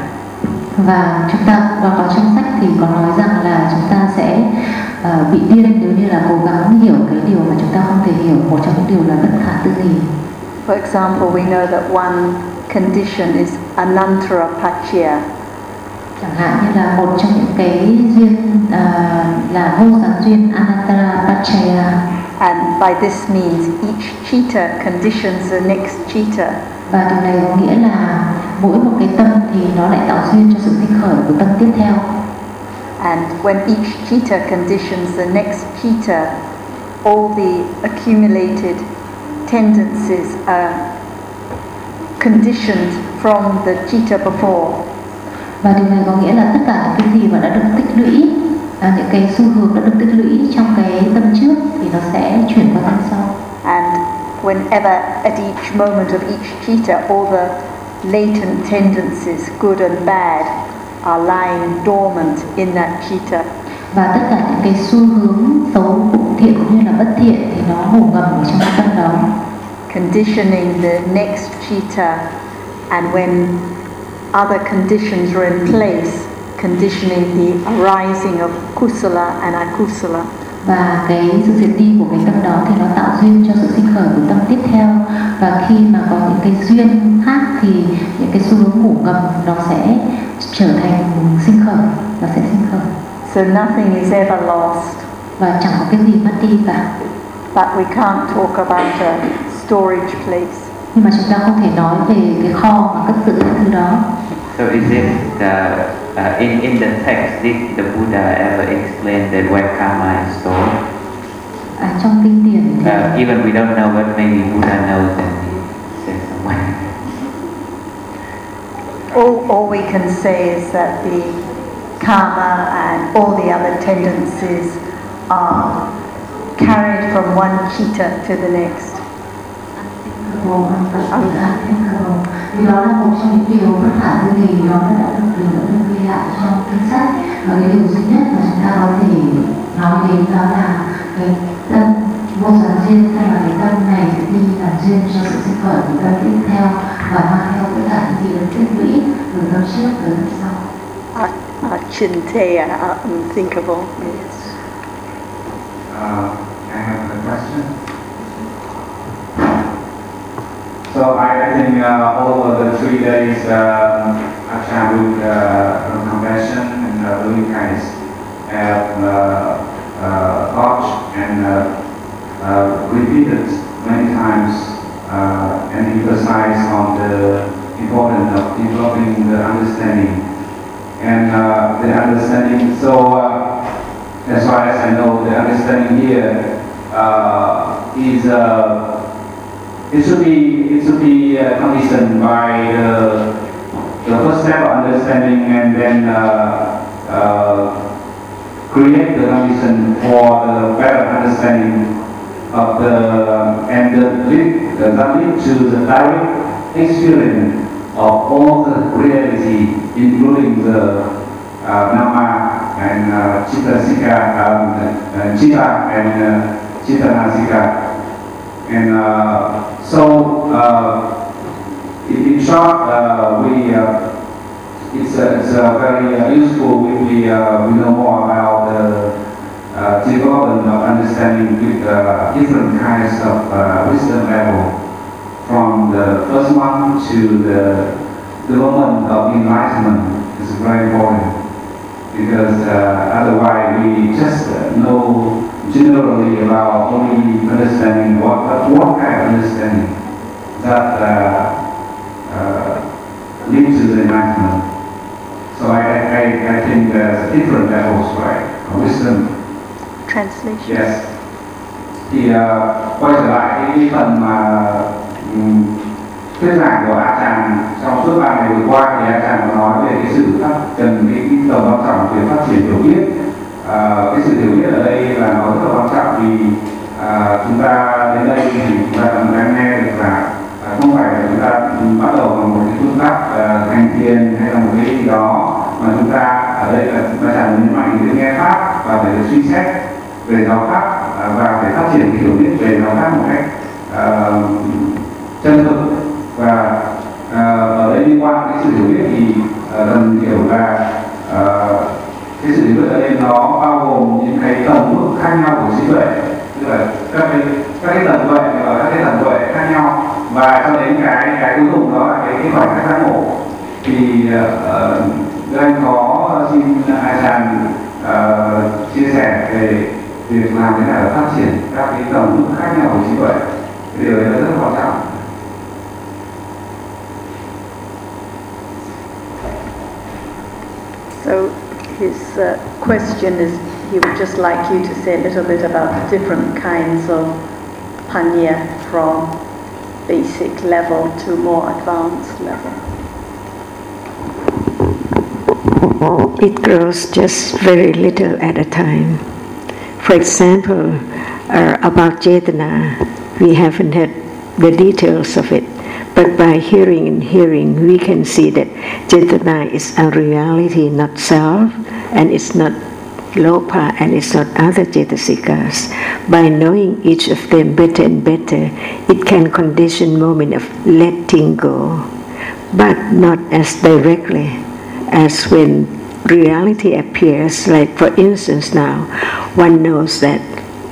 và chúng ta và có trong sách thì có nói rằng là chúng ta sẽ uh, bị điên nếu như là cố gắng hiểu cái điều mà chúng ta không thể hiểu. Một trong những điều là bất khả tư nghị.
For example, we know that one condition is anantara paccaya.
Chẳng hạn như là một trong những cái duyên uh, là vô gián duyên Anantara Paccaya.
And by this means each chitta conditions the next chitta.
Và điều này có nghĩa là mỗi một cái tâm thì nó lại tạo duyên cho sự sinh khởi của tâm tiếp theo.
And when each chitta conditions the next chitta, all the accumulated tendencies are conditioned from the chitta before.
Và điều này có nghĩa là tất cả những cái gì mà đã được tích lũy, à, những cái xu hướng đã được tích lũy trong cái tâm trước thì nó sẽ chuyển qua tâm sau.
And whenever at each moment of each chitta, all the latent tendencies, good and bad, are lying dormant in that chitta.
Và tất cả những cái xu hướng xấu, thiện cũng như là bất thiện thì nó ngủ ngầm ở trong cái tâm đó.
Conditioning the next chitta, and when other conditions are in place, conditioning the arising of kusala and akusala.
Và cái sự diệt đi của cái tâm đó thì nó tạo duyên cho sự sinh khởi của tâm tiếp theo. Và khi mà có những cái duyên khác thì những cái xu hướng ngủ ngầm nó sẽ trở thành sinh khởi, nó sẽ sinh khởi.
So nothing is ever lost.
Và chẳng có cái gì mất đi cả.
But we can't talk about a storage place.
Nhưng mà chúng ta không thể nói về cái kho mà cất giữ những thứ đó.
So is it the, uh, in in the text did the Buddha ever explain that where karma is stored?
À, trong kinh điển thì
Uh, even we don't know, but maybe Buddha knows and he says somewhere.
All, all we can say is that the karma and all the other tendencies are carried from one chitta to the next.
Vì đó là một trong những điều bất khả tư nghị, đó đã được được ghi lại trong kinh sách. Và cái điều duy nhất mà chúng ta có thể nói đến đó là cái tâm vô gián duyên, hay là cái tâm này sẽ đi là duyên cho sự sinh khởi của tâm tiếp theo và mang theo tất cả những gì được tích lũy từ tâm trước tới tâm sau.
Achinteya, unthinkable. Yes.
Uh, I have a question. So I, I think uh, all of the three days uh, Ajahn with uh, compassion and uh, loving kindness have uh, uh, taught and uh, uh, repeated many times uh, and emphasized on the importance of developing the understanding and uh, the understanding. So uh, as far as I know, the understanding here uh, is uh, it should be it should be uh, conditioned by the, the first step of understanding, and then uh, uh, create the condition for the better understanding of the and the lead, the lead to the direct experience of all the reality, including the uh, Nama and uh, Chitta-sika, um, uh, Chitta and uh, Chitta-nasika. And uh, so, uh, in, in short, uh, we uh, it's, uh, it's uh, very uh, useful if we, uh, we know more about the uh, development of understanding with uh, different kinds of uh, wisdom level, from the first one to the development of enlightenment is very important, because uh, otherwise we just uh, know generally about only understanding what, what kind of understanding that uh, uh, leads to the enlightenment. So I, I, I think there's different levels, right, of wisdom.
Translation.
Yes. Thì uh, quay trở lại cái, cái phần mà um, thuyết giảng của A Tràng trong suốt ba ngày vừa qua, thì A Tràng có nói về cái sự phát cần cái, cái tầm quan trọng về phát triển hiểu biết. Uh, cái sự hiểu biết ở đây là nó rất là quan trọng, vì uh, chúng ta đến đây thì chúng ta cũng đang nghe được là uh, không phải là chúng ta bắt đầu bằng một cái phương pháp uh, hành thiền hay là một cái gì đó, mà chúng ta ở đây là chúng ta chẳng nhấn mạnh đến nghe pháp và phải suy xét về giáo pháp, uh, và phải phát triển hiểu biết về giáo pháp một cách uh, chân thực. Và uh, ở đây liên quan đến sự hiểu biết thì uh, cần hiểu là uh, cái sự hiểu biết ở đây nó bao gồm những cái tầng mức khác nhau của trí tuệ, tức là các cái các cái tầng tuệ và các cái tầng tuệ khác nhau, và cho đến cái cái cuối cùng đó là cái cái khoảnh khắc giác ngộ. Thì uh, anh có xin A Tràng uh, chia sẻ về việc làm thế nào để phát triển các cái tầng mức khác nhau của trí tuệ. Cái điều đấy là rất quan trọng.
So his uh, question is, he would just like you to say a little bit about the different kinds of panya, from basic level to more advanced level.
It grows just very little at a time. For example, uh, about Cetana, we haven't had the details of it, but by hearing and hearing, we can see that Cetana is a reality, not self, and it's not Lopa, and it's not other Cetasikas. By knowing each of them better and better, it can condition moment of letting go, but not as directly as when reality appears. Like for instance now, one knows that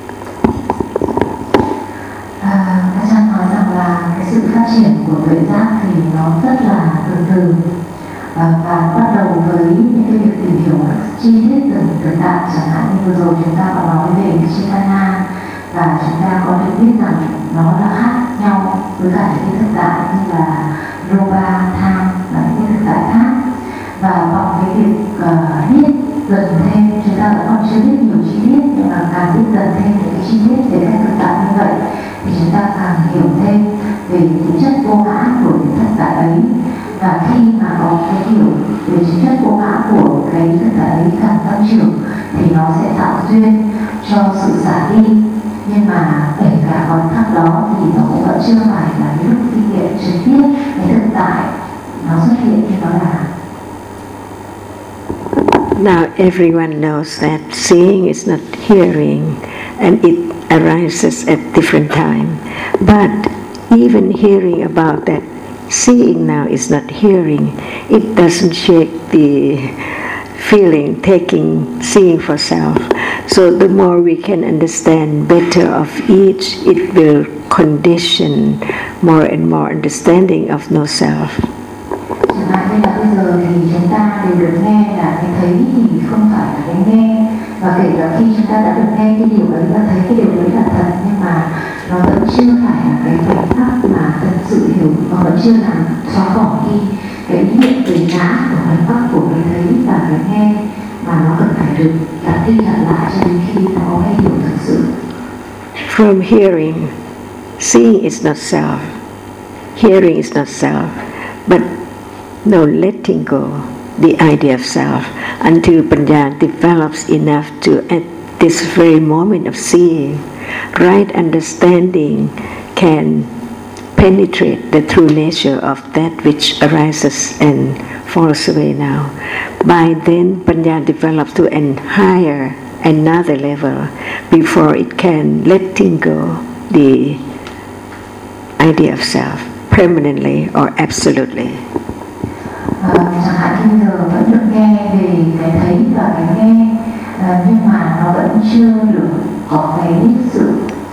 Các Trang nói rằng là cái sự phát triển của tuệ giác thì nó rất là từ từ, và bắt đầu với những cái việc tìm hiểu chi tiết từng từng đại, chẳng hạn như vừa rồi chúng ta có nói về Cetana, và chúng ta có được biết rằng nó là khác nhau với cả những cái thực tại như là Loba, tham và những cái thực tại khác. Và bằng cái việc uh, biết dần thêm, chúng ta vẫn còn chưa biết nhiều chi tiết, nhưng mà càng biết dần thêm những cái chi tiết về các thực tại như vậy thì chúng ta càng hiểu thêm về tính chất vô ngã của những thực tại ấy. Và khi mà có cái hiểu về tính chất vô ngã của cái thực tại ấy càng tăng trưởng thì nó sẽ tạo duyên cho sự xả đi. Nhưng mà kể cả khoảnh khắc đó thì nó cũng vẫn chưa phải là cái lúc kinh nghiệm trực tiếp cái thực tại nó xuất hiện như nó là.
Now everyone knows that seeing is not hearing, and it arises at different time. But even hearing about that, seeing now is not hearing. It doesn't shake the feeling, taking, seeing for self. So the more we can understand better of each, it will condition more and more understanding of no self.
Chẳng hạn như là bây giờ thì chúng ta đều được nghe là cái thấy thì không phải là cái nghe, và kể cả khi chúng ta đã được nghe cái điều ấy và thấy cái điều đấy là thật, nhưng mà nó vẫn chưa phải là cái khoảnh khắc mà thật sự hiểu, nó vẫn chưa làm xóa bỏ đi cái hiện về ngã của khoảnh khắc của cái thấy và cái nghe, mà nó cần phải được lặp đi lặp lại cho đến khi nó có cái hiểu thực sự.
From hearing, Seeing is not self, hearing is not self, but no letting go the idea of self until Panya develops enough to, at this very moment of seeing, right understanding can penetrate the true nature of that which arises and falls away now. By then, Panya develops to an higher, another level before it can letting go the idea of self permanently or absolutely.
Ờ, chẳng hạn như giờ vẫn được nghe về cái thấy và cái nghe, ờ, nhưng mà nó vẫn chưa được có cái sự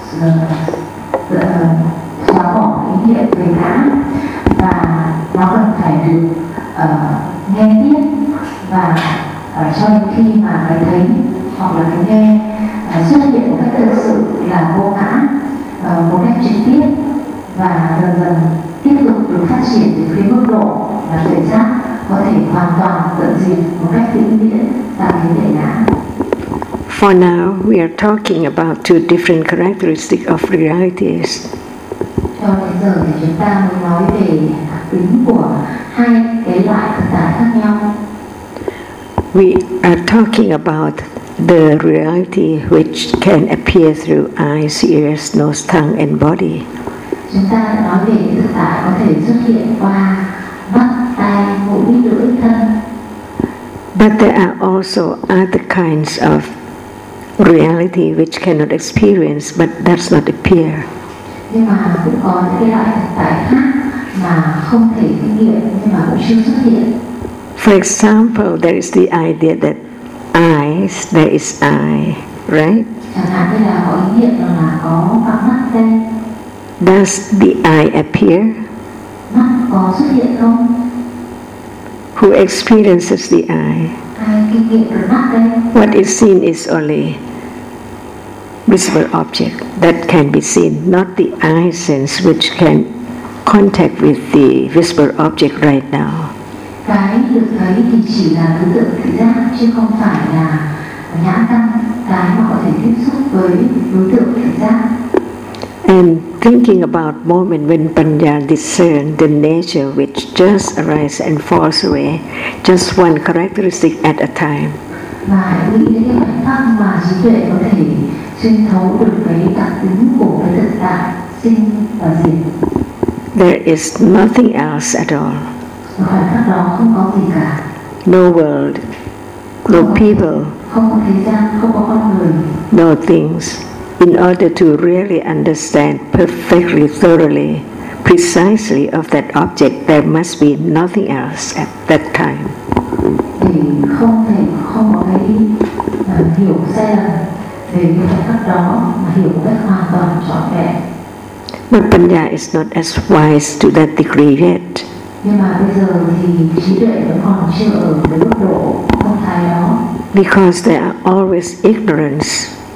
uh, xóa bỏ ý niệm về ngã, và nó cần phải được uh, nghe tiếp, và uh, cho đến khi mà cái thấy hoặc là cái nghe uh, xuất hiện một cách thực sự là vô ngã uh, một cách trực tiếp, và dần dần tiếp tục được phát triển đến cái mức độ là tuệ giác có thể hoàn toàn tận diệt một cách vĩnh viễn tại cái thể ngã.
For now, we are talking about two different characteristics of realities.
Cho đến giờ thì chúng ta mới nói về đặc tính của hai cái loại thực tại khác nhau.
We are talking about the reality which can appear through eyes, ears, nose, tongue, and body.
Chúng ta đã nói về những thực tại có thể xuất hiện qua mắt, tai, mũi, lưỡi, thân.
But there are also other kinds of reality which cannot experience but does not appear.
Nhưng mà cũng có những cái loại thực tại khác mà không thể kinh nghiệm nhưng mà cũng chưa xuất hiện.
For example, there is the idea that eyes, there is eye, right?
Chẳng hạn như là có ý niệm là có mặt mắt đây.
Does the eye appear?
Mắt có xuất hiện không?
Who experiences the eye?
Ai kinh nghiệm được mắt đây?
What is seen is only visible object that can be seen, not the eye sense which can contact with the visible object right now.
Cái được thấy thì chỉ là đối tượng thị giác chứ không phải là nhãn căn, cái mà có thể tiếp xúc với đối tượng thị giác.
And thinking about moment when Panya discern the nature which just arises and falls away, just one characteristic at a time.
Và hãy nghĩ đến cái khoảnh khắc mà trí tuệ có thể xuyên thấu được cái đặc tính của cái thực tại sinh và diệt.
There is nothing else at all.
Ở khoảnh khắc đó không có gì cả.
No world, no people,
không có thế gian, không có con người,
no things. In order to really understand perfectly, thoroughly, precisely of that object, there must be nothing else at that time.
Để không thể không có cái uh, hiểu sai lầm về cái khoảnh khắc đó mà hiểu một cách hoàn toàn trọn vẹn.
But Panya is not as wise to that degree yet.
Nhưng mà bây giờ thì trí tuệ vẫn còn chưa ở cái mức độ thông thái đó.
Because there are always ignorance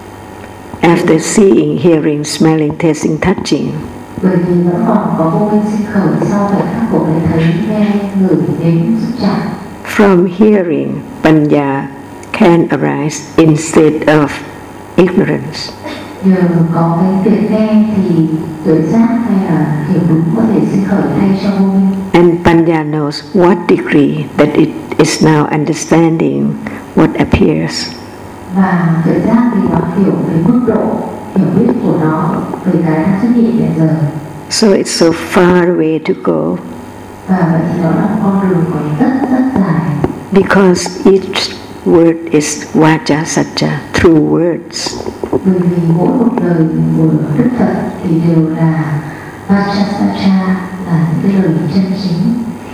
after seeing, hearing, smelling, tasting, touching.
Bởi vì vẫn còn có vô minh sinh khởi sau khoảnh khắc của cái thấy, nghe, ngửi, nếm, xúc chạm.
From hearing, Panya can arise instead of ignorance.
Nhờ có cái việc nghe thì tuệ giác hay là hiểu đúng có thể sinh khởi thay cho vô minh.
And Panya knows what degree that it is now understanding what appears.
Và tuệ giác thì nó hiểu về mức độ hiểu biết của nó về cái đang xuất hiện hiện giờ.
So it's so far away to go.
Và vậy thì đó là con đường còn rất rất dài.
Because each word is Vaca Satcha, true words.
Bởi vì mỗi một lời của Đức Phật thì đều là Vaca Satcha, là những cái lời chân chính.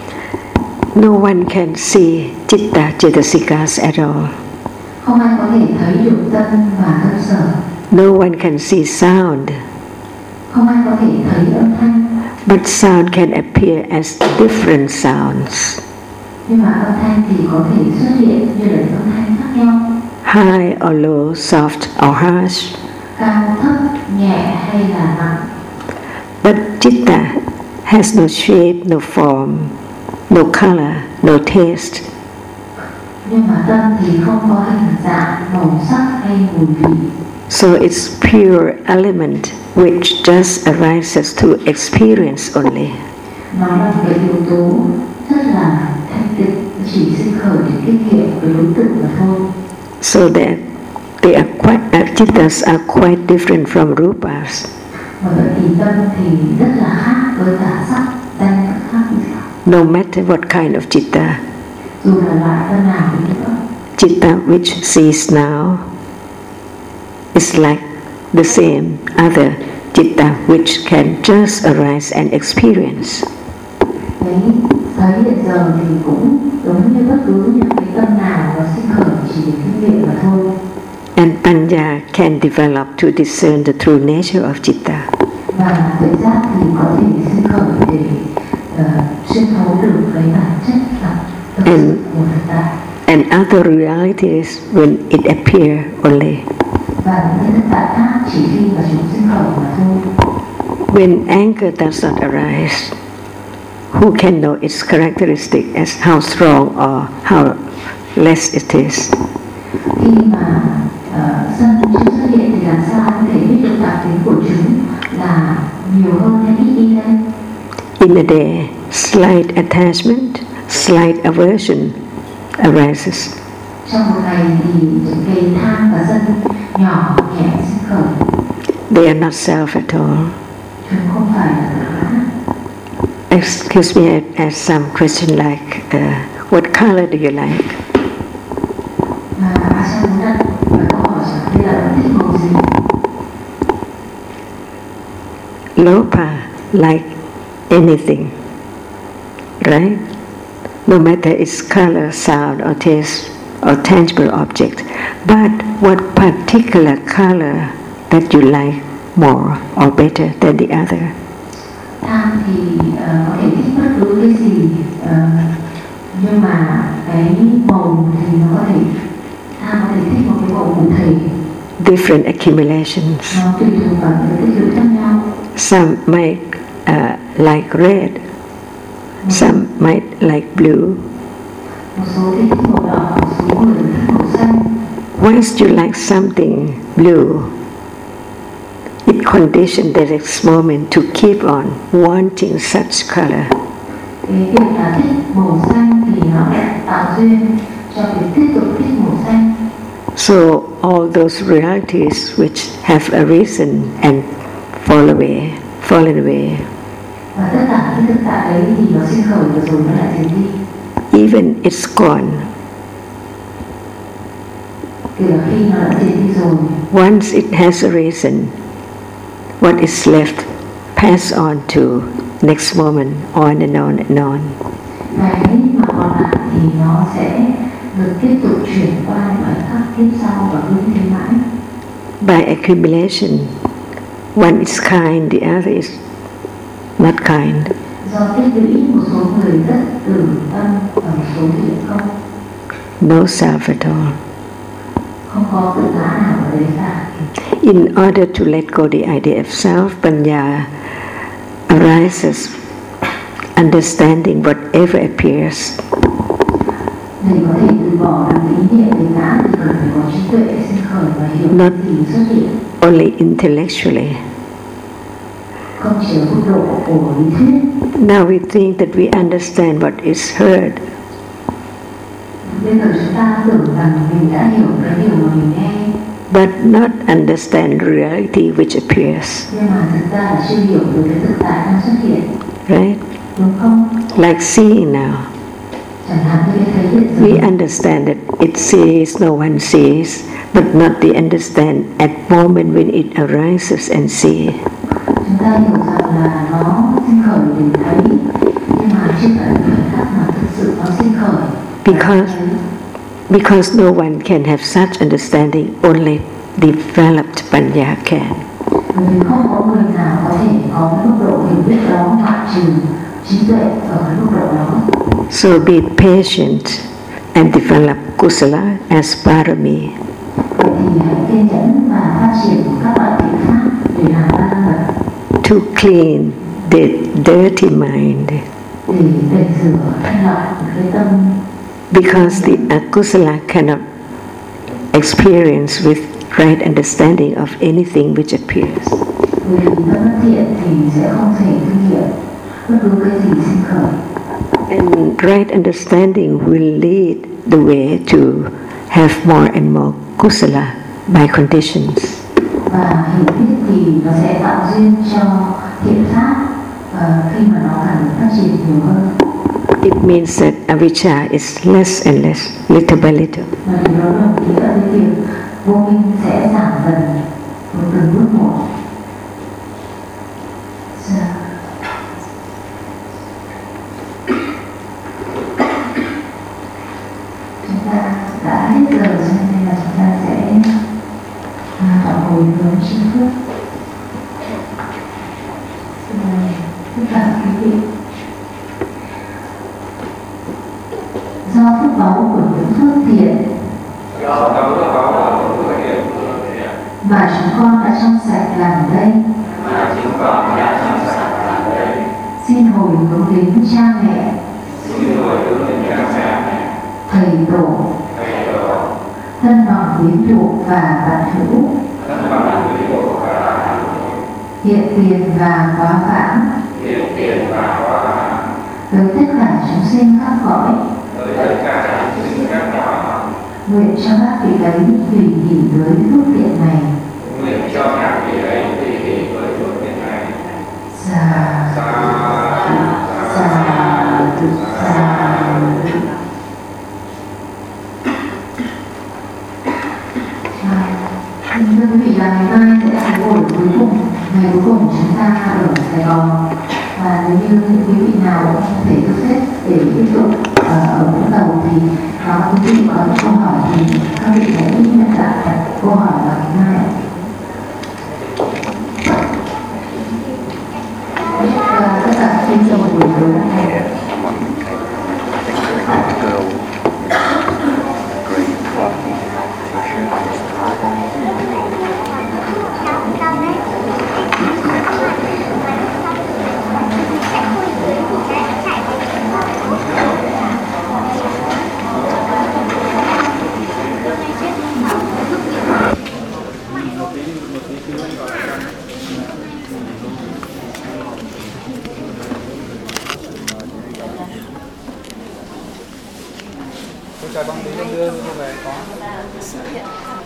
No one can see Chitta Cetasikas at all.
Không ai có thể thấy được tâm và tâm sở.
No one can see sound.
Không ai có thể thấy âm thanh.
But sound can appear as different sounds.
Nhưng mà âm thanh thì có thể xuất hiện như là âm thanh khác nhau.
High or low, soft or harsh.
Cao thấp, nhẹ hay là nặng.
But Chitta has no shape, no form, no color, no taste.
Nhưng mà tâm thì không có hình dạng, màu sắc hay mùi vị.
So it's pure element which just arises through experience only.
Nó là một cái yếu tố rất là thanh tịnh, chỉ sinh khởi những kinh nghiệm với đối tượng mà thôi.
So that they are quite, uh, chittas are quite different from rupas.
Và vậy thì tâm thì rất là khác với cả sắc, danh các khác như sao?
No matter what kind of chitta.
Dù là loại tâm nào đi nữa.
Chitta which sees now is like the same other chitta which can just arise and experience.
Thấy, thấy hiện giờ thì cũng giống như bất cứ những cái tâm nào nó sinh khởi chỉ để kinh nghiệm mà thôi.
And panya can develop to discern the true nature of chitta.
Và tuệ giác thì có thể sinh khởi để uh, xuyên thấu được cái bản chất là thực sự của thực tại.
And other realities when it appear only.
Và những thực tại khác chỉ khi mà chúng sinh khởi mà thôi.
When anger does not arise, who can know its characteristic as how strong or how less it is?
Khi mà uh, sân chưa xuất hiện thì làm sao có thể biết được đặc tính của chúng là nhiều hơn hay ít đi đây?
In a day, slight attachment, slight aversion arises.
Trong một ngày thì những cái tham và sân nhỏ nhẹ sinh khởi.
They are not self at all.
Chúng không phải là tự ngã.
Excuse me, I ask some question like, uh, what color do you like?
Mà Asha muốn đặt và câu hỏi rằng đây là bạn thích màu gì?
Lopa like anything, right? No matter its color, sound, or taste, or tangible object. But what particular color that you like more or better than the other?
Tham thì uh, có thể thích bất cứ cái gì, uh, nhưng mà cái màu thì nó có thể, tham có thể thích một cái màu cụ thể.
Different accumulations.
Nó tùy thuộc vào những cái thứ khác nhau.
Some might uh, like red, some might like blue.
Một số thì thích màu đỏ, một số người thích màu xanh.
Once you like something blue, it conditions the next moment to keep on wanting such color.
Cái việc là thích màu xanh thì nó tạo duyên cho việc tiếp tục thích màu xanh.
So all those realities which have arisen and fall away, fallen away,
Và tất cả những thực tại ấy thì nó sinh khởi và rồi nó lại diệt đi.
even it's gone.
Kể cả khi nó đã diệt đi rồi.
Once it has arisen, what is left pass on to next moment, on and on and on.
Cái mà còn lại thì nó sẽ được tiếp tục chuyển qua những các kiếp sau và cứ thế mãi.
By accumulation, one is kind, the other is not kind.
Do tích lũy một số người rất từ tâm và một số thì không.
No self at all.
Không có tự ngã nào ở đấy cả.
In order to let go the idea of self, panya arises, understanding whatever appears.
Để có thể từ bỏ được ý niệm về ngã thì cần phải có trí tuệ sinh khởi và hiểu
Not
gì xuất hiện.
only intellectually.
Không chỉ ở mức độ của lý thuyết.
Now we think that we understand what is heard.
Bây giờ chúng ta tưởng rằng mình đã hiểu cái điều mà mình nghe.
But not understand reality which appears.
Nhưng mà thực ra là chưa hiểu được cái thực tại đang xuất hiện.
Right?
Đúng không?
Like seeing now.
Chẳng hạn như cái thấy hiện giờ.
We understand that it sees, no one sees, but not the understand at moment when it arises and see.
Chúng ta hiểu rằng là nó sinh khởi để thấy, nhưng mà chưa phải là khoảnh khắc mà thực sự nó sinh khởi.
Because, because no one can have such understanding, only developed panya can.
Bởi vì không có người nào có thể có mức độ hiểu biết đó ngoại trừ trí tuệ ở cái mức độ đó.
So be patient and develop kusala as parami.
Vậy thì hãy kiên nhẫn và phát triển các loại thiện pháp để làm ba la mật.
To clean the dirty mind.
Để tẩy rửa thanh lọc cái tâm.
Because the akusala cannot experience with right understanding of anything which appears.
Vì tâm bất thiện thì sẽ không thể kinh nghiệm bất cứ cái gì sinh khởi.
And right understanding will lead the way to have more and more kusala by conditions.
Và hiểu biết thì nó sẽ tạo duyên cho thiện pháp uh, khi mà nó càng phát triển nhiều hơn.
It means that avijja is less and less, little by little.
Và điều đó đồng nghĩa với việc vô minh sẽ giảm dần một từng bước một. Dạ. Chúng ta đã hết giờ cho nên là chúng ta sẽ phản hồi hướng sinh phước. Xin mời tất cả quý vị. Do phước báu của những phước thiện mà chúng con đã trong sạch làm đây, xin hồi hướng đến cha mẹ, thầy tổ, thân bằng quyến thuộc và bạn hữu, hiện tiền và quá vãng, với tất cả chúng sinh khắp cõi. Nguyện cho các vị ấy tùy hỷ với phước thiện này. Nguyện cho các vị ấy tùy hỷ với phước thiện này. Sa sa sa sa. Thưa quý vị, là ngày mai sẽ là buổi cuối cùng, ngày cuối cùng chúng ta ở Sài Gòn. Và nếu như những quý vị nào không thể sắp xếp để tiếp tục uh, ở Vũng Tàu thì có quý vị có những câu hỏi thì các vị hãy nhận dạng đặt câu hỏi vào ngày mai. Và tất cả các quý vị một buổi tối này.
Chào băng tí đưa cô về có